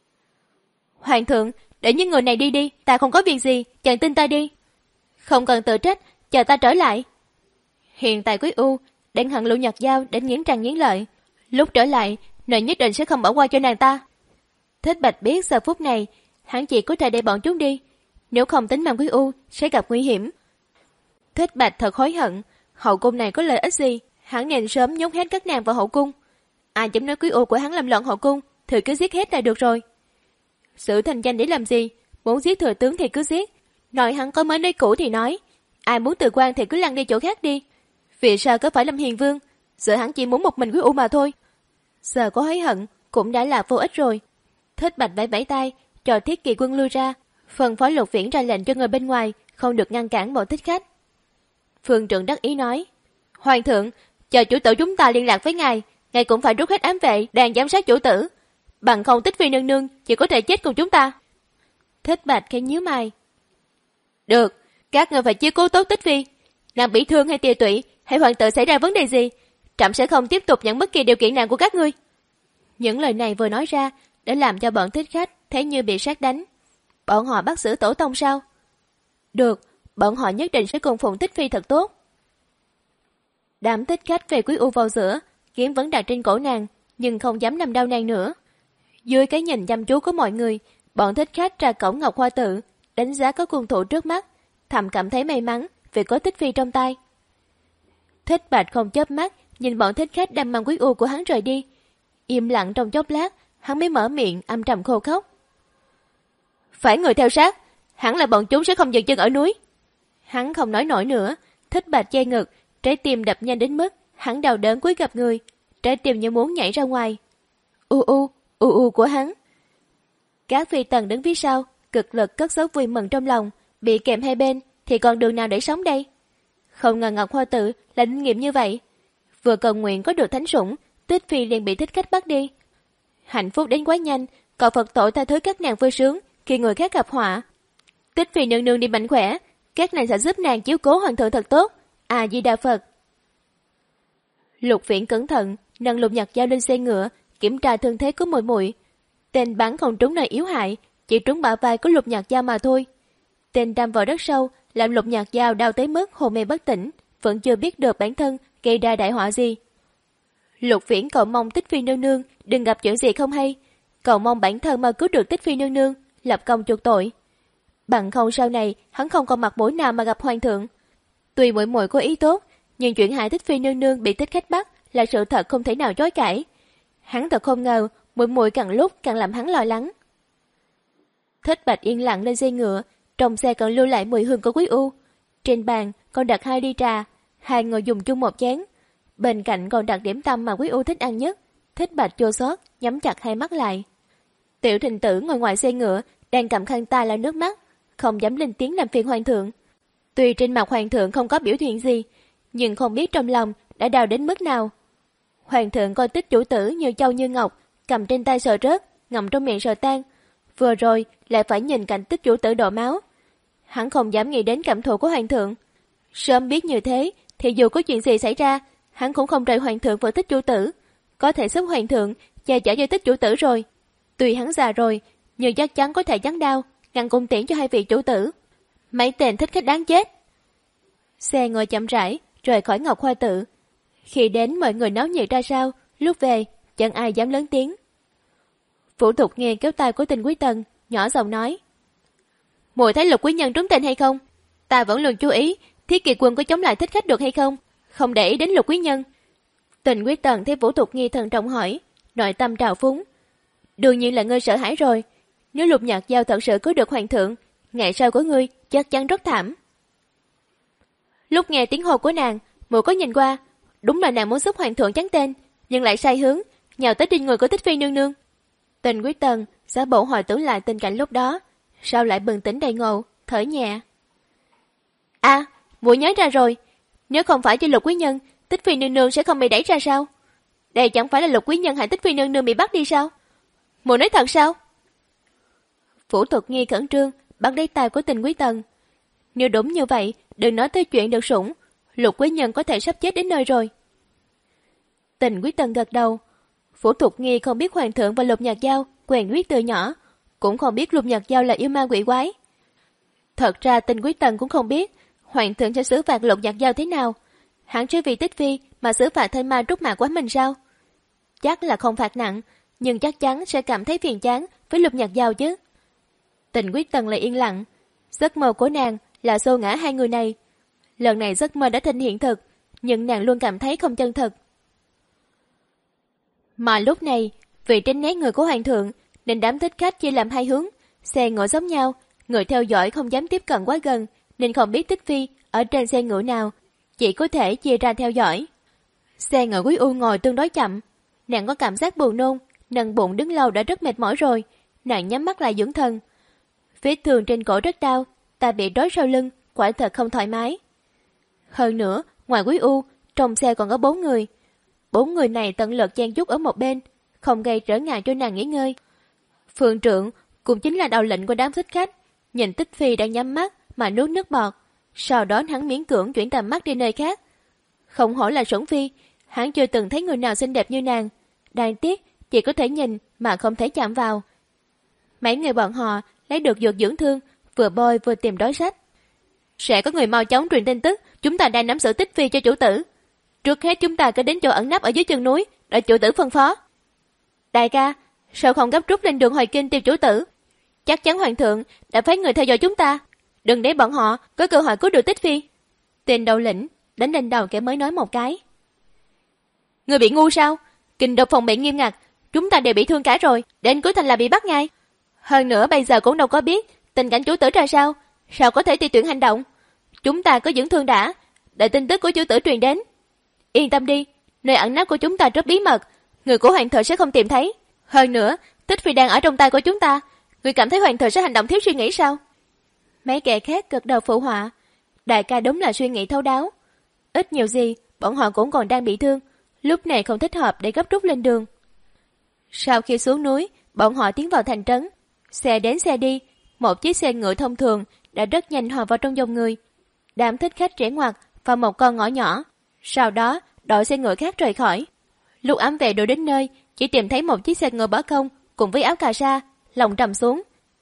Hoàng thượng, để những người này đi đi, ta không có việc gì, chàng tin ta đi. Không cần tự trách, chờ ta trở lại. Hiện tại Quý U đang hận Lục Nhạc Dao đến nghiến răng nghiến lợi, lúc trở lại, nàng nhất định sẽ không bỏ qua cho nàng ta. Thích Bạch biết giờ phút này, hắn chỉ có thể để bọn chúng đi, nếu không tính mạng Quý U sẽ gặp nguy hiểm. Thích Bạch thật hối hận, hậu cung này có lợi ích gì, hắn nên sớm nhốt hết các nàng vào hậu cung. Ai dám nói Quý U của hắn làm loạn hậu cung, thì cứ giết hết là được rồi. Sự thành danh để làm gì, muốn giết thừa tướng thì cứ giết, nói hắn có mới nơi cũ thì nói, ai muốn từ quan thì cứ lăn đi chỗ khác đi. Vì sao có phải làm hiền vương, giờ hắn chỉ muốn một mình Quý U mà thôi. Giờ có hối hận cũng đã là vô ích rồi. Thích Bạch vẫy vẫy tay, cho Thiết Kỵ quân lui ra, phân phó Lục Viễn ra lệnh cho người bên ngoài không được ngăn cản bọn thích khách. Phương trưởng đắc ý nói, hoàng thượng, chờ chủ tử chúng ta liên lạc với ngài, ngài cũng phải rút hết ám vệ đang giám sát chủ tử, bằng không Tích Phi nương nương chỉ có thể chết cùng chúng ta. Thích Bạch khẽ nhíu mày. Được, các người phải chiếu cố tốt Tích Phi, nàng bị thương hay tiều tụy hay hoàng tử xảy ra vấn đề gì, trẫm sẽ không tiếp tục nhận bất kỳ điều kiện nào của các ngươi. Những lời này vừa nói ra để làm cho bọn thích khách thấy như bị sát đánh. Bọn họ bắt xử tổ tông sao? Được, bọn họ nhất định sẽ cùng phụng Tích Phi thật tốt. Đám thích khách về Quý U vào giữa, kiếm vẫn đặt trên cổ nàng, nhưng không dám nằm đau nàng nữa. Dưới cái nhìn chăm chú của mọi người, bọn thích khách ra cổng Ngọc Hoa Tự, đánh giá có cung thủ trước mắt, thầm cảm thấy may mắn vì có Tích Phi trong tay. Thích Bạch không chớp mắt, nhìn bọn thích khách đang mang Quý U của hắn rời đi. Im lặng trong chốc lát, hắn mới mở miệng âm trầm khô khốc. Phải người theo sát, hẳn là bọn chúng sẽ không dừng chân ở núi. Hắn không nói nổi nữa, Thích Bạch che ngực, trái tim đập nhanh đến mức hắn đau đớn cúi gập người, trái tim như muốn nhảy ra ngoài. U u, u u của hắn. Các phi tần đứng phía sau, cực lực cất giấu vui mừng trong lòng, bị kèm hai bên thì còn đường nào để sống đây? Không ngờ Ngọc Hoa Tự là linh nghiệm như vậy. Vừa cầu nguyện có được thánh sủng, Tích Phi liền bị thích khách bắt đi. Hạnh phúc đến quá nhanh, cầu Phật tổ tha thứ các nàng vui sướng khi người khác gặp họa. Tích Phi nương nương đi mạnh khỏe, các nàng sẽ giúp nàng chiếu cố hoàng thượng thật tốt. À Di Đà Phật. Lục Viễn cẩn thận nâng Lục Nhật Dao lên xe ngựa, kiểm tra thương thế của muội muội. Tên bắn không trúng nơi yếu hại, chỉ trúng bả vai của Lục Nhật Dao mà thôi. Tên đâm vào đất sâu, làm Lục Nhật Dao đau tới mức hôn mê bất tỉnh, vẫn chưa biết được bản thân gây ra đại họa gì. Lục Viễn cầu mong Tích Phi nương nương đừng gặp chuyện gì không hay, cầu mong bản thân mau cứu được Tích Phi nương nương, lập công chuộc tội. Bằng không sau này hắn không còn mặt mũi nào mà gặp hoàng thượng. Tuy muội muội có ý tốt, nhưng chuyện hại Tích Phi nương nương bị thích khách bắt là sự thật không thể nào chối cãi. Hắn thật không ngờ muội muội càng lúc càng làm hắn lo lắng. Thích Bạch yên lặng lên xe ngựa, trong xe còn lưu lại mùi hương của Quý U. Trên bàn còn đặt hai ly trà, hai người dùng chung một chén. Bên cạnh còn đặt điểm tâm mà Quý U thích ăn nhất. Thích Bạch chua xót nhắm chặt hai mắt lại. Tiểu Thịnh Tử ngồi ngoài xe ngựa, đang cầm khăn tay lau nước mắt, không dám lên tiếng làm phiền hoàng thượng. Tuy trên mặt hoàng thượng không có biểu hiện gì, nhưng không biết trong lòng đã đau đến mức nào. Hoàng thượng coi Tích chủ tử như châu như ngọc, cầm trên tay sờ rớt, ngậm trong miệng sờ tan. Vừa rồi lại phải nhìn cảnh Tích chủ tử đổ máu. Hắn không dám nghĩ đến cảm thụ của hoàng thượng. Sớm biết như thế, thì dù có chuyện gì xảy ra, hắn cũng không rời hoàng thượng với Tích chủ tử. Có thể giúp hoàng thượng che chở cho Tích chủ tử rồi. Tuy hắn già rồi, nhưng chắc chắn có thể chắn đau, ngăn cung tiễn cho hai vị chủ tử. Mấy tên thích khách đáng chết. Xe ngồi chậm rãi, rời khỏi Ngọc Hoa Tự. Khi đến mọi người náo nhiệt ra sao, lúc về, chẳng ai dám lớn tiếng. Vũ Thục nghe kéo tay của Tình Quý Tần, nhỏ giọng nói. Muội thấy Lục quý nhân trúng tên hay không? Ta vẫn luôn chú ý, Thiết Kỳ quân có chống lại thích khách được hay không? Không để ý đến Lục quý nhân. Tình Quý Tần thấy Vũ Thục nghi thần trọng hỏi, nội tâm trào phúng. Đương nhiên là ngươi sợ hãi rồi. Nếu Lục Nhật Dao thật sự có được hoàng thượng, ngày sau của ngươi chắc chắn rất thảm. Lúc nghe tiếng hô của nàng, muội có nhìn qua, đúng là nàng muốn giúp hoàng thượng trắng tên, nhưng lại sai hướng, nhào tới trên người của Tích Phi nương nương. Tình Quý Tần giả bộ hồi tưởng lại tình cảnh lúc đó, sao lại bừng tỉnh đầy ngộ, thở nhẹ. À, muội nhớ ra rồi, nếu không phải cho Lục quý nhân, Tích Phi nương nương sẽ không bị đẩy ra sao? Đây chẳng phải là Lục quý nhân hại Tích Phi nương nương bị bắt đi sao? Muội nói thật sao? Vũ Thuật Nghi khẩn trương bắt lấy tay của Tình Quý Tần. Nếu đúng như vậy, đừng nói tới chuyện được sủng, Lục quý nhân có thể sắp chết đến nơi rồi. Tình Quý Tần gật đầu. Vũ Thuật Nghi không biết hoàng thượng và Lục Nhật Dao quen biết từ nhỏ, cũng không biết Lục Nhật Dao là yêu ma quỷ quái. Thật ra Tình Quý Tần cũng không biết hoàng thượng sẽ xử phạt Lục Nhật Dao thế nào. Hắn chỉ vì Tích Phi mà xử phạt thân ma trúc mạc quá mình sao? Chắc là không phạt nặng, nhưng chắc chắn sẽ cảm thấy phiền chán với Lục Nhật Dao chứ. Tình Quý Tần lại yên lặng. Giấc mơ của nàng là xô ngã hai người này. Lần này giấc mơ đã thành hiện thực, nhưng nàng luôn cảm thấy không chân thật. Mà lúc này, vì tránh né người của hoàng thượng, nên đám thích khách chia làm hai hướng, xe ngựa giống nhau, người theo dõi không dám tiếp cận quá gần, nên không biết Tích Phi ở trên xe ngựa nào, chỉ có thể chia ra theo dõi. Xe ngựa Quý U ngồi tương đối chậm, nàng có cảm giác buồn nôn, nâng bụng đứng lâu đã rất mệt mỏi rồi, nàng nhắm mắt lại dưỡng thần. Vết thương trên cổ rất đau, ta bị trói sau lưng, quả thật không thoải mái. Hơn nữa, ngoài Quý U, trong xe còn có bốn người. Bốn người này tận lực chen chúc ở một bên, không gây trở ngại cho nàng nghỉ ngơi. Phượng Trượng cũng chính là đầu lệnh của đám thích khách, nhìn Tích Phi đang nhắm mắt mà nuốt nước bọt, sau đó hắn miễn cưỡng chuyển tầm mắt đi nơi khác. Không hỏi là Sủng Phi, Hắn chưa từng thấy người nào xinh đẹp như nàng. Đáng tiếc, chỉ có thể nhìn mà không thể chạm vào. Mấy người bọn họ lấy được dược dưỡng thương, vừa bôi vừa tìm đối sách. Sẽ có người mau chóng truyền tin tức, chúng ta đang nắm giữ Tích Phi cho chủ tử. Trước hết chúng ta cứ đến chỗ ẩn nấp ở dưới chân núi, đợi chủ tử phân phó. Đại ca, sao không gấp rút lên đường hồi kinh tìm chủ tử? Chắc chắn hoàng thượng đã phái người theo dõi chúng ta. Đừng để bọn họ có cơ hội cứu được Tích Phi. Tên đầu lĩnh đánh lên đầu kẻ mới nói một cái. Người bị ngu sao? Kình độc phòng bị nghiêm ngặt, chúng ta đều bị thương cả rồi, đến cuối thành là bị bắt ngay. Hơn nữa bây giờ cũng đâu có biết tình cảnh chủ tử ra sao, sao có thể tùy tuyển hành động. Chúng ta có dưỡng thương đã, đợi tin tức của chủ tử truyền đến. Yên tâm đi, nơi ẩn nấp của chúng ta rất bí mật, người của hoàng thượng sẽ không tìm thấy. Hơn nữa, Tích Phi đang ở trong tay của chúng ta, người cảm thấy hoàng thượng sẽ hành động thiếu suy nghĩ sao? Mấy kẻ khác gật đầu phụ họa. Đại ca đúng là suy nghĩ thấu đáo. Ít nhiều gì, bọn họ cũng còn đang bị thương, lúc này không thích hợp để gấp rút lên đường. Sau khi xuống núi, bọn họ tiến vào thành trấn. Xe đến xe đi, một chiếc xe ngựa thông thường đã rất nhanh hòa vào trong dòng người. Đám thích khách trẻ ngoặt vào một con ngõ nhỏ. Sau đó, đội xe ngựa khác rời khỏi. Lúc ám vệ đuổi đến nơi, chỉ tìm thấy một chiếc xe ngựa bỏ không cùng với áo cà sa, lòng trầm xuống.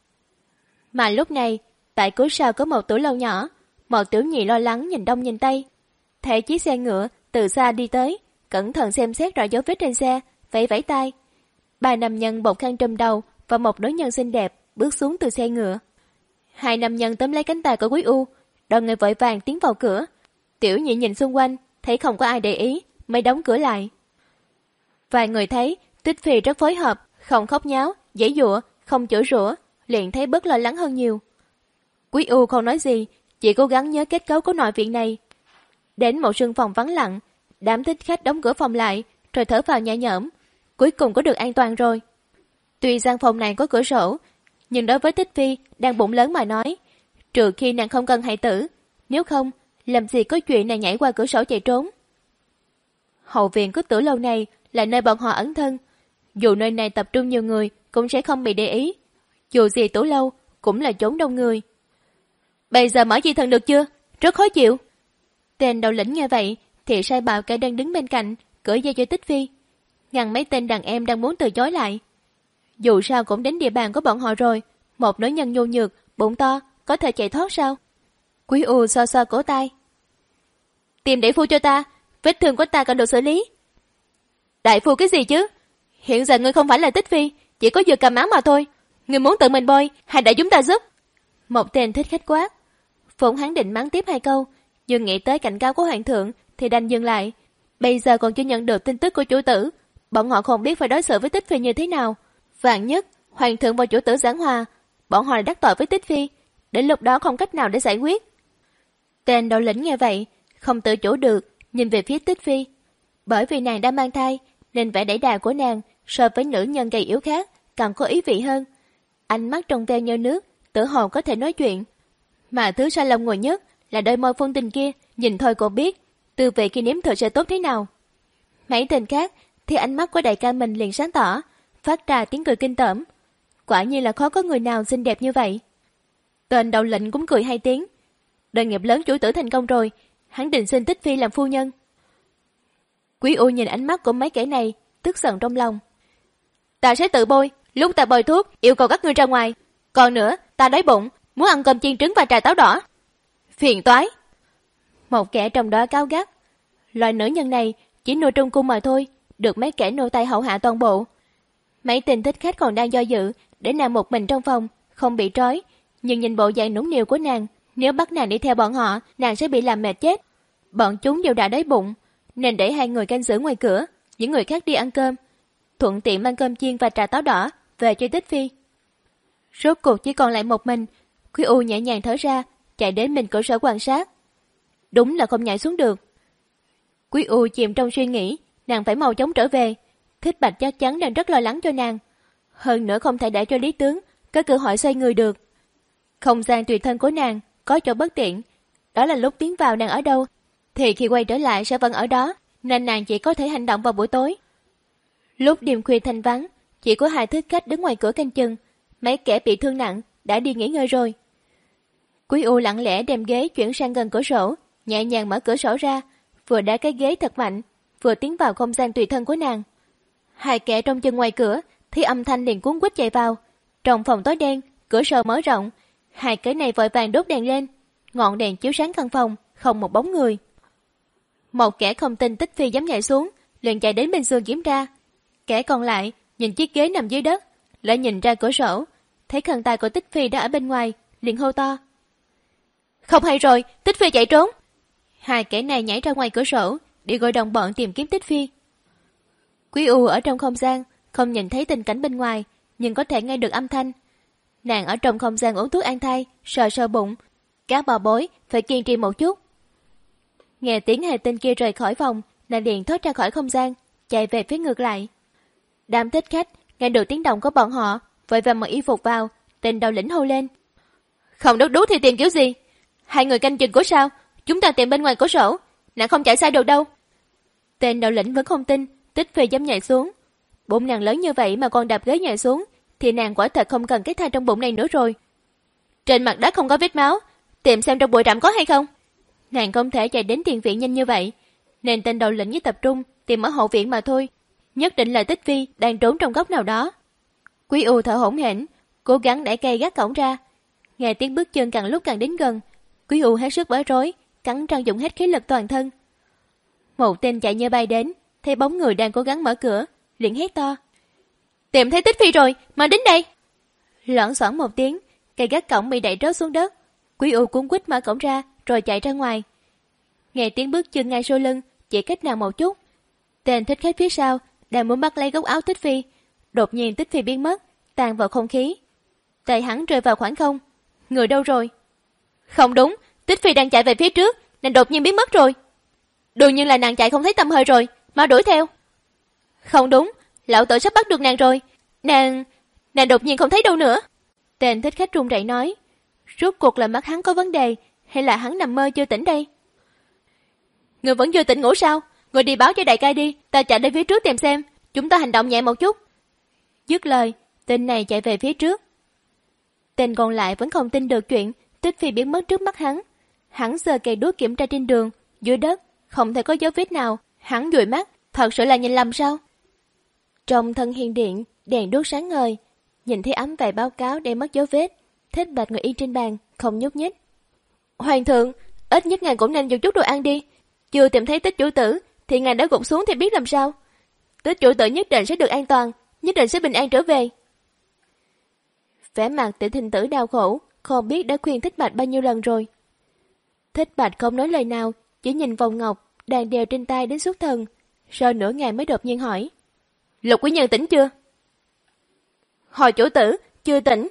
Mà lúc này, tại cuối sau có một tủ lâu nhỏ, một tiểu nhị lo lắng nhìn đông nhìn tây. Thấy chiếc xe ngựa từ xa đi tới, cẩn thận xem xét rõ dấu vết trên xe, vẫy vẫy tay. Ba nam nhân bột khăn trùm đầu và một đối nhân xinh đẹp bước xuống từ xe ngựa. Hai nam nhân tóm lấy cánh tay của Quý U, đoàn người vội vàng tiến vào cửa. Tiểu nhị nhìn xung quanh, thấy không có ai để ý, mới đóng cửa lại. Vài người thấy Tích Phi rất phối hợp, không khóc nháo, giãy giụa, không chửi rủa, liền thấy bớt lo lắng hơn nhiều. Quý U không nói gì, chỉ cố gắng nhớ kết cấu của nội viện này. Đến một sương phòng vắng lặng, đám thích khách đóng cửa phòng lại, rồi thở vào nhẹ nhõm, cuối cùng có được an toàn rồi. Tuy gian phòng này có cửa sổ, nhưng đối với Tích Phi đang bụng lớn mà nói, trừ khi nàng không cần hại tử, nếu không, làm gì có chuyện nàng nhảy qua cửa sổ chạy trốn. Hậu viện của tử lâu này là nơi bọn họ ẩn thân, dù nơi này tập trung nhiều người cũng sẽ không bị để ý, dù gì tử lâu cũng là chốn đông người. Bây giờ mở chi thần được chưa? Rất khó chịu. Tên đầu lĩnh nghe vậy thì sai bảo kẻ đang đứng bên cạnh cởi dây cho Tích Phi, ngăn mấy tên đàn em đang muốn từ chối lại. Dù sao cũng đến địa bàn của bọn họ rồi, một nữ nhân nhu nhược, bụng to, có thể chạy thoát sao? Quý U xoa xoa cổ tay. Tìm đại phu cho ta, vết thương của ta cần được xử lý. Đại phu cái gì chứ? Hiện giờ ngươi không phải là Tích Phi, chỉ có vừa cầm máu mà thôi. Ngươi muốn tự mình bôi, hay để chúng ta giúp? Một tên thích khách quát. Vốn hắn định mắng tiếp hai câu, nhưng nghĩ tới cảnh cáo của hoàng thượng thì đành dừng lại. Bây giờ còn chưa nhận được tin tức của chủ tử, bọn họ không biết phải đối xử với Tích Phi như thế nào. Vạn nhất hoàng thượng và chủ tử giảng hòa, bọn họ lại đắc tội với Tích Phi, đến lúc đó không cách nào để giải quyết. Tên đầu lĩnh nghe vậy không tự chủ được nhìn về phía Tích Phi. Bởi vì nàng đã mang thai nên vẻ đẩy đà của nàng so với nữ nhân gầy yếu khác càng có ý vị hơn. Ánh mắt trong veo như nước, tự hồ có thể nói chuyện. Mà thứ sai lầm ngồi nhất là đôi môi phong tình kia, nhìn thôi cô biết tư vị khi nếm thử sẽ tốt thế nào. Mấy tên khác thì ánh mắt của đại ca mình liền sáng tỏ, phát ra tiếng cười kinh tởm. Quả nhiên là khó có người nào xinh đẹp như vậy. Tên đầu lĩnh cũng cười hai tiếng. Đời nghiệp lớn chủ tử thành công rồi, hắn định xin Tích Phi làm phu nhân. Quý U nhìn ánh mắt của mấy kẻ này, tức giận trong lòng. Ta sẽ tự bôi, lúc ta bôi thuốc yêu cầu các ngươi ra ngoài. Còn nữa, ta đói bụng, muốn ăn cơm chiên trứng và trà táo đỏ. Phiền toái. Một kẻ trong đó cao gắt. Loại nữ nhân này chỉ nuôi trong cung mà thôi, được mấy kẻ nô tài hậu hạ toàn bộ. Mấy tên thích khách còn đang do dự để nàng một mình trong phòng, không bị trói. Nhưng nhìn bộ dạng nũng nịu của nàng, nếu bắt nàng đi theo bọn họ, nàng sẽ bị làm mệt chết. Bọn chúng đều đã đói bụng, nên để hai người canh giữ ngoài cửa, những người khác đi ăn cơm, thuận tiện mang cơm chiên và trà táo đỏ về cho Tích Phi. Rốt cuộc chỉ còn lại một mình. Quý U nhẹ nhàng thở ra, chạy đến bên cửa sổ quan sát. Đúng là không nhảy xuống được. Quý U chìm trong suy nghĩ, nàng phải mau chóng trở về. Thích Bạch chắc chắn đang rất lo lắng cho nàng. Hơn nữa không thể để cho Lý Tướng có cơ hội xoay người được. Không gian tùy thân của nàng có chỗ bất tiện, đó là lúc tiến vào nàng ở đâu thì khi quay trở lại sẽ vẫn ở đó, nên nàng chỉ có thể hành động vào buổi tối. Lúc đêm khuya thanh vắng, chỉ có hai thích khách đứng ngoài cửa canh chừng, mấy kẻ bị thương nặng đã đi nghỉ ngơi rồi. Quý U lặng lẽ đem ghế chuyển sang gần cửa sổ, nhẹ nhàng mở cửa sổ ra, vừa đá cái ghế thật mạnh, vừa tiến vào không gian tùy thân của nàng. Hai kẻ trong chân ngoài cửa thì âm thanh liền cuốn quýt chạy vào. Trong phòng tối đen, cửa sổ mở rộng, hai kẻ này vội vàng đốt đèn lên, ngọn đèn chiếu sáng căn phòng, không một bóng người. Một kẻ không tin Tích Phi dám nhảy xuống, liền chạy đến bên giường kiểm tra. Kẻ còn lại nhìn chiếc ghế nằm dưới đất, lại nhìn ra cửa sổ, thấy khăn tay của Tích Phi đã ở bên ngoài, liền hô to: "Không hay rồi, Tích Phi chạy trốn!" Hai kẻ này nhảy ra ngoài cửa sổ, đi gọi đồng bọn tìm kiếm Tích Phi. Quý U ở trong không gian, không nhìn thấy tình cảnh bên ngoài, nhưng có thể nghe được âm thanh. Nàng ở trong không gian uống thuốc an thai, sờ sờ bụng, cá bò bối phải kiên trì một chút. Nghe tiếng hai tên kia rời khỏi phòng, nàng liền thoát ra khỏi không gian, chạy về phía ngược lại. Đám thích khách nghe được tiếng động của bọn họ, vội vàng mặc y phục vào, tên đầu lĩnh hô lên: "Không đốt đuốc thì tìm kiểu gì? Hai người canh chừng cửa sao? Chúng ta tìm bên ngoài cửa sổ, nàng không chạy sai được đâu." Tên đầu lĩnh vẫn không tin Tích Phi dám nhảy xuống. Bụng nàng lớn như vậy mà còn đạp ghế nhảy xuống, thì nàng quả thật không cần cái thai trong bụng này nữa rồi. Trên mặt đất không có vết máu, tìm xem trong bụi rậm có hay không. Nàng không thể chạy đến tiền viện nhanh như vậy, nên tên đầu lĩnh chỉ tập trung tìm ở hậu viện mà thôi. Nhất định là Tích Phi đang trốn trong góc nào đó. Quý U thở hổn hển, cố gắng đẩy cây gác cổng ra. Nghe tiếng bước chân càng lúc càng đến gần, Quý U hết sức bối rối, cắn răng dùng hết khí lực toàn thân. Một tên chạy như bay đến, thấy bóng người đang cố gắng mở cửa, liền hét to: "Tìm thấy Tích Phi rồi, mau đến đây!" Loảng xoảng một tiếng, cây gác cổng bị đẩy rớt xuống đất. Quý U cuống quýt mở cổng ra, rồi chạy ra ngoài. Nghe tiếng bước chân ngay sau lưng, chỉ cách nàng một chút. Tên thích khách phía sau đang muốn bắt lấy góc áo Tích Phi, đột nhiên Tích Phi biến mất, tan vào không khí. Tay hắn rơi vào khoảng không. Người đâu rồi? Không đúng, Tích Phi đang chạy về phía trước, nàng đột nhiên biến mất rồi. Đương nhiên là nàng chạy không thấy tăm hơi rồi, mau đuổi theo. Không đúng, lão tử sắp bắt được nàng rồi. Nàng... nàng đột nhiên không thấy đâu nữa. Tên thích khách run rẩy nói. Rốt cuộc là mắt hắn có vấn đề, hay là hắn nằm mơ chưa tỉnh đây? Người vẫn chưa tỉnh ngủ sao? Người đi báo cho đại ca đi, ta chạy đến phía trước tìm xem, chúng ta hành động nhẹ một chút. Dứt lời, tên này chạy về phía trước. Tên còn lại vẫn không tin được chuyện Tích Phi biến mất trước mắt hắn. Hắn giơ cây đuốc kiểm tra trên đường, dưới đất, không thể có dấu vết nào. Hắn dụi mắt, thật sự là nhìn lầm sao? Trong thân hiên điện, đèn đuốc sáng ngời, nhìn thấy ấm vài báo cáo để mất dấu vết. Thích Bạch ngồi yên trên bàn, không nhúc nhích. Hoàng thượng, ít nhất ngài cũng nên dùng chút đồ ăn đi. Chưa tìm thấy Tích chủ tử, thì ngài đã gục xuống thì biết làm sao? Tích chủ tử nhất định sẽ được an toàn, nhất định sẽ bình an trở về. Vẻ mặt Tiểu Thịnh Tử đau khổ, không biết đã khuyên Thích Bạch bao nhiêu lần rồi. Thích Bạch không nói lời nào, chỉ nhìn vòng ngọc đang đeo trên tay đến xuất thần. Sau nửa ngày mới đột nhiên hỏi: Lục quý nhân tỉnh chưa? Hồi chủ tử, chưa tỉnh.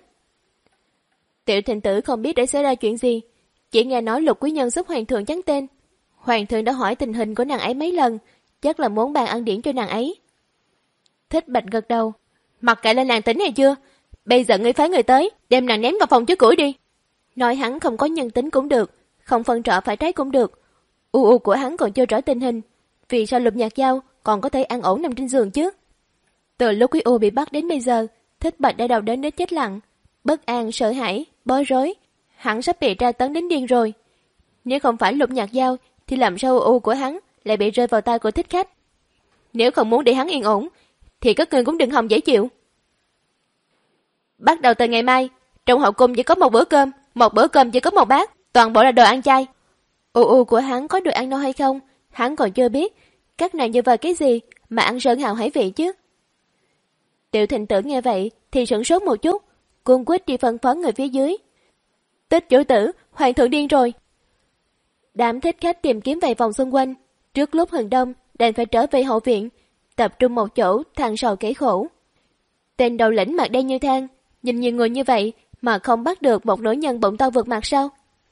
Tiểu Thịnh Tử không biết đã xảy ra chuyện gì, chỉ nghe nói Lục quý nhân giúp hoàng thượng trắng tên. Hoàng thượng đã hỏi tình hình của nàng ấy mấy lần, chắc là muốn bàn ăn điển cho nàng ấy. Thích Bạch gật đầu. Mặc kệ là nàng tỉnh hay chưa, bây giờ ngươi phái người tới, đem nàng ném vào phòng chứa củi đi. Nói hắn không có nhân tính cũng được, không phân rõ phải trái cũng được. U u của hắn còn chưa rõ tình hình, vì sao Lục Nhạc Dao còn có thể an ổn nằm trên giường chứ? Từ lúc Quý U bị bắt đến bây giờ, Thích Bạch đã đau đến đến chết lặng, bất an, sợ hãi, bối rối, hắn sắp bị tra tấn đến điên rồi. Nếu không phải Lục Nhạc Dao, thì làm sao U u của hắn lại bị rơi vào tay của thích khách? Nếu không muốn để hắn yên ổn, thì các ngươi cũng đừng hòng dễ chịu. Bắt đầu từ ngày mai, trong hậu cung chỉ có một bữa cơm, một bữa cơm chỉ có một bát, toàn bộ là đồ ăn chay. U u của hắn có được ăn no hay không, hắn còn chưa biết. Các nàng như vào cái gì mà ăn sơn hào hải vị chứ? Tiểu Thịnh Tử nghe vậy thì sửng sốt một chút, cuống quýt đi phân phó người phía dưới. Tích chủ tử, hoàng thượng điên rồi. Đám thích khách tìm kiếm vài vòng xung quanh, trước lúc hừng đông đành phải trở về hậu viện, tập trung một chỗ than sầu kể khổ. Tên đầu lĩnh mặt đen như than, nhìn nhiều người như vậy mà không bắt được một nữ nhân bụng to vượt mặt sao?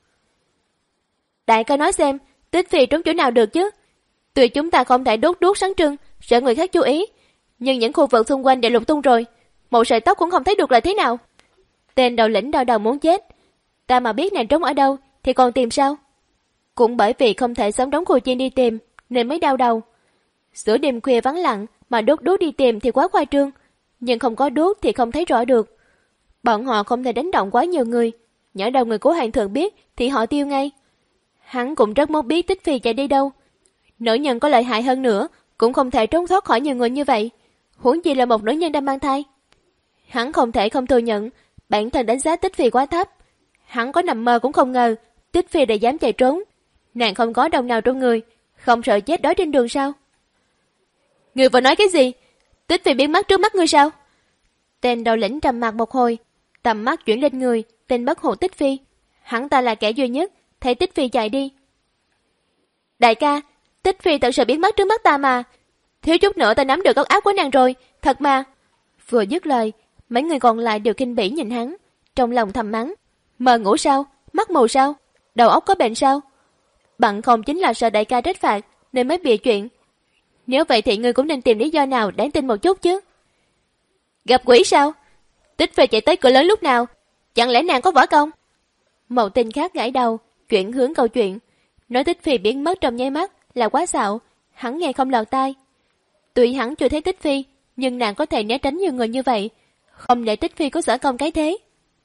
Đại ca nói xem, Tích Phi trốn chỗ nào được chứ? Tuy chúng ta không thể đốt đuốc sáng trưng, sợ người khác chú ý, nhưng những khu vực xung quanh đều lục tung rồi, một sợi tóc cũng không thấy được là thế nào. Tên đầu lĩnh đau đầu muốn chết. Ta mà biết nàng trốn ở đâu thì còn tìm sao? Cũng bởi vì không thể sớm đóng khu chiên đi tìm nên mới đau đầu. Giữa đêm khuya vắng lặng mà đốt đuốc đi tìm thì quá khoa trương, nhưng không có đuốc thì không thấy rõ được. Bọn họ không thể đánh động quá nhiều người, nhỡ đầu người của hoàng thượng biết thì họ tiêu ngay. Hắn cũng rất muốn biết Tích Phi chạy đi đâu. Nữ nhân có lợi hại hơn nữa cũng không thể trốn thoát khỏi nhiều người như vậy, huống chi là một nữ nhân đang mang thai. Hắn không thể không thừa nhận bản thân đánh giá Tích Phi quá thấp. Hắn có nằm mơ cũng không ngờ Tích Phi đã dám chạy trốn. Nàng không có đồng nào trong người, không sợ chết đói trên đường sao? Ngươi vừa nói cái gì? Tích Phi biến mất trước mắt ngươi sao? Tên đầu lĩnh trầm mặt một hồi, tầm mắt chuyển lên người tên bất hủ Tích Phi. Hắn ta là kẻ duy nhất thấy Tích Phi chạy đi. Đại ca, Tích Phi thật sự biến mất trước mắt ta mà. Thiếu chút nữa ta nắm được góc áo của nàng rồi, thật mà. Vừa dứt lời, mấy người còn lại đều khinh bỉ nhìn hắn, trong lòng thầm mắng. Mờ ngủ sao? Mắt mù sao? Đầu óc có bệnh sao? Bạn không chính là sợ đại ca trách phạt nên mới bịa chuyện. Nếu vậy thì ngươi cũng nên tìm lý do nào đáng tin một chút chứ. Gặp quỷ sao? Tích Phi chạy tới cửa lớn lúc nào? Chẳng lẽ nàng có võ công? Một tên khác gãi đầu, chuyển hướng câu chuyện. Nói Tích Phi biến mất trong nháy mắt là quá xạo, hắn nghe không lọt tai. Tuy hắn chưa thấy Tích Phi, nhưng nàng có thể né tránh nhiều người như vậy, không lẽ Tích Phi có sở công cái thế?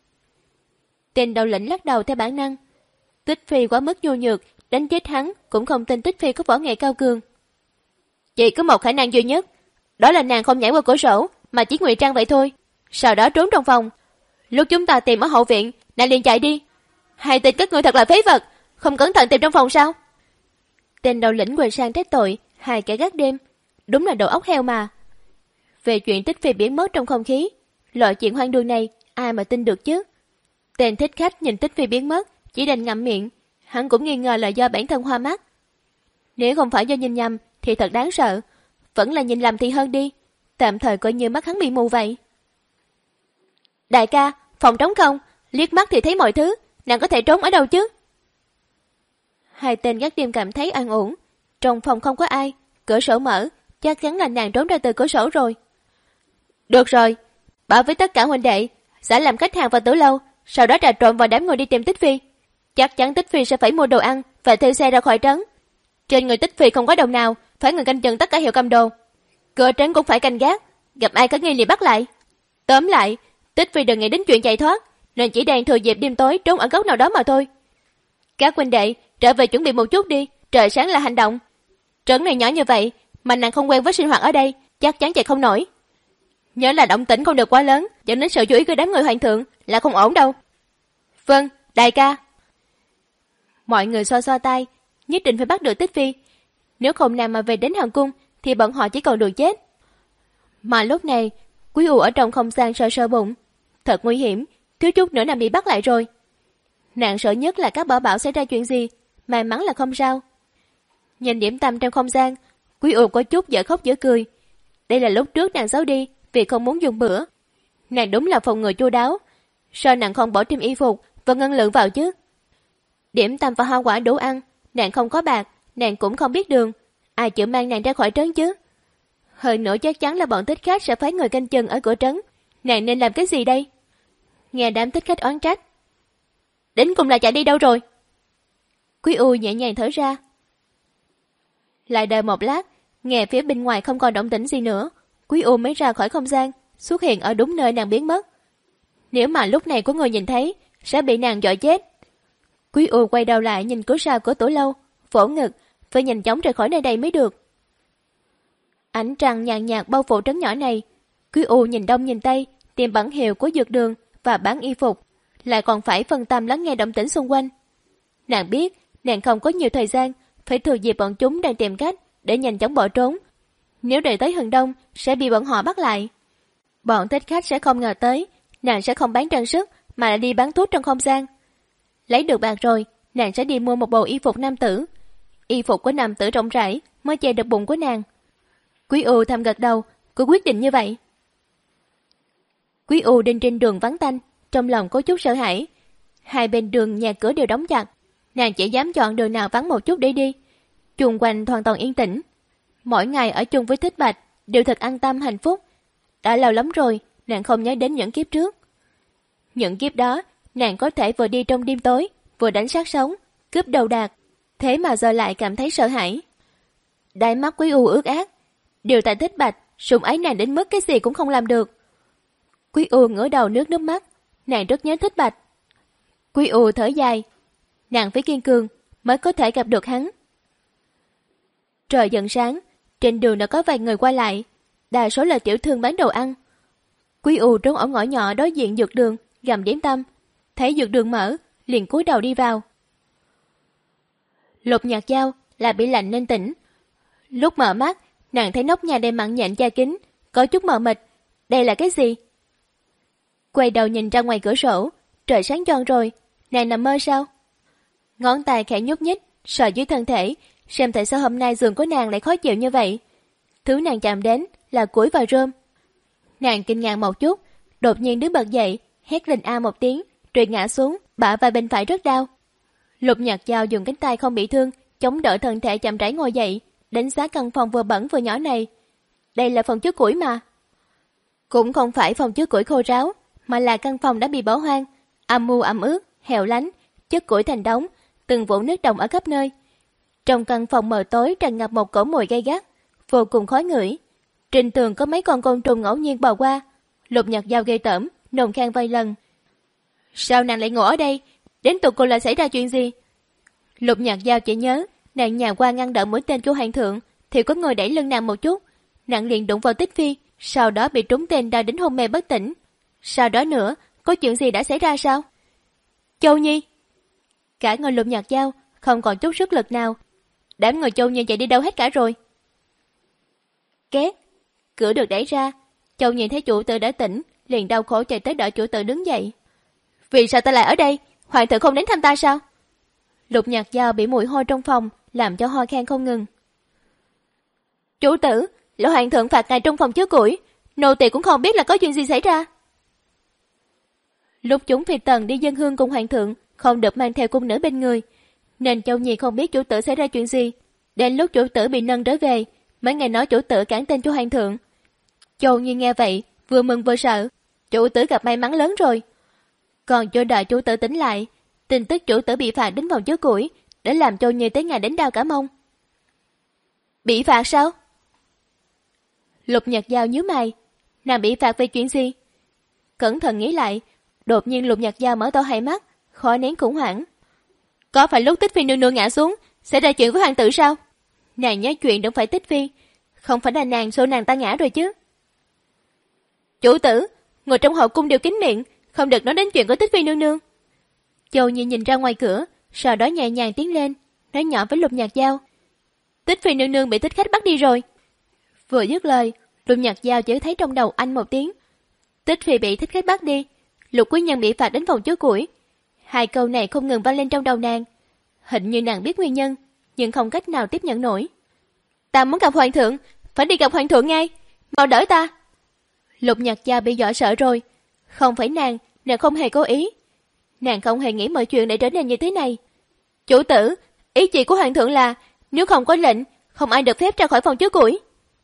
Tên đầu lĩnh lắc đầu theo bản năng. Tích Phi quá mức nhu nhược, đánh chết hắn cũng không tin Tích Phi có võ nghệ cao cường. Chỉ có một khả năng duy nhất, đó là nàng không nhảy qua cửa sổ mà chỉ ngụy trang vậy thôi, sau đó trốn trong phòng. Lúc chúng ta tìm ở hậu viện, nàng liền chạy đi. Hai tên các ngươi thật là phế vật, không cẩn thận tìm trong phòng sao? Tên đầu lĩnh quay sang trách tội hai kẻ gác đêm, đúng là đầu óc heo mà. Về chuyện Tích Phi biến mất trong không khí, loại chuyện hoang đường này ai mà tin được chứ? Tên thích khách nhìn Tích Phi biến mất chỉ đành ngậm miệng, hắn cũng nghi ngờ là do bản thân hoa mắt. Nếu không phải do nhìn nhầm thì thật đáng sợ, vẫn là nhìn lầm thì hơn đi, tạm thời coi như mắt hắn bị mù vậy. Đại ca, phòng trống không, liếc mắt thì thấy mọi thứ, nàng có thể trốn ở đâu chứ? Hai tên gác đêm cảm thấy an ổn, trong phòng không có ai, cửa sổ mở, chắc chắn là nàng trốn ra từ cửa sổ rồi. Được rồi, bảo với tất cả huynh đệ sẽ làm khách hàng vào tử lâu, sau đó trà trộn vào đám người đi tìm Tích Phi. Chắc chắn Tích Phi sẽ phải mua đồ ăn và thuê xe ra khỏi trấn. Trên người Tích Phi không có đồng nào, phải người canh chừng tất cả hiệu cầm đồ. Cửa trấn cũng phải canh gác, gặp ai có nghi liền bắt lại. Tóm lại, Tích Phi đừng nghĩ đến chuyện chạy thoát, nên chỉ đang thừa dịp đêm tối trốn ở góc nào đó mà thôi. Các huynh đệ trở về chuẩn bị một chút đi, trời sáng là hành động. Trấn này nhỏ như vậy mà nàng không quen với sinh hoạt ở đây, chắc chắn chạy không nổi. Nhớ là động tĩnh không được quá lớn, dẫn đến sự chú ý của đám người hoàng thượng là không ổn đâu. Vâng, đại ca. Mọi người xoa xoa tay, nhất định phải bắt được Tích Phi. Nếu không nàng mà về đến hoàng cung thì bọn họ chỉ còn đường chết. Mà lúc này, Quý U ở trong không gian sờ sờ bụng. Thật nguy hiểm, thiếu chút nữa nàng bị bắt lại rồi. Nàng sợ nhất là các bảo bảo xảy ra chuyện gì, may mắn là không sao. Nhìn điểm tâm trong không gian, Quý U có chút dở khóc dở cười. Đây là lúc trước nàng giấu đi vì không muốn dùng bữa. Nàng đúng là phòng ngừa chu đáo. Sao nàng không bỏ thêm y phục và ngân lượng vào chứ? Điểm tâm và hoa quả đủ ăn, nàng không có bạc, nàng cũng không biết đường, ai chịu mang nàng ra khỏi trấn chứ? Hơn nữa chắc chắn là bọn thích khách sẽ phái người canh chừng ở cửa trấn, nàng nên làm cái gì đây? Nghe đám thích khách oán trách. Đến cùng là chạy đi đâu rồi? Quý U nhẹ nhàng thở ra. Lại đợi một lát, nghe phía bên ngoài không còn động tĩnh gì nữa, Quý U mới ra khỏi không gian, xuất hiện ở đúng nơi nàng biến mất. Nếu mà lúc này có người nhìn thấy, sẽ bị nàng dọa chết. Quý U quay đầu lại nhìn cửa sau của Tử lâu, vỗ ngực, phải nhanh chóng rời khỏi nơi đây mới được. Ánh trăng nhàn nhạt bao phủ trấn nhỏ này. Quý U nhìn đông nhìn tây, tìm bản hiệu của dược đường và bán y phục, lại còn phải phân tâm lắng nghe động tĩnh xung quanh. Nàng biết, nàng không có nhiều thời gian, phải thừa dịp bọn chúng đang tìm cách để nhanh chóng bỏ trốn. Nếu đợi tới hừng đông, sẽ bị bọn họ bắt lại. Bọn thích khách sẽ không ngờ tới, nàng sẽ không bán trang sức mà lại đi bán thuốc trong không gian. Lấy được bạc rồi, nàng sẽ đi mua một bộ y phục nam tử. Y phục của nam tử rộng rãi mới che được bụng của nàng. Quý U thầm gật đầu, cứ quyết định như vậy. Quý U đi trên đường vắng tanh, trong lòng có chút sợ hãi. Hai bên đường nhà cửa đều đóng chặt, nàng chỉ dám chọn đường nào vắng một chút để đi. Chung quanh hoàn toàn yên tĩnh. Mỗi ngày ở chung với Thích Bạch đều thật an tâm hạnh phúc. Đã lâu lắm rồi, nàng không nhớ đến những kiếp trước. Những kiếp đó, nàng có thể vừa đi trong đêm tối, vừa đánh sát sống, cướp đầu đạc. Thế mà giờ lại cảm thấy sợ hãi. Đáy mắt Quý U ướt át. Điều tại Thích Bạch, sủng ái nàng đến mức cái gì cũng không làm được. Quý U ngửa đầu nước nước mắt, nàng rất nhớ Thích Bạch. Quý U thở dài, nàng phải kiên cường mới có thể gặp được hắn. Trời dần sáng, Trên đường đã có vài người qua lại, đa số là tiểu thương bán đồ ăn. Quý U trốn ở ngõ nhỏ đối diện dược đường, gặm điểm tâm, thấy dược đường mở, liền cúi đầu đi vào. Lục Nhạc Dao là bị lạnh nên tỉnh. Lúc mở mắt, nàng thấy nóc nhà đầy mặn nhện che kín, có chút mờ mịt. Đây là cái gì? Quay đầu nhìn ra ngoài cửa sổ, trời sáng choang rồi, nàng nằm mơ sao? Ngón tay khẽ nhúc nhích, sờ dưới thân thể, xem tại sao hôm nay giường của nàng lại khó chịu như vậy. Thứ nàng chạm đến là củi và rơm. Nàng kinh ngạc một chút, đột nhiên đứng bật dậy, hét lên a một tiếng, rồi ngã xuống, bả vai bên phải rất đau. Lục Nhạc Dao dùng cánh tay không bị thương, chống đỡ thân thể chậm rãi ngồi dậy, đánh giá căn phòng vừa bẩn vừa nhỏ này. Đây là phòng chứa củi mà. Cũng không phải phòng chứa củi khô ráo, mà là căn phòng đã bị bỏ hoang, âm u ẩm ướt, hẻo lánh, chất củi thành đống, từng vũng nước đồng ở khắp nơi. Trong căn phòng mờ tối tràn ngập một cỗ mùi gay gắt, vô cùng khó ngửi. Trên tường có mấy con côn trùng ngẫu nhiên bò qua. Lục Nhạc Dao ghê tởm, nôn khan vài lần. Sao nàng lại ngủ ở đây? Đến tụt cô là xảy ra chuyện gì? Lục Nhạc Dao chỉ nhớ nàng nhào qua ngăn đỡ mũi tên của hoàng thượng, thì có người đẩy lưng nàng một chút, nàng liền đụng vào Tích Phi, sau đó bị trúng tên đau đến hôn mê bất tỉnh. Sau đó nữa, có chuyện gì đã xảy ra sao? Châu Nhi. Cả người Lục Nhạc Dao không còn chút sức lực nào. Đám người Châu Nhi chạy đi đâu hết cả rồi? Két, cửa được đẩy ra. Châu Nhi thấy chủ tử đã tỉnh, liền đau khổ chạy tới đỡ chủ tử đứng dậy. Vì sao ta lại ở đây? Hoàng thượng không đến thăm ta sao? Lục Nhạc Dao bị mùi hôi trong phòng làm cho ho khan không ngừng. Chủ tử, là hoàng thượng phạt ngài trong phòng chứa củi, nô tỳ cũng không biết là có chuyện gì xảy ra. Lúc chúng phi tần đi dâng hương cùng hoàng thượng, không được mang theo cung nữ bên người, nên Châu Nhi không biết chủ tử xảy ra chuyện gì. Đến lúc chủ tử bị nâng trở về, mới nghe nói chủ tử cản tên cho hoàng thượng. Châu Nhi nghe vậy, vừa mừng vừa sợ, chủ tử gặp may mắn lớn rồi. Còn chưa đợi chủ tử tỉnh lại, tin tức chủ tử bị phạt đến phòng chứa củi để làm Châu Nhi tới ngày đến đau cả mông. Bị phạt sao? Lục Nhạc Dao nhíu mày, nàng bị phạt về chuyện gì? Cẩn thận nghĩ lại, đột nhiên Lục Nhạc Dao mở to hai mắt, khó nén khủng hoảng. Có phải lúc Tích Phi nương nương ngã xuống, xảy ra chuyện với hoàng tử sao? Nàng nhớ chuyện đừng phải Tích Phi, không phải là nàng xô nàng ta ngã rồi chứ? Chủ tử, người trong hậu cung đều kín miệng, không được nói đến chuyện của Tích Phi nương nương. Châu Nhi nhìn ra ngoài cửa, sau đó nhẹ nhàng tiến lên, nói nhỏ với Lục Nhạc Dao. Tích Phi nương nương bị thích khách bắt đi rồi. Vừa dứt lời, Lục Nhạc Dao chỉ thấy trong đầu anh một tiếng. Tích Phi bị thích khách bắt đi, Lục quý nhân bị phạt đến phòng chứa củi. Hai câu này không ngừng vang lên trong đầu nàng. Hình như nàng biết nguyên nhân, nhưng không cách nào tiếp nhận nổi. Ta muốn gặp hoàng thượng, phải đi gặp hoàng thượng ngay, mau đỡ ta. Lục Nhạc Dao bị dọa sợ rồi. Không phải nàng, nàng không hề cố ý. Nàng không hề nghĩ mọi chuyện để trở nên như thế này. Chủ tử, ý chỉ của hoàng thượng là nếu không có lệnh, không ai được phép ra khỏi phòng chứa củi.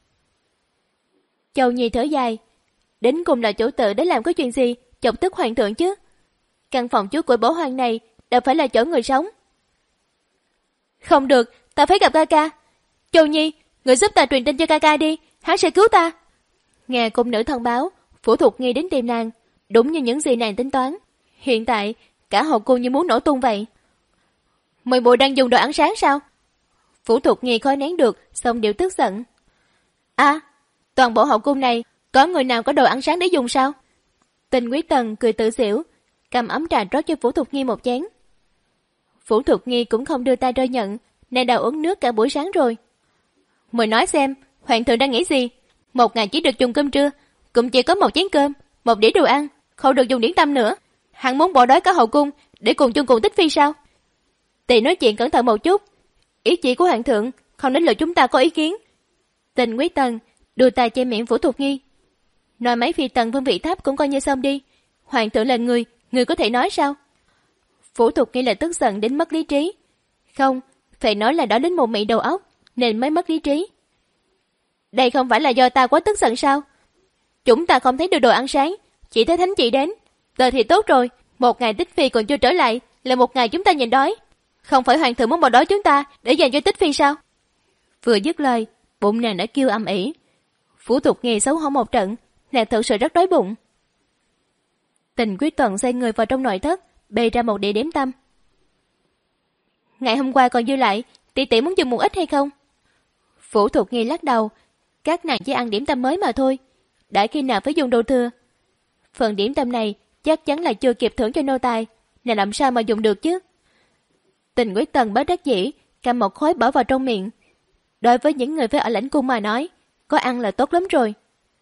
Châu Nhi thở dài. Đến cùng là chủ tử đã làm có chuyện gì chọc tức hoàng thượng chứ? Căn phòng chứa củi bỏ hoang này đâu phải là chỗ người sống. Không được, ta phải gặp ca ca. Châu Nhi, người giúp ta truyền tin cho ca ca đi, hắn sẽ cứu ta. Nghe cung nữ thông báo, Phủ Thục Nghi đến tìm nàng, đúng như những gì nàng tính toán. Hiện tại, cả hậu cung như muốn nổ tung vậy. Mười muội đang dùng đồ ăn sáng sao? Phủ Thục Nghi khó nén được, xong điệu tức giận. À, toàn bộ hậu cung này, có người nào có đồ ăn sáng để dùng sao? Tình Quý Tần cười tự xỉu, cầm ấm trà rót cho Phủ Thục Nghi một chén. Phủ Thục Nghi cũng không đưa tay ra nhận, nàng đã uống nước cả buổi sáng rồi. Mời nói xem, hoàng thượng đang nghĩ gì? Một ngày chỉ được dùng cơm trưa, cũng chỉ có một chén cơm, một đĩa đồ ăn, không được dùng điển tâm nữa. Hắn muốn bỏ đói cả hậu cung để cùng chung cùng Tích Phi sao? Tỷ nói chuyện cẩn thận một chút, ý chỉ của hoàng thượng không đến lượt chúng ta có ý kiến. Tình Quý Tần đưa tay che miệng Phủ Thục Nghi. Nói mấy phi tần Vương Vị Tháp cũng coi như xong đi. Hoàng thượng là người, người có thể nói sao? Phủ Thục Nghi là tức giận đến mất lý trí. Không, phải nói là đó đến một mị đầu óc nên mới mất lý trí. Đây không phải là do ta quá tức giận sao? Chúng ta không thấy được đồ ăn sáng, chỉ thấy thánh chị đến. Giờ thì tốt rồi, một ngày Tích Phi còn chưa trở lại là một ngày chúng ta nhìn đói. Không phải hoàng thượng muốn bỏ đói chúng ta để dành cho Tích Phi sao? Vừa dứt lời, bụng nàng đã kêu ầm ĩ. Phủ Thục Nghi xấu hổ một trận, nàng thực sự rất đói bụng. Tình Quý Tần xoay người vào trong nội thất, bê ra một đĩa điểm tâm. Ngày hôm qua còn dư lại, tỷ tỷ muốn dùng một ít hay không? Phủ Thuộc Nghi lắc đầu, các nàng chỉ ăn điểm tâm mới mà thôi, đã khi nào phải dùng đồ thừa. Phần điểm tâm này chắc chắn là chưa kịp thưởng cho nô tài, này làm sao mà dùng được chứ? Tình Quyết Tần bất đắc dĩ, cầm một khối bỏ vào trong miệng. Đối với những người phải ở lãnh cung mà nói, có ăn là tốt lắm rồi.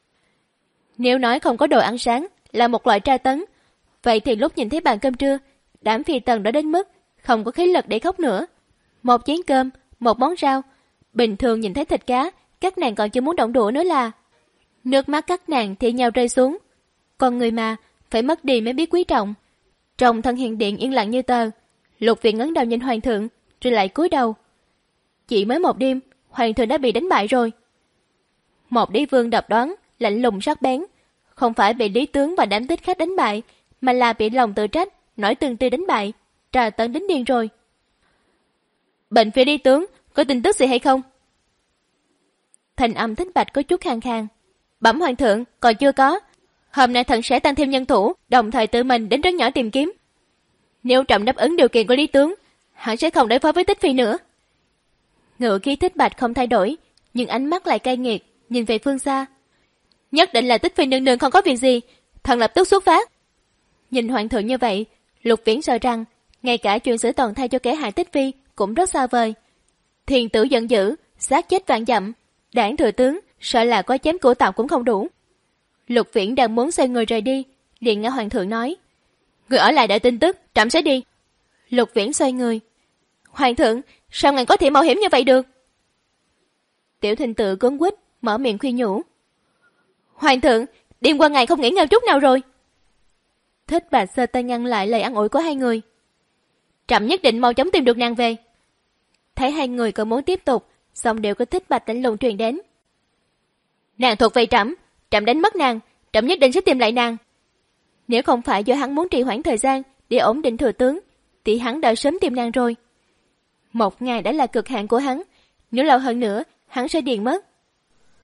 Nếu nói không có đồ ăn sáng là một loại tra tấn, vậy thì lúc nhìn thấy bàn cơm trưa, đám phi tần đã đến mức không có khí lực để khóc nữa. Một chén cơm, một món rau, bình thường nhìn thấy thịt cá, các nàng còn chưa muốn động đũa nữa là. Nước mắt các nàng thì nhau rơi xuống. Con người mà, phải mất đi mới biết quý trọng. Trong thân hiền điện yên lặng như tờ, Lục Viện ngẩng đầu nhìn hoàng thượng, rồi lại cúi đầu. Chỉ mới một đêm, hoàng thượng đã bị đánh bại rồi. Một đế vương độc đoán, lạnh lùng sắc bén, không phải bị lý tướng và đám thích khách đánh bại, mà là bị lòng tự trách, nổi từng ti đánh bại, trà tấn đến điên rồi. Bệnh phía lý tướng, có tin tức gì hay không? Thành âm Thích Bạch có chút khàn khàn. Bẩm hoàng thượng, còn chưa có. Hôm nay thần sẽ tăng thêm nhân thủ, đồng thời tự mình đến trấn nhỏ tìm kiếm. Nếu trọng đáp ứng điều kiện của lý tướng, hắn sẽ không đối phó với Tích Phi nữa. Ngự khí Thích Bạch không thay đổi, nhưng ánh mắt lại cay nghiệt, nhìn về phương xa. Nhất định là Tích Phi nương nương không có việc gì, thần lập tức xuất phát. Nhìn hoàng thượng như vậy, Lục Viễn sợ rằng ngay cả chuyện xử toàn thay cho kẻ hại Tích Phi cũng rất xa vời. Thiền tử giận dữ, sát chết vạn dặm, đảng thừa tướng sợ là có chém của tàu cũng không đủ. Lục Viễn đang muốn xoay người rời đi, liền nghe hoàng thượng nói: người ở lại đợi tin tức, trẫm sẽ đi. Lục Viễn xoay người: hoàng thượng, sao ngài có thể mạo hiểm như vậy được? Tiểu Thịnh Tự cuống quýt mở miệng khuyên nhủ: hoàng thượng, đêm qua ngài không nghỉ ngơi chút nào rồi. Thích Bạch sơ tay ngăn lại lời ăn ủi của hai người: trẫm nhất định mau chóng tìm được nàng về. Thấy hai người còn muốn tiếp tục, song đều có Thích Bạch lạnh lùng truyền đến: nàng thuộc về trẫm, trẫm đánh mất nàng, trẫm nhất định sẽ tìm lại nàng. Nếu không phải do hắn muốn trì hoãn thời gian để ổn định thừa tướng, thì hắn đã sớm tìm nàng rồi. Một ngày đã là cực hạn của hắn, nếu lâu hơn nữa hắn sẽ điên mất.